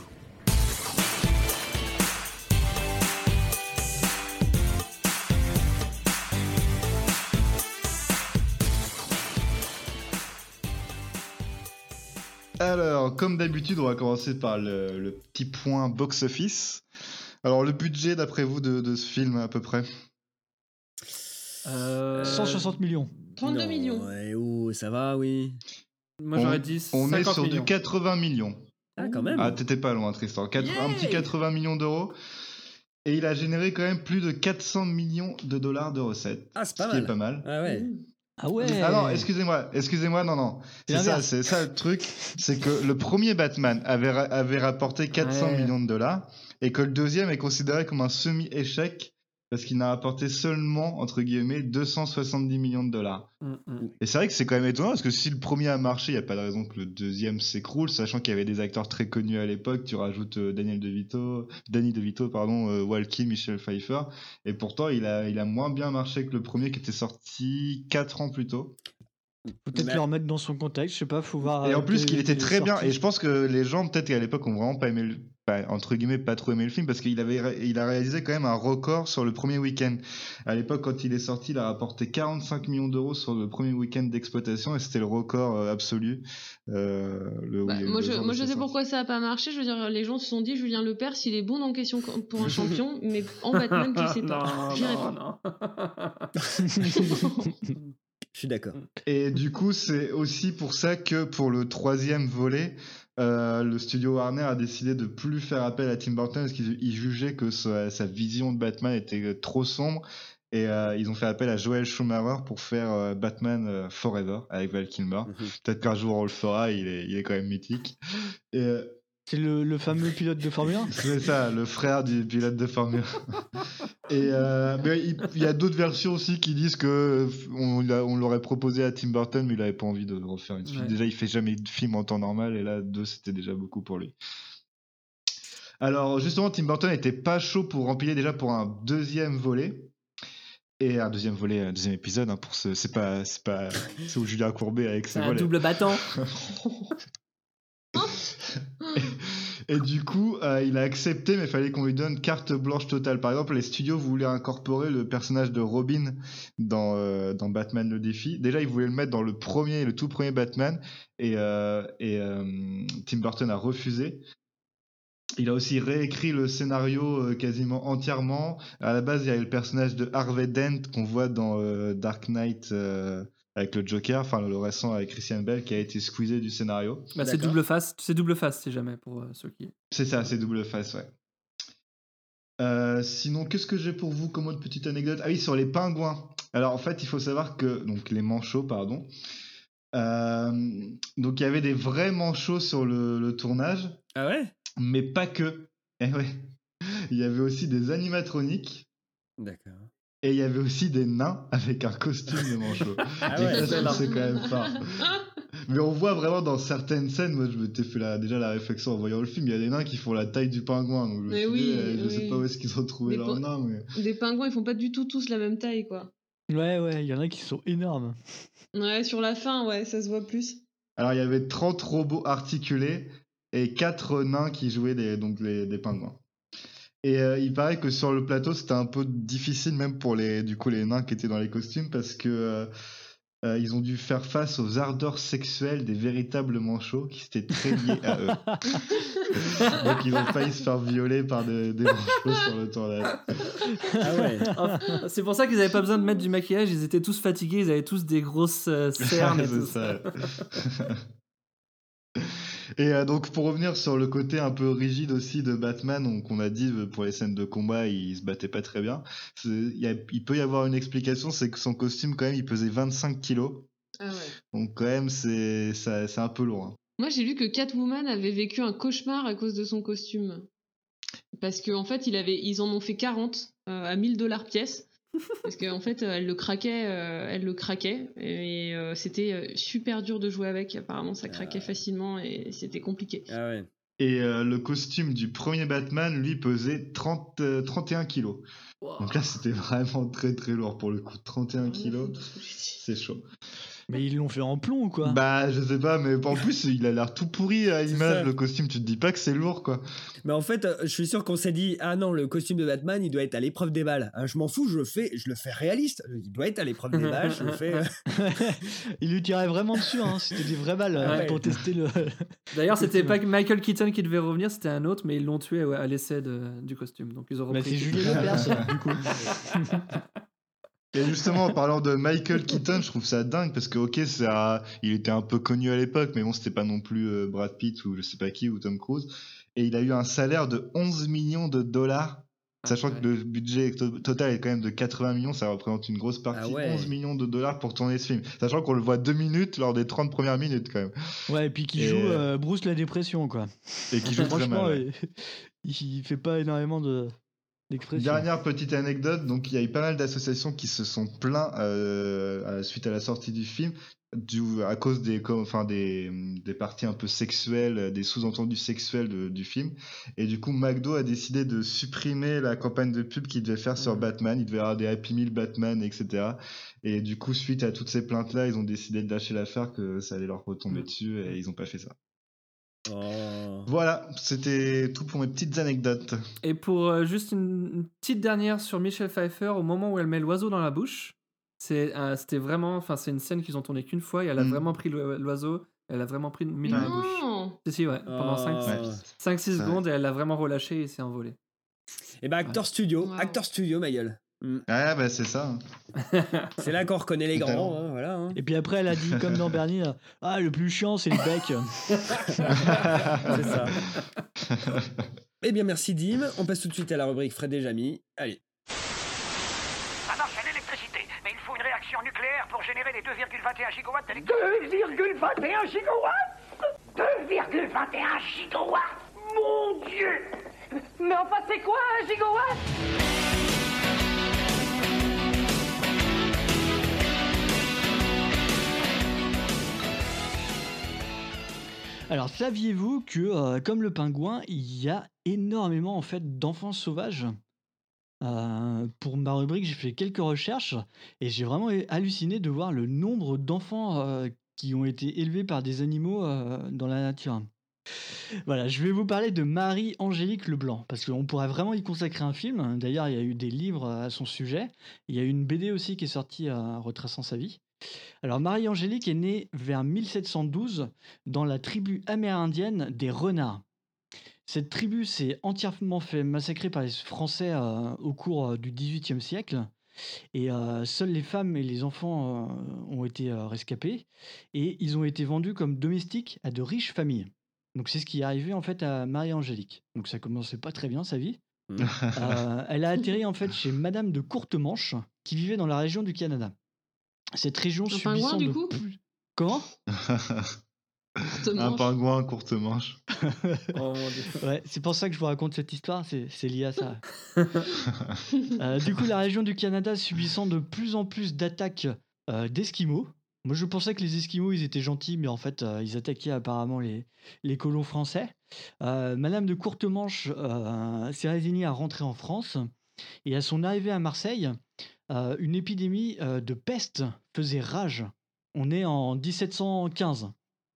Speaker 8: Alors, comme d'habitude, on va commencer par le, le petit point box-office. Alors, le budget, d'après vous, de, de ce film, à peu près?
Speaker 7: Euh,
Speaker 6: cent soixante millions.
Speaker 5: trente-deux
Speaker 4: Non,
Speaker 5: millions.
Speaker 4: ouais, oh, ça va, oui.
Speaker 7: Moi,
Speaker 8: On-
Speaker 7: j'aurais dit
Speaker 8: On est
Speaker 7: cinquante
Speaker 8: sur
Speaker 7: millions.
Speaker 8: du quatre-vingts millions.
Speaker 4: Ah, quand même.
Speaker 8: Ah, t'étais pas loin, Tristan. Quatre- Un petit
Speaker 7: Yay
Speaker 8: quatre-vingts millions d'euros. Et il a généré quand même plus de quatre cents millions de dollars de recettes.
Speaker 4: Ah, c'est pas
Speaker 8: ce
Speaker 4: mal.
Speaker 8: qui est pas mal.
Speaker 4: Ah ouais.
Speaker 6: Ah ouais.
Speaker 8: Ah non, excusez-moi, excusez-moi, non, non. C'est ça, c'est ça le truc. C'est que le premier Batman avait, ra- avait rapporté quatre cents
Speaker 6: Ouais.
Speaker 8: millions de dollars et que le deuxième est considéré comme un semi-échec parce qu'il n'a rapporté seulement, entre guillemets, deux cent soixante-dix millions de dollars.
Speaker 7: Mm, mm.
Speaker 8: Et c'est vrai que c'est quand même étonnant parce que si le premier a marché, il n'y a pas de raison que le deuxième s'écroule, sachant qu'il y avait des acteurs très connus à l'époque. Tu rajoutes euh, Daniel DeVito, Danny DeVito, pardon, euh, Walken, Michelle Pfeiffer. Et pourtant, il a, il a moins bien marché que le premier qui était sorti quatre ans plus tôt.
Speaker 6: Faut peut-être
Speaker 4: Mais-
Speaker 6: le remettre dans son contexte, je sais pas, faut voir.
Speaker 8: Et en
Speaker 6: euh,
Speaker 8: plus,
Speaker 6: quelle-
Speaker 8: qu'il était
Speaker 6: quelle est
Speaker 8: très bien.
Speaker 6: sortie.
Speaker 8: Et je pense que les gens, peut-être qu'à l'époque, ont vraiment pas aimé le. Pas, entre guillemets, pas trop aimé le film parce qu'il avait, ré- il a réalisé quand même un record sur le premier week-end. À l'époque, quand il est sorti, il a rapporté quarante-cinq millions d'euros sur le premier week-end d'exploitation et c'était le record euh, absolu. Euh, le,
Speaker 5: Bah,
Speaker 8: oui, le
Speaker 5: moi, je,
Speaker 8: jour de
Speaker 5: moi,
Speaker 8: sa
Speaker 5: je sais
Speaker 8: sortie.
Speaker 5: pourquoi ça a pas marché. Je veux dire, les gens se sont dit, Julien Lepers, s'il est bon dans question pour un champion, mais en Batman, je sais pas.
Speaker 7: Non,
Speaker 5: J'irai
Speaker 7: non,
Speaker 5: pas.
Speaker 7: non.
Speaker 4: Je suis d'accord.
Speaker 8: Et du coup, c'est aussi pour ça que pour le troisième volet, euh, le studio Warner a décidé de plus faire appel à Tim Burton parce qu'ils ils jugeaient que sa, sa vision de Batman était trop sombre. Et euh, ils ont fait appel à Joel Schumacher pour faire euh, Batman euh, Forever avec Val Kilmer. Peut-être qu'un jour on le fera, il est, il est quand même mythique. Et, euh,
Speaker 6: C'est le, le fameux pilote de Formule un.
Speaker 8: c'est ça, le frère du pilote de Formule un. Et euh, mais il, il y a d'autres versions aussi qui disent que euh, on, l'a- on l'aurait proposé à Tim Burton, mais il avait pas envie de refaire une suite.
Speaker 7: Ouais.
Speaker 8: Déjà, il fait jamais de film en temps normal, et là, deux, c'était déjà beaucoup pour lui. Alors, justement, Tim Burton était pas chaud pour empiler déjà pour un deuxième volet. Et un deuxième volet, un deuxième épisode, hein, pour ce, c'est pas, c'est pas, c'est où Julien Courbet avec ses
Speaker 7: C'est un
Speaker 8: volets.
Speaker 7: double battant.
Speaker 8: Et du coup, euh, il a accepté, mais il fallait qu'on lui donne carte blanche totale. Par exemple, les studios voulaient incorporer le personnage de Robin dans, euh, dans Batman le défi. Déjà, ils voulaient le mettre dans le premier, le tout premier Batman, et, euh, et euh, Tim Burton a refusé. Il a aussi réécrit le scénario euh, quasiment entièrement. À la base, il y avait le personnage de Harvey Dent qu'on voit dans euh, Dark Knight euh, avec le Joker, enfin le récent avec Christian Bale, qui a été squeezé du scénario.
Speaker 7: Bah, c'est
Speaker 4: D'accord.
Speaker 7: double face, c'est double face si jamais pour euh, ceux qui.
Speaker 8: C'est ça, c'est double face, ouais. Euh, sinon, qu'est-ce que j'ai pour vous comme autre petite anecdote? Ah oui, sur les pingouins. Alors, en fait, il faut savoir que... Donc, les manchots, pardon. Euh, donc, il y avait des vrais manchots sur le, le tournage,
Speaker 4: Ah ouais?
Speaker 8: mais pas que. Eh ouais. Il y avait aussi des animatroniques
Speaker 4: D'accord.
Speaker 8: et il y avait aussi des nains avec un costume de manchot.
Speaker 4: Ah
Speaker 8: Et
Speaker 4: ouais,
Speaker 8: ça,
Speaker 4: c'est
Speaker 8: c'est quand même fort. Mais on voit vraiment dans certaines scènes, moi je m'étais fait la, déjà la réflexion en voyant le film, il y a des nains qui font la taille du pingouin. Donc je me
Speaker 5: Mais
Speaker 8: suis dit,
Speaker 5: oui,
Speaker 8: eh, je sais
Speaker 5: oui.
Speaker 8: pas où est-ce qu'ils ont trouvé
Speaker 5: Des
Speaker 8: leurs
Speaker 5: po-
Speaker 8: nains, mais...
Speaker 5: Des pingouins, ils font pas du tout tous la même taille, quoi.
Speaker 6: Ouais, ouais, il y en a qui sont énormes.
Speaker 5: Ouais, sur la fin, ouais, ça se voit plus.
Speaker 8: Alors il y avait trente robots articulés et quatre nains qui jouaient des, donc les, des pingouins. Et euh, il paraît que sur le plateau c'était un peu difficile même pour les, du coup, les nains qui étaient dans les costumes parce que euh, euh, ils ont dû faire face aux ardeurs sexuelles des véritables manchots qui étaient très liés à eux. Donc ils ont failli se faire violer par des, des manchots sur le tournage.
Speaker 4: Ah ouais.
Speaker 7: Ah, c'est pour ça qu'ils avaient pas besoin de mettre du maquillage, ils étaient tous fatigués, ils avaient tous des grosses euh, cernes et
Speaker 8: C'est
Speaker 7: tout
Speaker 8: ça.
Speaker 7: ça.
Speaker 8: Et euh, donc pour revenir sur le côté un peu rigide aussi de Batman, donc on a dit euh, pour les scènes de combat il se battait pas très bien. C'est- Il, y a- il peut y avoir une explication, c'est que son costume quand même il pesait vingt-cinq kilos,
Speaker 5: Ah ouais.
Speaker 8: donc quand même c'est ça- c'est un peu lourd. hein.
Speaker 5: Moi, j'ai lu que Catwoman avait vécu un cauchemar à cause de son costume. Parce qu'en en fait, il avait, ils en ont fait quarante euh, à mille dollars pièce. Parce qu'en en fait, euh, elle le craquait, euh, elle le craquait. Et euh, c'était euh, super dur de jouer avec. Apparemment, ça craquait facilement et c'était compliqué.
Speaker 4: Ah ouais.
Speaker 8: Et euh, le costume du premier Batman lui pesait trente, euh, trente et un kilos. Donc là c'était vraiment très très lourd pour le coup, trente et un kilos, c'est chaud.
Speaker 6: Mais ils l'ont fait en plomb ou quoi?
Speaker 8: Bah je sais pas, mais en plus il a l'air tout pourri à
Speaker 4: C'est
Speaker 8: l'image
Speaker 4: ça.
Speaker 8: le costume, tu te dis pas que c'est lourd quoi.
Speaker 4: Mais en fait, euh, je suis sûr qu'on s'est dit ah non, le costume de Batman, il doit être à l'épreuve des balles. Hein, je m'en fous, je le fais, je le fais réaliste. Il doit être à l'épreuve des balles, je le fais. euh.
Speaker 6: Il lui tirait vraiment dessus, hein. C'était des vraies balles euh,
Speaker 7: Ouais.
Speaker 6: pour tester le.
Speaker 7: D'ailleurs, c'était pas Michael Keaton qui devait revenir, c'était un autre, mais ils l'ont tué ouais, à l'essai de- du costume. Donc ils ont
Speaker 6: Bah,
Speaker 7: repris.
Speaker 6: c'est Julien Lepers, du coup.
Speaker 8: Et justement, en parlant de Michael Keaton, je trouve ça dingue parce que, ok, ça, il était un peu connu à l'époque, mais bon, c'était pas non plus euh, Brad Pitt ou je sais pas qui ou Tom Cruise. Et il a eu un salaire de onze millions de dollars Sachant que le budget to- total est quand même de quatre-vingts millions, ça représente une grosse partie,
Speaker 4: Ah ouais.
Speaker 8: onze millions de dollars pour tourner ce film. Sachant qu'on le voit deux minutes lors des trente premières minutes quand même.
Speaker 6: Ouais, et puis qui
Speaker 8: Et-
Speaker 6: joue euh, Bruce la dépression, quoi.
Speaker 8: Et qui joue très
Speaker 6: Franchement,
Speaker 8: mal. Ouais.
Speaker 6: il, il fait pas énormément de d'expression.
Speaker 8: Dernière petite anecdote, donc il y a eu pas mal d'associations qui se sont plaints euh, à la suite à la sortie du film du, à cause des, co- enfin, des, des parties un peu sexuelles, des sous-entendus sexuels de- du film. Et du coup, McDo a décidé de supprimer la campagne de pub qu'il devait faire sur Batman. Il devait y avoir des Happy Meal Batman, et cetera. Et du coup, suite à toutes ces plaintes-là, ils ont décidé de lâcher l'affaire, que ça allait leur retomber dessus, et ils ont pas fait ça.
Speaker 4: Oh.
Speaker 8: Voilà, c'était tout pour mes petites anecdotes.
Speaker 7: Et pour euh, juste une, une petite dernière sur Michelle Pfeiffer, au moment où elle met l'oiseau dans la bouche, c'est, euh, c'était vraiment, enfin c'est une scène qu'ils ont tournée qu'une fois et elle a
Speaker 8: Mm.
Speaker 7: vraiment pris l'o- l'oiseau, elle a vraiment pris mis dans la bouche.
Speaker 5: Non.
Speaker 7: Si si ouais, pendant
Speaker 4: Oh.
Speaker 7: cinq six
Speaker 8: Ouais.
Speaker 7: secondes et elle l'a vraiment relâché et s'est envolé.
Speaker 4: Et bah, Acteur Studio,
Speaker 5: Wow.
Speaker 4: Acteur Studio, ma gueule. Mm.
Speaker 8: Ah bah c'est ça.
Speaker 4: C'est là qu'on reconnaît les
Speaker 8: Totalement.
Speaker 4: grands, hein, voilà. hein.
Speaker 6: Et puis après, elle a dit, comme dans Bernie, euh, ah, le plus chiant, c'est le bec.
Speaker 4: C'est ça. Eh bien, merci Dim. On passe tout de suite à la rubrique Fred et Jamy. Allez.
Speaker 11: Ça marche à l'électricité, mais il faut une réaction nucléaire pour générer les deux virgule vingt et un gigawatts d'électricité. deux virgule vingt et un gigawatts deux virgule vingt et un gigawatts Mon Dieu.
Speaker 14: Mais enfin, c'est quoi un gigawatt?
Speaker 6: Alors, saviez-vous que, euh, comme le pingouin, il y a énormément en fait d'enfants sauvages. Euh, pour ma rubrique, j'ai fait quelques recherches et j'ai vraiment é- halluciné de voir le nombre d'enfants euh, qui ont été élevés par des animaux euh, dans la nature. Voilà, je vais vous parler de Marie-Angélique Leblanc, parce qu'on pourrait vraiment y consacrer un film. D'ailleurs, il y a eu des livres à son sujet. Il y a eu une B D aussi qui est sortie euh, retraçant sa vie. Alors, Marie-Angélique est née vers mille sept cent douze dans la tribu amérindienne des Renards. Cette tribu s'est entièrement fait massacrer par les Français euh, au cours euh, du dix-huitième siècle. Et euh, seules les femmes et les enfants euh, ont été euh, rescapés. Et ils ont été vendus comme domestiques à de riches familles. Donc c'est ce qui est arrivé en fait à Marie-Angélique. Donc ça commençait pas très bien sa vie. Euh, elle a atterri en fait chez Madame de Courtemanche, qui vivait dans la région du Canada. Cette région
Speaker 5: Un
Speaker 6: subissant
Speaker 5: pingouin, du
Speaker 6: de
Speaker 5: coup
Speaker 6: plus... Comment
Speaker 5: Courte
Speaker 8: Un
Speaker 5: manche.
Speaker 8: pingouin courte manche.
Speaker 7: Oh mon Dieu.
Speaker 6: Ouais, c'est pour ça que je vous raconte cette histoire, c'est, c'est lié à ça. Euh, du coup, la région du Canada subissant de plus en plus d'attaques euh, d'Esquimaux. Moi, je pensais que les Esquimaux, ils étaient gentils, mais en fait, euh, ils attaquaient apparemment les, les colons français. Euh, Madame de Courtemanche euh, s'est résignée à rentrer en France. Et à son arrivée à Marseille, euh, une épidémie euh, de peste faisait rage. On est en dix-sept cent quinze.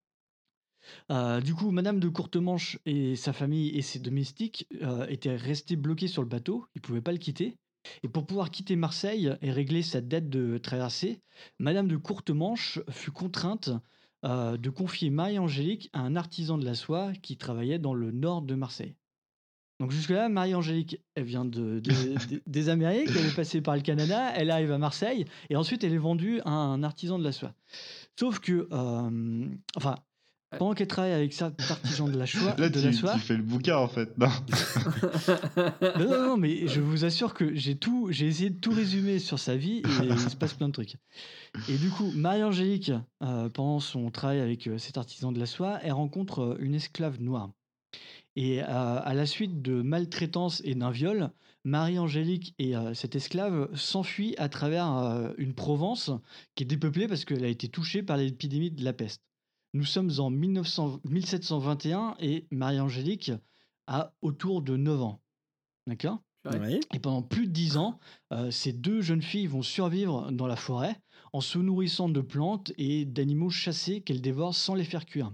Speaker 6: Euh, du coup, Madame de Courtemanche et sa famille et ses domestiques euh, étaient restés bloqués sur le bateau. Ils ne pouvaient pas le quitter. Et pour pouvoir quitter Marseille et régler sa dette de traversée, Madame de Courtemanche fut contrainte euh, de confier Marie-Angélique à un artisan de la soie qui travaillait dans le nord de Marseille. Donc jusque-là, Marie-Angélique, elle vient de, de- de- des Amériques, elle est passée par le Canada, elle arrive à Marseille, et ensuite elle est vendue à un artisan de la soie. Sauf que, euh, enfin, pendant qu'elle travaille avec cet artisan de la, soie,
Speaker 8: Là,
Speaker 6: de
Speaker 8: tu,
Speaker 6: la soie,
Speaker 8: tu fais le bouquin en fait. Non.
Speaker 6: non, non, non, mais je vous assure que j'ai tout, j'ai essayé de tout résumer sur sa vie et il se passe plein de trucs. Et du coup, Marie-Angélique, euh, pendant son travail avec euh, cet artisan de la soie, elle rencontre euh, une esclave noire. Et euh, à la suite de maltraitance et d'un viol, Marie-Angélique et euh, cette esclave s'enfuient à travers euh, une Provence qui est dépeuplée parce qu'elle a été touchée par l'épidémie de la peste. Nous sommes en mille neuf cents mille sept cent vingt et un et Marie-Angélique a autour de neuf ans. D'accord ?
Speaker 4: Ouais.
Speaker 6: Et pendant plus de dix ans, euh, ces deux jeunes filles vont survivre dans la forêt en se nourrissant de plantes et d'animaux chassés qu'elles dévorent sans les faire cuire.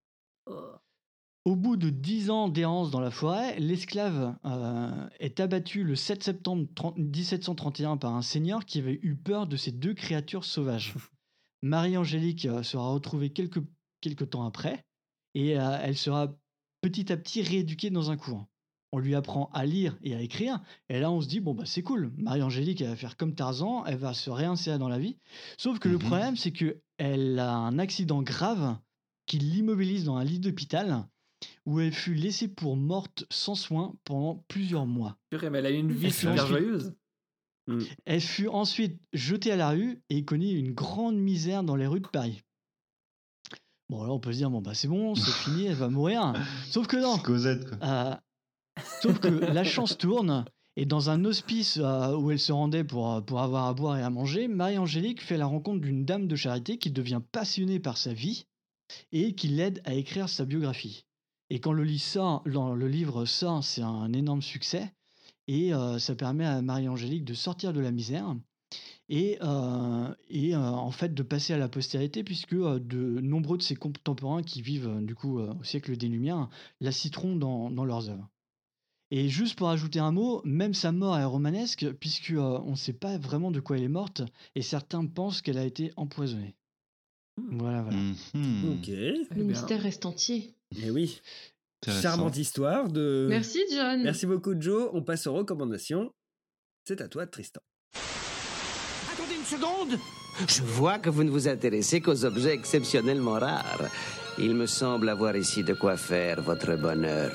Speaker 6: Au bout de dix ans d'errance dans la forêt, l'esclave euh, est abattu le sept septembre dix-sept cent trente et un par un seigneur qui avait eu peur de ces deux créatures sauvages. Marie-Angélique euh, sera retrouvée quelques, quelques temps après et euh, elle sera petit à petit rééduquée dans un couvent. On lui apprend à lire et à écrire, et là on se dit, bon bah c'est cool, Marie-Angélique elle va faire comme Tarzan, elle va se réinsérer dans la vie. Sauf que le
Speaker 8: Mhm.
Speaker 6: problème c'est qu'elle a un accident grave qui l'immobilise dans un lit d'hôpital, où elle fut laissée pour morte sans soin pendant plusieurs mois.
Speaker 7: Purée, mais elle a eu une vie
Speaker 6: Elle fut
Speaker 7: super
Speaker 6: ensuite-
Speaker 7: joyeuse.
Speaker 6: Elle fut ensuite jetée à la rue et connut une grande misère dans les rues de Paris. Bon, là, on peut se dire, bon, bah c'est bon, c'est fini, elle va mourir. Sauf que non.
Speaker 8: Cosette, quoi.
Speaker 6: Euh, sauf que la chance tourne, et dans un hospice euh, où elle se rendait pour, pour avoir à boire et à manger, Marie-Angélique fait la rencontre d'une dame de charité qui devient passionnée par sa vie et qui l'aide à écrire sa biographie. Et quand le, lit sort, le, le livre sort, c'est un énorme succès, et euh, ça permet à Marie-Angélique de sortir de la misère et, euh, et euh, en fait de passer à la postérité, puisque euh, de nombreux de ses contemporains qui vivent euh, du coup euh, au siècle des Lumières la citeront dans, dans leurs œuvres. Et juste pour ajouter un mot, même sa mort est romanesque, puisque euh, on ne sait pas vraiment de quoi elle est morte, et certains pensent qu'elle a été empoisonnée. Voilà, voilà.
Speaker 8: Mhm.
Speaker 4: Ok.
Speaker 5: Le mystère reste entier.
Speaker 4: Eh oui.
Speaker 8: Intéressant.
Speaker 4: Charmante histoire de.
Speaker 5: Merci, John.
Speaker 4: Merci beaucoup, Joe. On passe aux recommandations. C'est à toi, Tristan.
Speaker 15: Attendez une seconde. Je vois que vous ne vous intéressez qu'aux objets exceptionnellement rares. Il me semble avoir ici de quoi faire votre bonheur.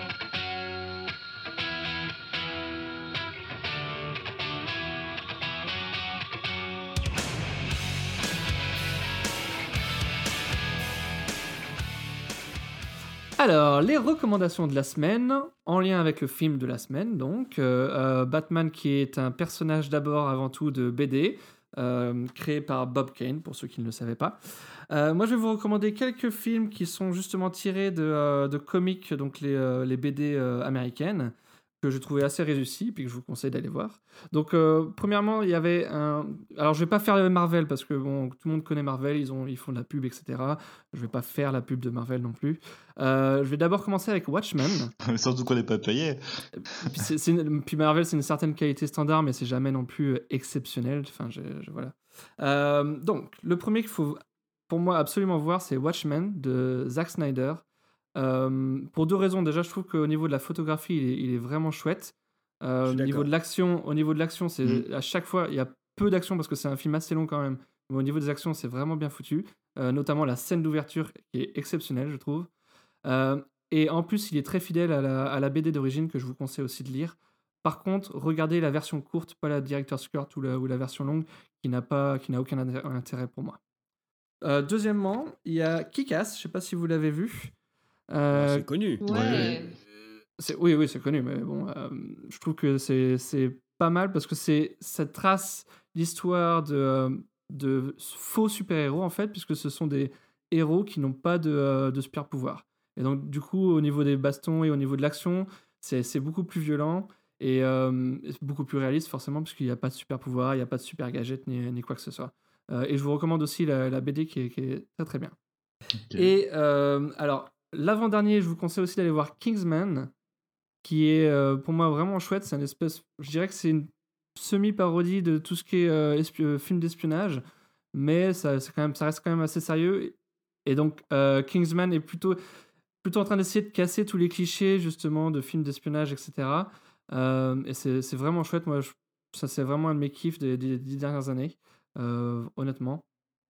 Speaker 7: Alors, les recommandations de la semaine, en lien avec le film de la semaine, donc, euh, euh, Batman qui est un personnage d'abord avant tout de B D, euh, créé par Bob Kane, pour ceux qui ne le savaient pas. Euh, moi, je vais vous recommander quelques films qui sont justement tirés de, euh, de comics, donc les, euh, les B D euh, américaines, que j'ai trouvé assez réussi, puis que je vous conseille d'aller voir. Donc, euh, premièrement, il y avait un... Alors, je vais pas faire Marvel, parce que bon, tout le monde connaît Marvel, ils, ont, ils font de la pub, et cetera. Je vais pas faire la pub de Marvel non plus. Euh, je vais d'abord commencer avec Watchmen.
Speaker 8: Surtout qu'on n'est pas payé.
Speaker 7: Puis, c'est, c'est une- puis Marvel, c'est une certaine qualité standard, mais c'est jamais non plus euh, exceptionnel. Enfin, je, je- voilà. Euh, donc, le premier qu'il faut, pour moi, absolument voir, c'est Watchmen de Zack Snyder. Euh, pour deux raisons. Déjà, je trouve qu'au niveau de la photographie, il est, il est vraiment chouette. Euh,
Speaker 4: Je
Speaker 7: au
Speaker 4: suis
Speaker 7: niveau
Speaker 4: d'accord.
Speaker 7: de l'action, au niveau de l'action, c'est
Speaker 8: Mm.
Speaker 7: à chaque fois, il y a peu d'action parce que c'est un film assez long quand même. Mais au niveau des actions, c'est vraiment bien foutu. Euh, notamment la scène d'ouverture qui est exceptionnelle, je trouve. Euh, et en plus, il est très fidèle à la, à la B D d'origine que je vous conseille aussi de lire. Par contre, regardez la version courte, pas la Director's Cut ou la, ou la version longue, qui n'a pas, qui n'a aucun inté- intérêt pour moi. Euh, deuxièmement, il y a Kick-Ass, je sais pas si vous l'avez vu. Euh,
Speaker 4: C'est connu.
Speaker 5: Ouais.
Speaker 7: c'est- oui, oui, c'est connu, mais bon, euh, je trouve que c'est, c'est pas mal parce que c'est, ça trace l'histoire de, euh, de faux super-héros, en fait, puisque ce sont des héros qui n'ont pas de, euh, de super-pouvoir. Et donc, du coup, au niveau des bastons et au niveau de l'action, c'est, c'est beaucoup plus violent et euh, c'est beaucoup plus réaliste, forcément, puisqu'il n'y a pas de super-pouvoir, il n'y a pas de super-gadget ni, ni quoi que ce soit. Euh, et je vous recommande aussi la, la B D qui est, qui est très très bien. Et euh, alors, l'avant-dernier, je vous conseille aussi d'aller voir Kingsman, qui est euh, pour moi vraiment chouette. C'est une espèce, je dirais que c'est une semi-parodie de tout ce qui est euh, espi- euh, film d'espionnage, mais ça, c'est quand même, ça reste quand même assez sérieux. Et donc, euh, Kingsman est plutôt, plutôt en train d'essayer de casser tous les clichés justement de films d'espionnage, et cetera. Euh, et c'est, c'est vraiment chouette. Moi, je- ça c'est vraiment un de mes kiffs des, des dix dernières années, euh, honnêtement.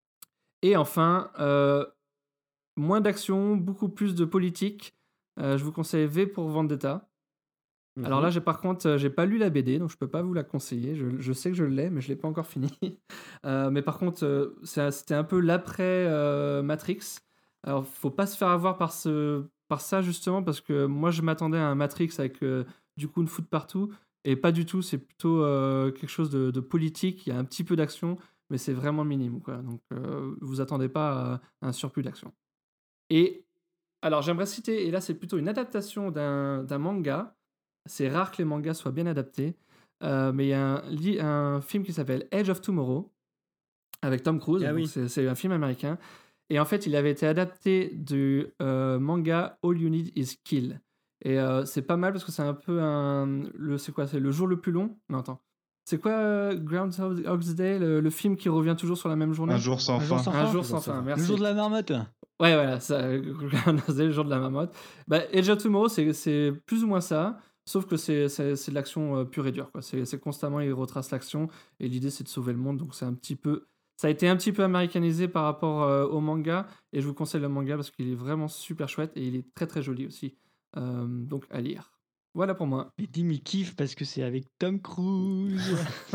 Speaker 7: Et enfin, euh, moins d'action, beaucoup plus de politique. Euh, je vous conseille V pour Vendetta. Alors là, j'ai par contre, euh, j'ai pas lu la B D, donc je peux pas vous la conseiller. Je, je sais que je l'ai, mais je l'ai pas encore fini. Euh, mais par contre, euh, c'est- c'était un peu l'après euh, Matrix. Alors, faut pas se faire avoir par ce, par ça justement, parce que moi, je m'attendais à un Matrix avec euh, du coup une foot partout, et pas du tout. C'est plutôt euh, quelque chose de, de politique. Il y a un petit peu d'action, mais c'est vraiment minime, quoi. Donc, euh, vous attendez pas à un surplus d'action. Et alors, j'aimerais citer, et là, c'est plutôt une adaptation d'un d'un manga. C'est rare que les mangas soient bien adaptés, euh, mais il y a un, li- un film qui s'appelle Edge of Tomorrow avec Tom Cruise.
Speaker 4: Ah
Speaker 7: Donc
Speaker 4: oui.
Speaker 7: c'est, c'est un film américain. Et en fait, il avait été adapté du euh, manga All You Need Is Kill. Et euh, c'est pas mal parce que c'est un peu un. Le, c'est quoi C'est le jour le plus long Non, attends. C'est quoi euh, Groundhog's Day, le, le film qui revient toujours sur la même journée
Speaker 8: Un jour sans
Speaker 6: Un jour
Speaker 8: fin.
Speaker 6: sans
Speaker 7: Un
Speaker 6: fin.
Speaker 7: jour sans fin, merci.
Speaker 6: Le jour de la marmotte.
Speaker 7: Ouais, voilà, ça, Groundhog's Day, le jour de la marmotte. Bah, Edge of Tomorrow, c'est, c'est plus ou moins ça, sauf que c'est, c'est, c'est de l'action euh, pure et dure, quoi. C'est, c'est constamment, il retrace l'action, et l'idée, c'est de sauver le monde, donc c'est un petit peu Ça a été un petit peu américanisé par rapport euh, au manga, et je vous conseille le manga parce qu'il est vraiment super chouette et il est très très joli aussi. Euh, donc à lire. Voilà pour moi.
Speaker 6: Mais Dim il kiffe parce que c'est avec Tom Cruise.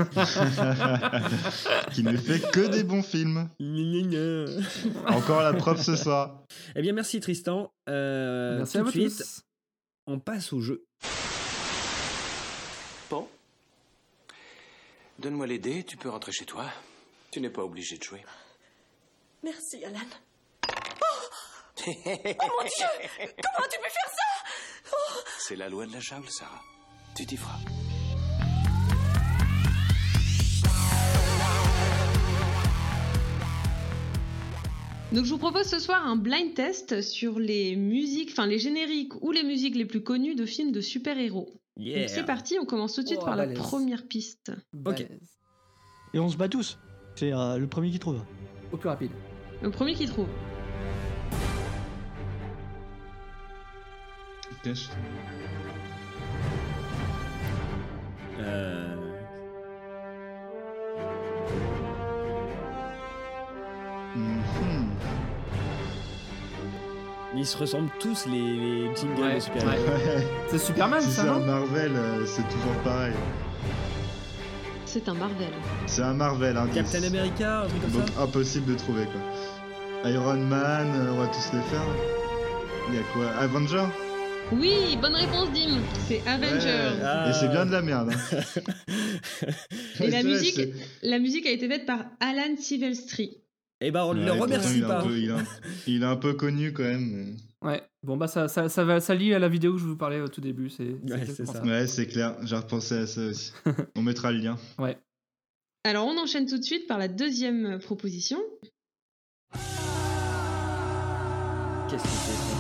Speaker 8: Qui ne fait que des bons films. Encore la preuve ce soir.
Speaker 4: Eh bien, merci Tristan. Euh,
Speaker 7: Merci
Speaker 4: tout
Speaker 7: à
Speaker 4: de
Speaker 7: vous
Speaker 4: suite,
Speaker 7: tous.
Speaker 4: on passe au jeu.
Speaker 10: Bon. Donne-moi les dés, tu peux rentrer chez toi. Tu n'es pas obligé de jouer.
Speaker 16: Merci, Alan. Oh, oh mon Dieu! Comment tu peux faire ça? Oh.
Speaker 10: C'est la loi de la jungle, Sarah. Tu t'y feras.
Speaker 5: Donc je vous propose ce soir un blind test sur les musiques, enfin les génériques ou les musiques les plus connues de films de super-héros.
Speaker 4: Yeah.
Speaker 5: Donc c'est parti, on commence tout de suite
Speaker 7: Oh,
Speaker 5: par
Speaker 7: balèze.
Speaker 5: la première piste.
Speaker 6: Ok. Et on se bat tous. C'est euh, le premier qui trouve.
Speaker 7: Au plus rapide.
Speaker 5: Le premier qui trouve.
Speaker 8: Cache.
Speaker 4: Euh...
Speaker 8: Mhm.
Speaker 4: Ils se ressemblent tous, les, les jingles
Speaker 7: Ouais,
Speaker 4: de super-héros.
Speaker 8: Ouais.
Speaker 7: C'est Superman,
Speaker 8: Si
Speaker 7: ça,
Speaker 8: c'est un
Speaker 7: non?
Speaker 8: Marvel, euh, c'est toujours pareil.
Speaker 5: C'est un Marvel.
Speaker 8: C'est un Marvel, hein.
Speaker 4: Captain America, un truc comme
Speaker 8: Donc
Speaker 4: ça.
Speaker 8: impossible de trouver quoi. Iron Man, euh, on va tous les faire. Il y a quoi? Avenger?
Speaker 5: Oui, bonne réponse Dim, c'est Avengers.
Speaker 8: Ouais.
Speaker 4: Ah.
Speaker 8: Et c'est bien de la merde. Hein.
Speaker 5: Et la
Speaker 8: C'est vrai,
Speaker 5: musique,
Speaker 8: c'est-
Speaker 5: la musique a été faite par Alan Silvestri.
Speaker 4: Eh ben, on ne
Speaker 8: Ouais,
Speaker 4: le
Speaker 8: pourtant,
Speaker 4: remercie
Speaker 8: il est un
Speaker 4: pas.
Speaker 8: peu- il, est un, il est un peu connu quand même.
Speaker 7: Ouais. Bon, bah, ça, ça, ça, va, ça lie à la vidéo que je vous parlais au tout début. C'est,
Speaker 4: Ouais,
Speaker 7: exactement
Speaker 4: c'est ça.
Speaker 8: mais- Ouais, c'est clair. J'ai repensé à ça aussi. On mettra le lien.
Speaker 7: Ouais.
Speaker 5: Alors on enchaîne tout de suite par la deuxième proposition.
Speaker 4: Qu'est-ce que c'est ça?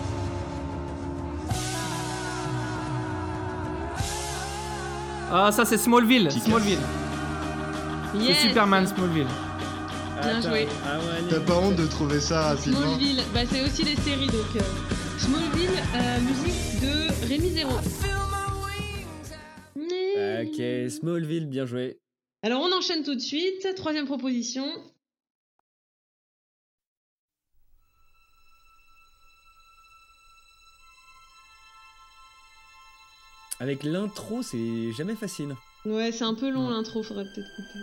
Speaker 7: Ah, ça, c'est Smallville.
Speaker 8: Kick-Ass.
Speaker 7: Smallville.
Speaker 5: Yes.
Speaker 7: C'est Superman Smallville.
Speaker 5: Bien
Speaker 4: Attends.
Speaker 5: joué.
Speaker 4: Ah ouais,
Speaker 8: T'as
Speaker 4: allez.
Speaker 8: pas honte de trouver ça rapidement?
Speaker 5: Smallville, bah c'est aussi les séries donc. euh, Smallville, euh, musique de Rémi Zéro.
Speaker 4: Ok, Smallville, bien joué.
Speaker 5: Alors on enchaîne tout de suite. Troisième proposition.
Speaker 4: Avec l'intro, c'est jamais facile.
Speaker 5: Ouais, c'est un peu long l'intro, faudrait peut-être couper.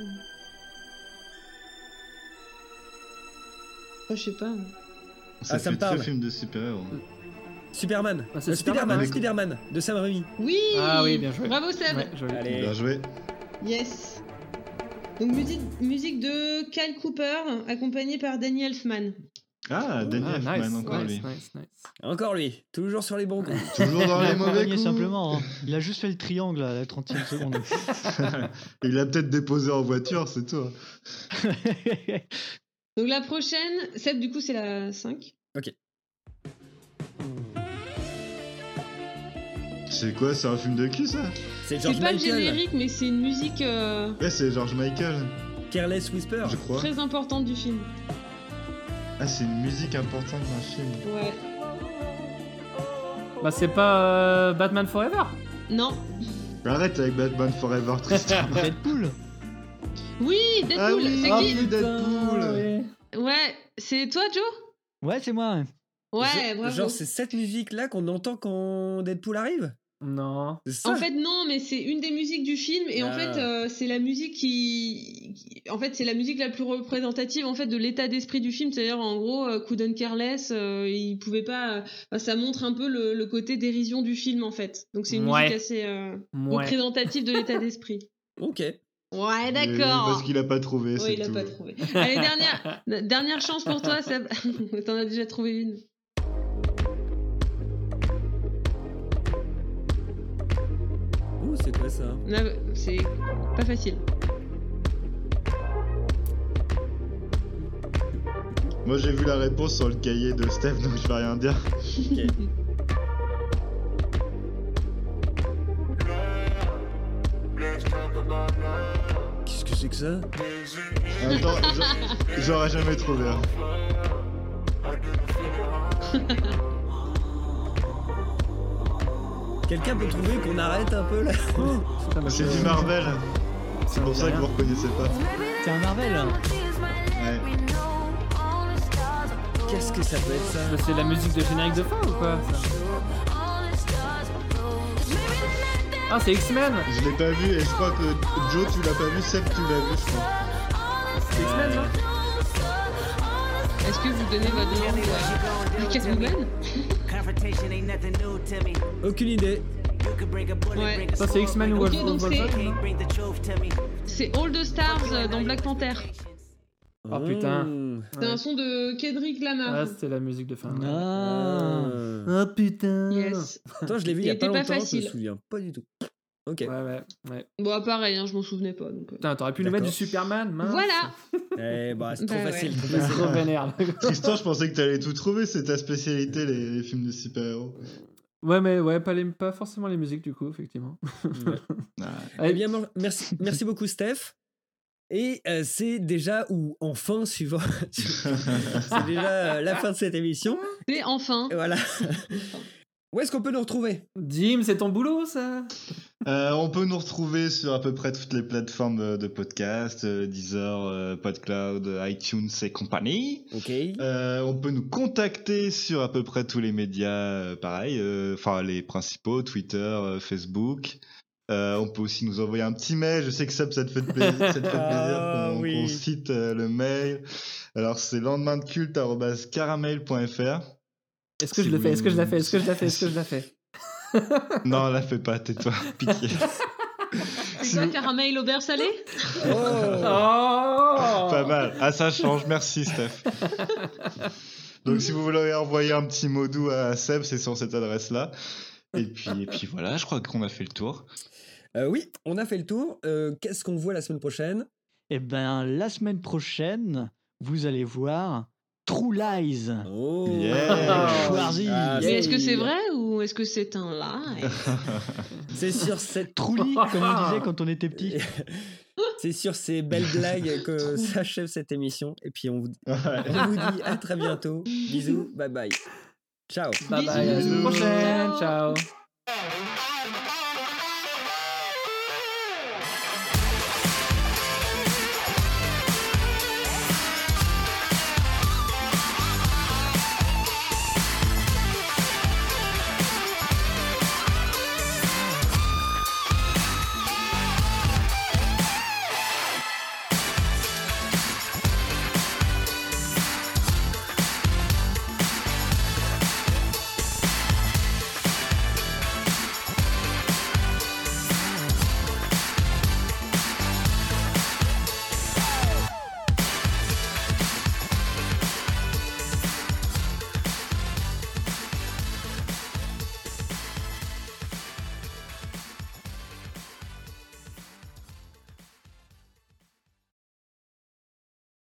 Speaker 5: Oh, je sais pas.
Speaker 8: Ça
Speaker 4: Ah, ça
Speaker 8: fait
Speaker 4: me parle.
Speaker 8: très film de super-héros.
Speaker 4: Superman.
Speaker 7: Ah, c'est
Speaker 4: Euh, Spider-Man,
Speaker 8: Superman.
Speaker 4: Spider-Man, de Sam Raimi.
Speaker 5: Oui.
Speaker 7: Ah oui, bien joué.
Speaker 5: Bravo Seb.
Speaker 7: Ouais, joli.
Speaker 4: Allez.
Speaker 8: Bien joué.
Speaker 5: Yes. Donc musique, musique de Kyle Cooper, accompagné par Danny Elfman.
Speaker 8: Ah, Daniel
Speaker 7: Ah, nice,
Speaker 8: Elfman, encore
Speaker 7: nice,
Speaker 8: lui.
Speaker 7: nice, nice.
Speaker 4: Encore lui, toujours sur les bons coups.
Speaker 8: Toujours dans les mauvais
Speaker 6: Accompagné
Speaker 8: coups.
Speaker 6: simplement. Hein. Il a juste fait le triangle à la trentième seconde.
Speaker 8: Il l'a peut-être déposé en voiture, c'est tout. hein.
Speaker 5: Donc la prochaine, Seb du coup c'est la cinq.
Speaker 4: Ok.
Speaker 8: C'est quoi, c'est un film de cul ça?
Speaker 4: C'est George
Speaker 5: C'est pas le
Speaker 4: Michael.
Speaker 5: générique mais c'est une musique euh,
Speaker 8: Ouais, c'est George Michael,
Speaker 4: Careless Whisper.
Speaker 8: je crois.
Speaker 5: très importante du film.
Speaker 8: Ah, c'est une musique importante d'un film.
Speaker 5: Ouais.
Speaker 7: Bah, c'est pas euh, Batman Forever.
Speaker 5: Non.
Speaker 8: Arrête avec Batman Forever, Tristan.
Speaker 6: Deadpool.
Speaker 5: Oui, Deadpool.
Speaker 8: Ah oui,
Speaker 5: c'est
Speaker 8: ah
Speaker 5: qui
Speaker 8: oui, Deadpool.
Speaker 7: Ouais.
Speaker 5: Ouais, c'est toi Joe?
Speaker 6: Ouais, c'est moi.
Speaker 5: Ouais,
Speaker 4: Genre-
Speaker 5: bravo.
Speaker 4: Genre, c'est cette musique-là qu'on entend quand Deadpool arrive?
Speaker 7: Non.
Speaker 4: C'est ça?
Speaker 5: En fait non, mais c'est une des musiques du film et en
Speaker 4: Ah.
Speaker 5: fait euh, c'est la musique qui... qui- en fait c'est la musique la plus représentative en fait de l'état d'esprit du film, c'est-à-dire en gros euh, Couldn't Care Less, euh, il pouvait pas, enfin, ça montre un peu le, le côté dérision du film en fait. Donc c'est une
Speaker 7: Ouais.
Speaker 5: musique assez euh,
Speaker 7: Ouais.
Speaker 5: représentative de l'état d'esprit.
Speaker 4: Ok.
Speaker 5: Ouais,
Speaker 8: Et
Speaker 5: d'accord.
Speaker 8: Parce qu'il a pas trouvé,
Speaker 5: Ouais,
Speaker 8: c'est
Speaker 5: il a
Speaker 8: tout.
Speaker 5: pas trouvé. Allez, dernière, dernière chance pour toi, Seb. T'en as déjà trouvé une.
Speaker 4: Ouh, c'est quoi ça?
Speaker 5: Là, c'est pas facile.
Speaker 8: Moi j'ai vu la réponse sur le cahier de Steph, donc je vais rien dire.
Speaker 4: Ok. Qu'est-ce que c'est que ça?
Speaker 8: Attends, j'a- j'aurais jamais trouvé. hein.
Speaker 4: Quelqu'un peut trouver qu'on arrête un peu là?
Speaker 8: C'est du Marvel. C'est pour ça que vous reconnaissez pas.
Speaker 6: C'est un Marvel.
Speaker 8: Ouais.
Speaker 4: Qu'est-ce que ça peut être ça?
Speaker 7: C'est la musique de générique de fin ou quoi ça? Ah, c'est X-Men.
Speaker 8: Je l'ai pas vu et je crois que Joe, tu l'as pas vu, Seb, tu l'as vu, je crois.
Speaker 7: C'est X-Men, là.
Speaker 5: Est-ce que vous donnez votre langue à Catwoman?
Speaker 4: Aucune idée.
Speaker 5: Ouais.
Speaker 7: Ça, c'est X-Men ou
Speaker 5: Ok,
Speaker 7: Wolf-
Speaker 5: donc
Speaker 7: Wolverine,
Speaker 5: c'est-
Speaker 7: non
Speaker 5: C'est All the Stars euh, dans Black Panther.
Speaker 7: Oh putain.
Speaker 5: C'est un son de Kendrick Lamar.
Speaker 7: Ah, c'était la musique de fin.
Speaker 6: Ah.
Speaker 4: Ah.
Speaker 6: Oh putain.
Speaker 5: Yes.
Speaker 4: Toi, je l'ai vu il y a
Speaker 5: Il
Speaker 4: pas
Speaker 5: était pas
Speaker 4: longtemps, je me
Speaker 5: facile.
Speaker 4: souviens pas du tout. Ok.
Speaker 7: Ouais, ouais, ouais.
Speaker 5: Bon, pareil, hein, je m'en souvenais pas. Donc... euh.
Speaker 7: Putain, t'aurais pu nous mettre du Superman, mince.
Speaker 5: Voilà.
Speaker 4: Eh bah, c'est trop
Speaker 5: Bah ouais.
Speaker 4: facile. Trop
Speaker 7: Il est
Speaker 4: facile.
Speaker 7: trop vénère.
Speaker 8: Tristan, je pensais que t'allais tout trouver, c'est ta spécialité, les, les films de super-héros.
Speaker 7: Ouais, mais ouais, pas, les, pas forcément les musiques, du coup, effectivement.
Speaker 4: Eh bien, mer- merci, merci beaucoup, Steph. Et euh, c'est déjà, ou enfin, suivant, c'est déjà euh, la fin de cette émission.
Speaker 5: Et enfin.
Speaker 4: Et voilà. Où est-ce qu'on peut nous retrouver?
Speaker 7: Jim, c'est ton boulot, ça?
Speaker 8: Euh, on peut nous retrouver sur à peu près toutes les plateformes de, de podcast, euh, Deezer, euh, PodCloud, iTunes et compagnie.
Speaker 4: Ok.
Speaker 8: Euh, on peut nous contacter sur à peu près tous les médias, euh, pareil, enfin les principaux, Twitter, euh, Facebook. Euh, on peut aussi nous envoyer un petit mail. Je sais que Seb, ça te fait plaisir, ça te fait plaisir
Speaker 4: Ah,
Speaker 8: qu'on,
Speaker 4: oui.
Speaker 8: qu'on cite euh, le mail. Alors c'est lendemain de culte arobase caramel point f r.
Speaker 7: Est-ce que
Speaker 8: Si
Speaker 7: je le
Speaker 8: vous
Speaker 7: fais? Est-ce que je la
Speaker 8: voulez-
Speaker 7: fais? Est-ce que je la fais? Est-ce que je la fais?
Speaker 8: Non, la fais pas, tais-toi, pitié.
Speaker 5: C'est quoi, caramel au beurre salé?
Speaker 7: Oh.
Speaker 8: Pas mal. Ah, ça change. Merci, Steph. Donc, si vous voulez envoyer un petit mot doux à Seb, c'est sur cette adresse-là. Et puis, et puis voilà, je crois qu'on a fait le tour.
Speaker 4: Euh, oui, on a fait le tour. Euh, qu'est-ce qu'on voit la semaine prochaine?
Speaker 6: Eh ben, la semaine prochaine, vous allez voir True Lies.
Speaker 4: Oh,
Speaker 8: Yeah.
Speaker 6: Schwarzy.
Speaker 4: Ah,
Speaker 5: Mais est-ce que
Speaker 4: oui.
Speaker 5: c'est vrai ou est-ce que c'est un live?
Speaker 4: C'est sur cette
Speaker 6: Trulli, comme on disait quand on était petit.
Speaker 4: C'est sur ces belles blagues que s'achève cette émission. Et puis on vous, on vous dit à très bientôt. Bisous, bye bye. Ciao.
Speaker 7: Bye bye, à la semaine prochaine. Ciao.